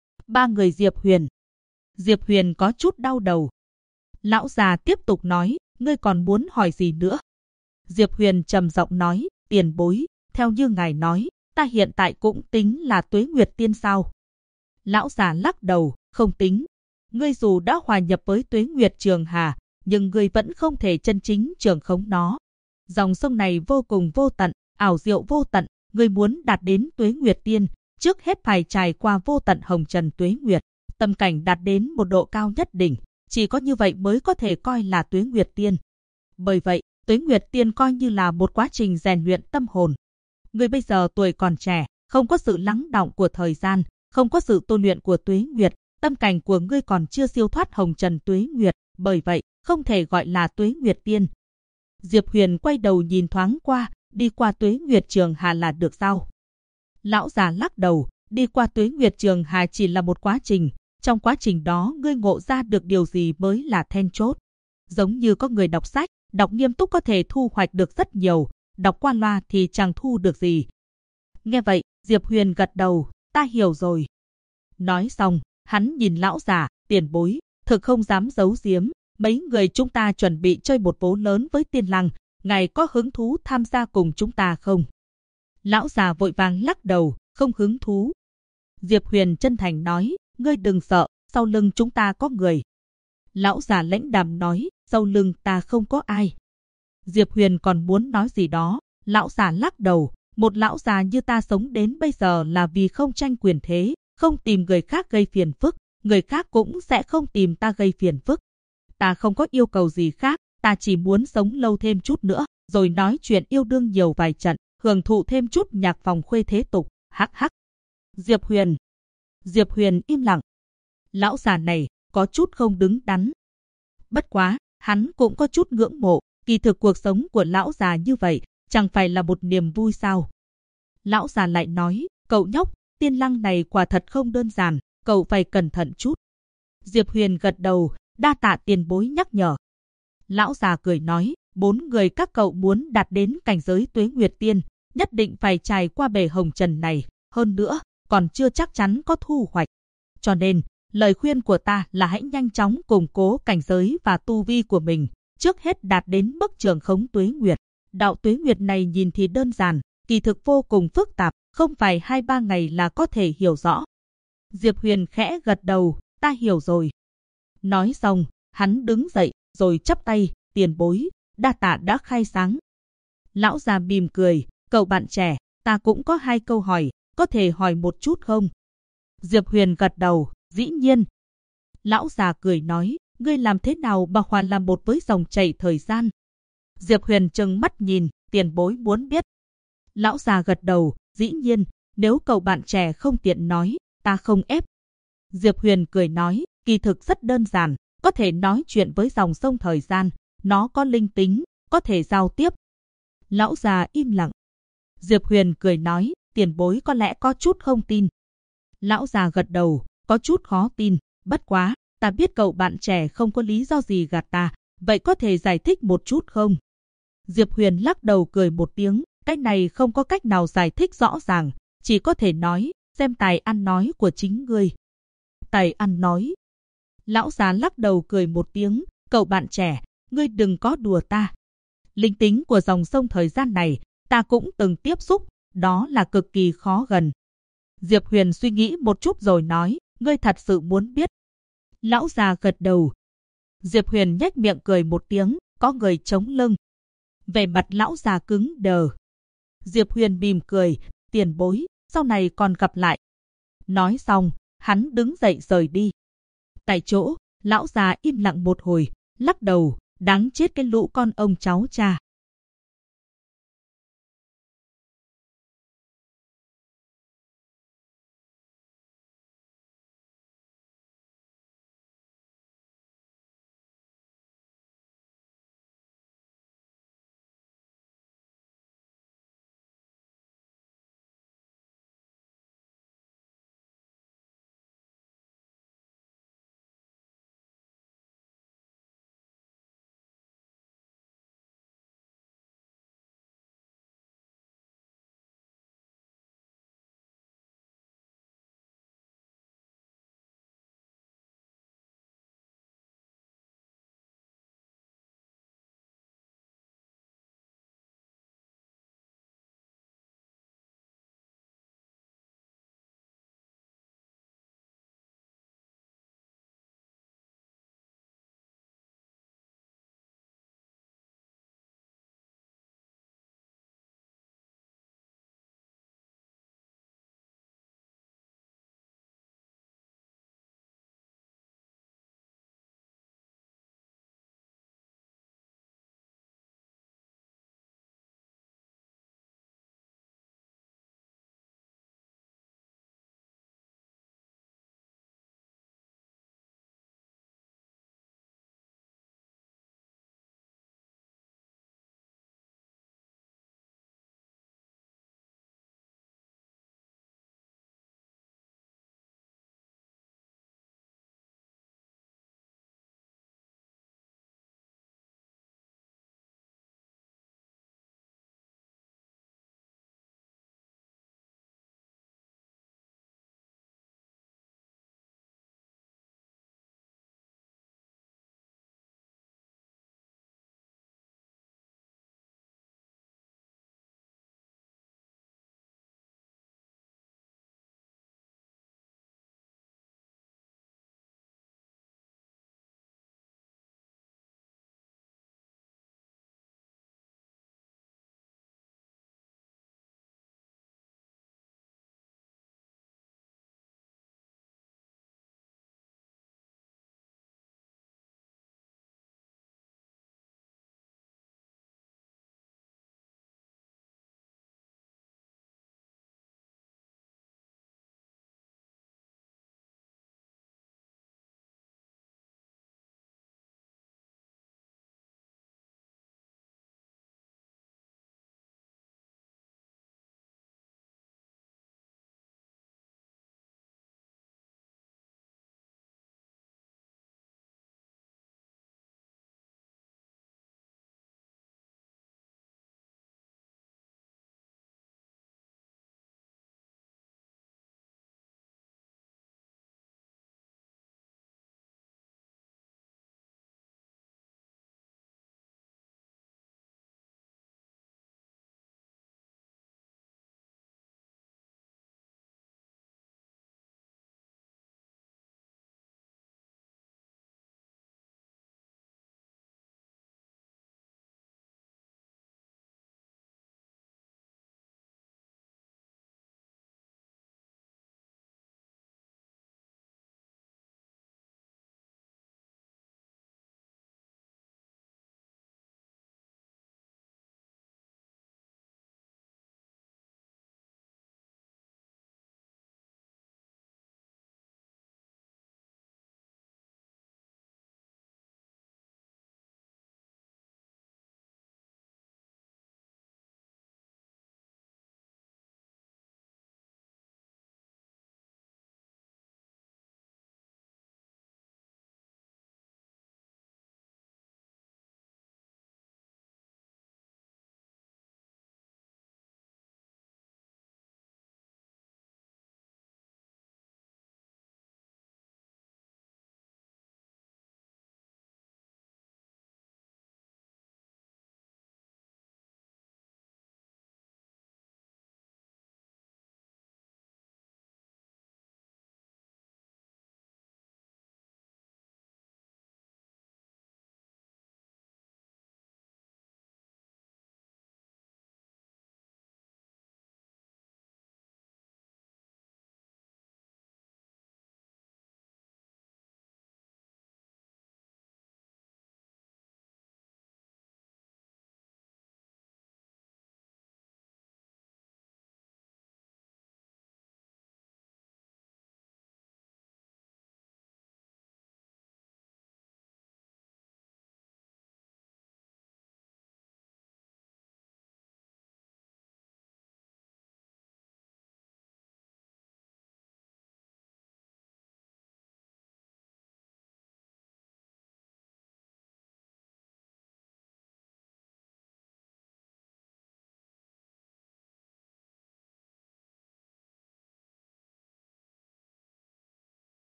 3 người Diệp Huyền. Diệp Huyền có chút đau đầu. Lão già tiếp tục nói, ngươi còn muốn hỏi gì nữa? Diệp Huyền trầm giọng nói, tiền bối, theo như ngài nói, ta hiện tại cũng tính là Tuế Nguyệt Tiên sao? Lão già lắc đầu, không tính. Ngươi dù đã hòa nhập với Tuế Nguyệt Trường Hà, nhưng ngươi vẫn không thể chân chính trường khống nó. Dòng sông này vô cùng vô tận, ảo diệu vô tận, ngươi muốn đạt đến Tuế Nguyệt Tiên, trước hết phải trải qua vô tận hồng trần Tuế Nguyệt, tâm cảnh đạt đến một độ cao nhất định, chỉ có như vậy mới có thể coi là Tuế Nguyệt Tiên. Bởi vậy, Tuế Nguyệt Tiên coi như là một quá trình rèn luyện tâm hồn. Ngươi bây giờ tuổi còn trẻ, không có sự lắng đọng của thời gian, không có sự tu luyện của Tuế Nguyệt, tâm cảnh của ngươi còn chưa siêu thoát hồng trần Tuế Nguyệt, bởi vậy, không thể gọi là Tuế Nguyệt Tiên. Diệp Huyền quay đầu nhìn thoáng qua, đi qua Tuế Nguyệt Trường Hà là được sao? Lão già lắc đầu, đi qua Tuế Nguyệt Trường Hà chỉ là một quá trình, trong quá trình đó ngươi ngộ ra được điều gì mới là then chốt. Giống như có người đọc sách, đọc nghiêm túc có thể thu hoạch được rất nhiều, đọc qua loa thì chẳng thu được gì. Nghe vậy, Diệp Huyền gật đầu, ta hiểu rồi. Nói xong, hắn nhìn lão già, tiền bối, thực không dám giấu giếm, mấy người chúng ta chuẩn bị chơi một vố lớn với Tiên Lăng, ngài có hứng thú tham gia cùng chúng ta không? Lão già vội vàng lắc đầu, không hứng thú. Diệp Huyền chân thành nói, ngươi đừng sợ, sau lưng chúng ta có người. Lão già lãnh đạm nói, sau lưng ta không có ai. Diệp Huyền còn muốn nói gì đó, lão già lắc đầu, một lão già như ta sống đến bây giờ là vì không tranh quyền thế, không tìm người khác gây phiền phức, người khác cũng sẽ không tìm ta gây phiền phức. Ta không có yêu cầu gì khác, ta chỉ muốn sống lâu thêm chút nữa, rồi nói chuyện yêu đương nhiều vài trận, hưởng thụ thêm chút nhạc phòng khuê thế tục, hắc hắc. Diệp Huyền im lặng. Lão già này có chút không đứng đắn. Bất quá, hắn cũng có chút ngưỡng mộ, kỳ thực cuộc sống của lão già như vậy, chẳng phải là một niềm vui sao? Lão già lại nói, cậu nhóc, Tiên Lăng này quả thật không đơn giản, cậu phải cẩn thận chút. Diệp Huyền gật đầu, đa tạ tiền bối nhắc nhở. Lão già cười nói, 4 người các cậu muốn đạt đến cảnh giới Tuế Nguyệt Tiên, nhất định phải trải qua bể hồng trần này, hơn nữa, còn chưa chắc chắn có thu hoạch. Cho nên, lời khuyên của ta là hãy nhanh chóng củng cố cảnh giới và tu vi của mình, trước hết đạt đến mức trường khống Tuế Nguyệt. Đạo Tuế Nguyệt này nhìn thì đơn giản, kỳ thực vô cùng phức tạp, không phải 2-3 ngày là có thể hiểu rõ. Diệp Huyền khẽ gật đầu, ta hiểu rồi. Nói xong, hắn đứng dậy, rồi chắp tay, tiền bối, đa tạ đã khai sáng. Lão già mỉm cười, cậu bạn trẻ, ta cũng có 2 câu hỏi, có thể hỏi một chút không? Diệp Huyền gật đầu, dĩ nhiên. Lão già cười nói, ngươi làm thế nào mà hòa làm một với dòng chảy thời gian? Diệp Huyền trừng mắt nhìn, tiền bối muốn biết. Lão già gật đầu, dĩ nhiên, Nếu cậu bạn trẻ không tiện nói, ta không ép. Diệp Huyền cười nói, kỳ thực rất đơn giản, có thể nói chuyện với dòng sông thời gian, nó có linh tính, có thể giao tiếp. Lão già im lặng. Diệp Huyền cười nói, tiền bối có lẽ có chút không tin. Lão già gật đầu, có chút khó tin, bất quá, ta biết cậu bạn trẻ không có lý do gì gạt ta, vậy có thể giải thích một chút không? Diệp Huyền lắc đầu cười một tiếng, cái này không có cách nào giải thích rõ ràng, chỉ có thể nói, xem tài ăn nói của chính ngươi. Tài ăn nói. Lão già lắc đầu cười một tiếng, cậu bạn trẻ, ngươi đừng có đùa ta. Linh tính của dòng sông thời gian này, ta cũng từng tiếp xúc, đó là cực kỳ khó gần. Diệp Huyền suy nghĩ một chút rồi nói, ngươi thật sự muốn biết. Lão già gật đầu. Diệp Huyền nhếch miệng cười một tiếng, có người chống lưng. Vẻ mặt lão già cứng đờ. Diệp Huyền mỉm cười, tiền bối, sau này còn gặp lại. Nói xong, hắn đứng dậy rời đi. Tại chỗ, lão già im lặng một hồi, lắc đầu, đáng chết cái lũ con ông cháu cha.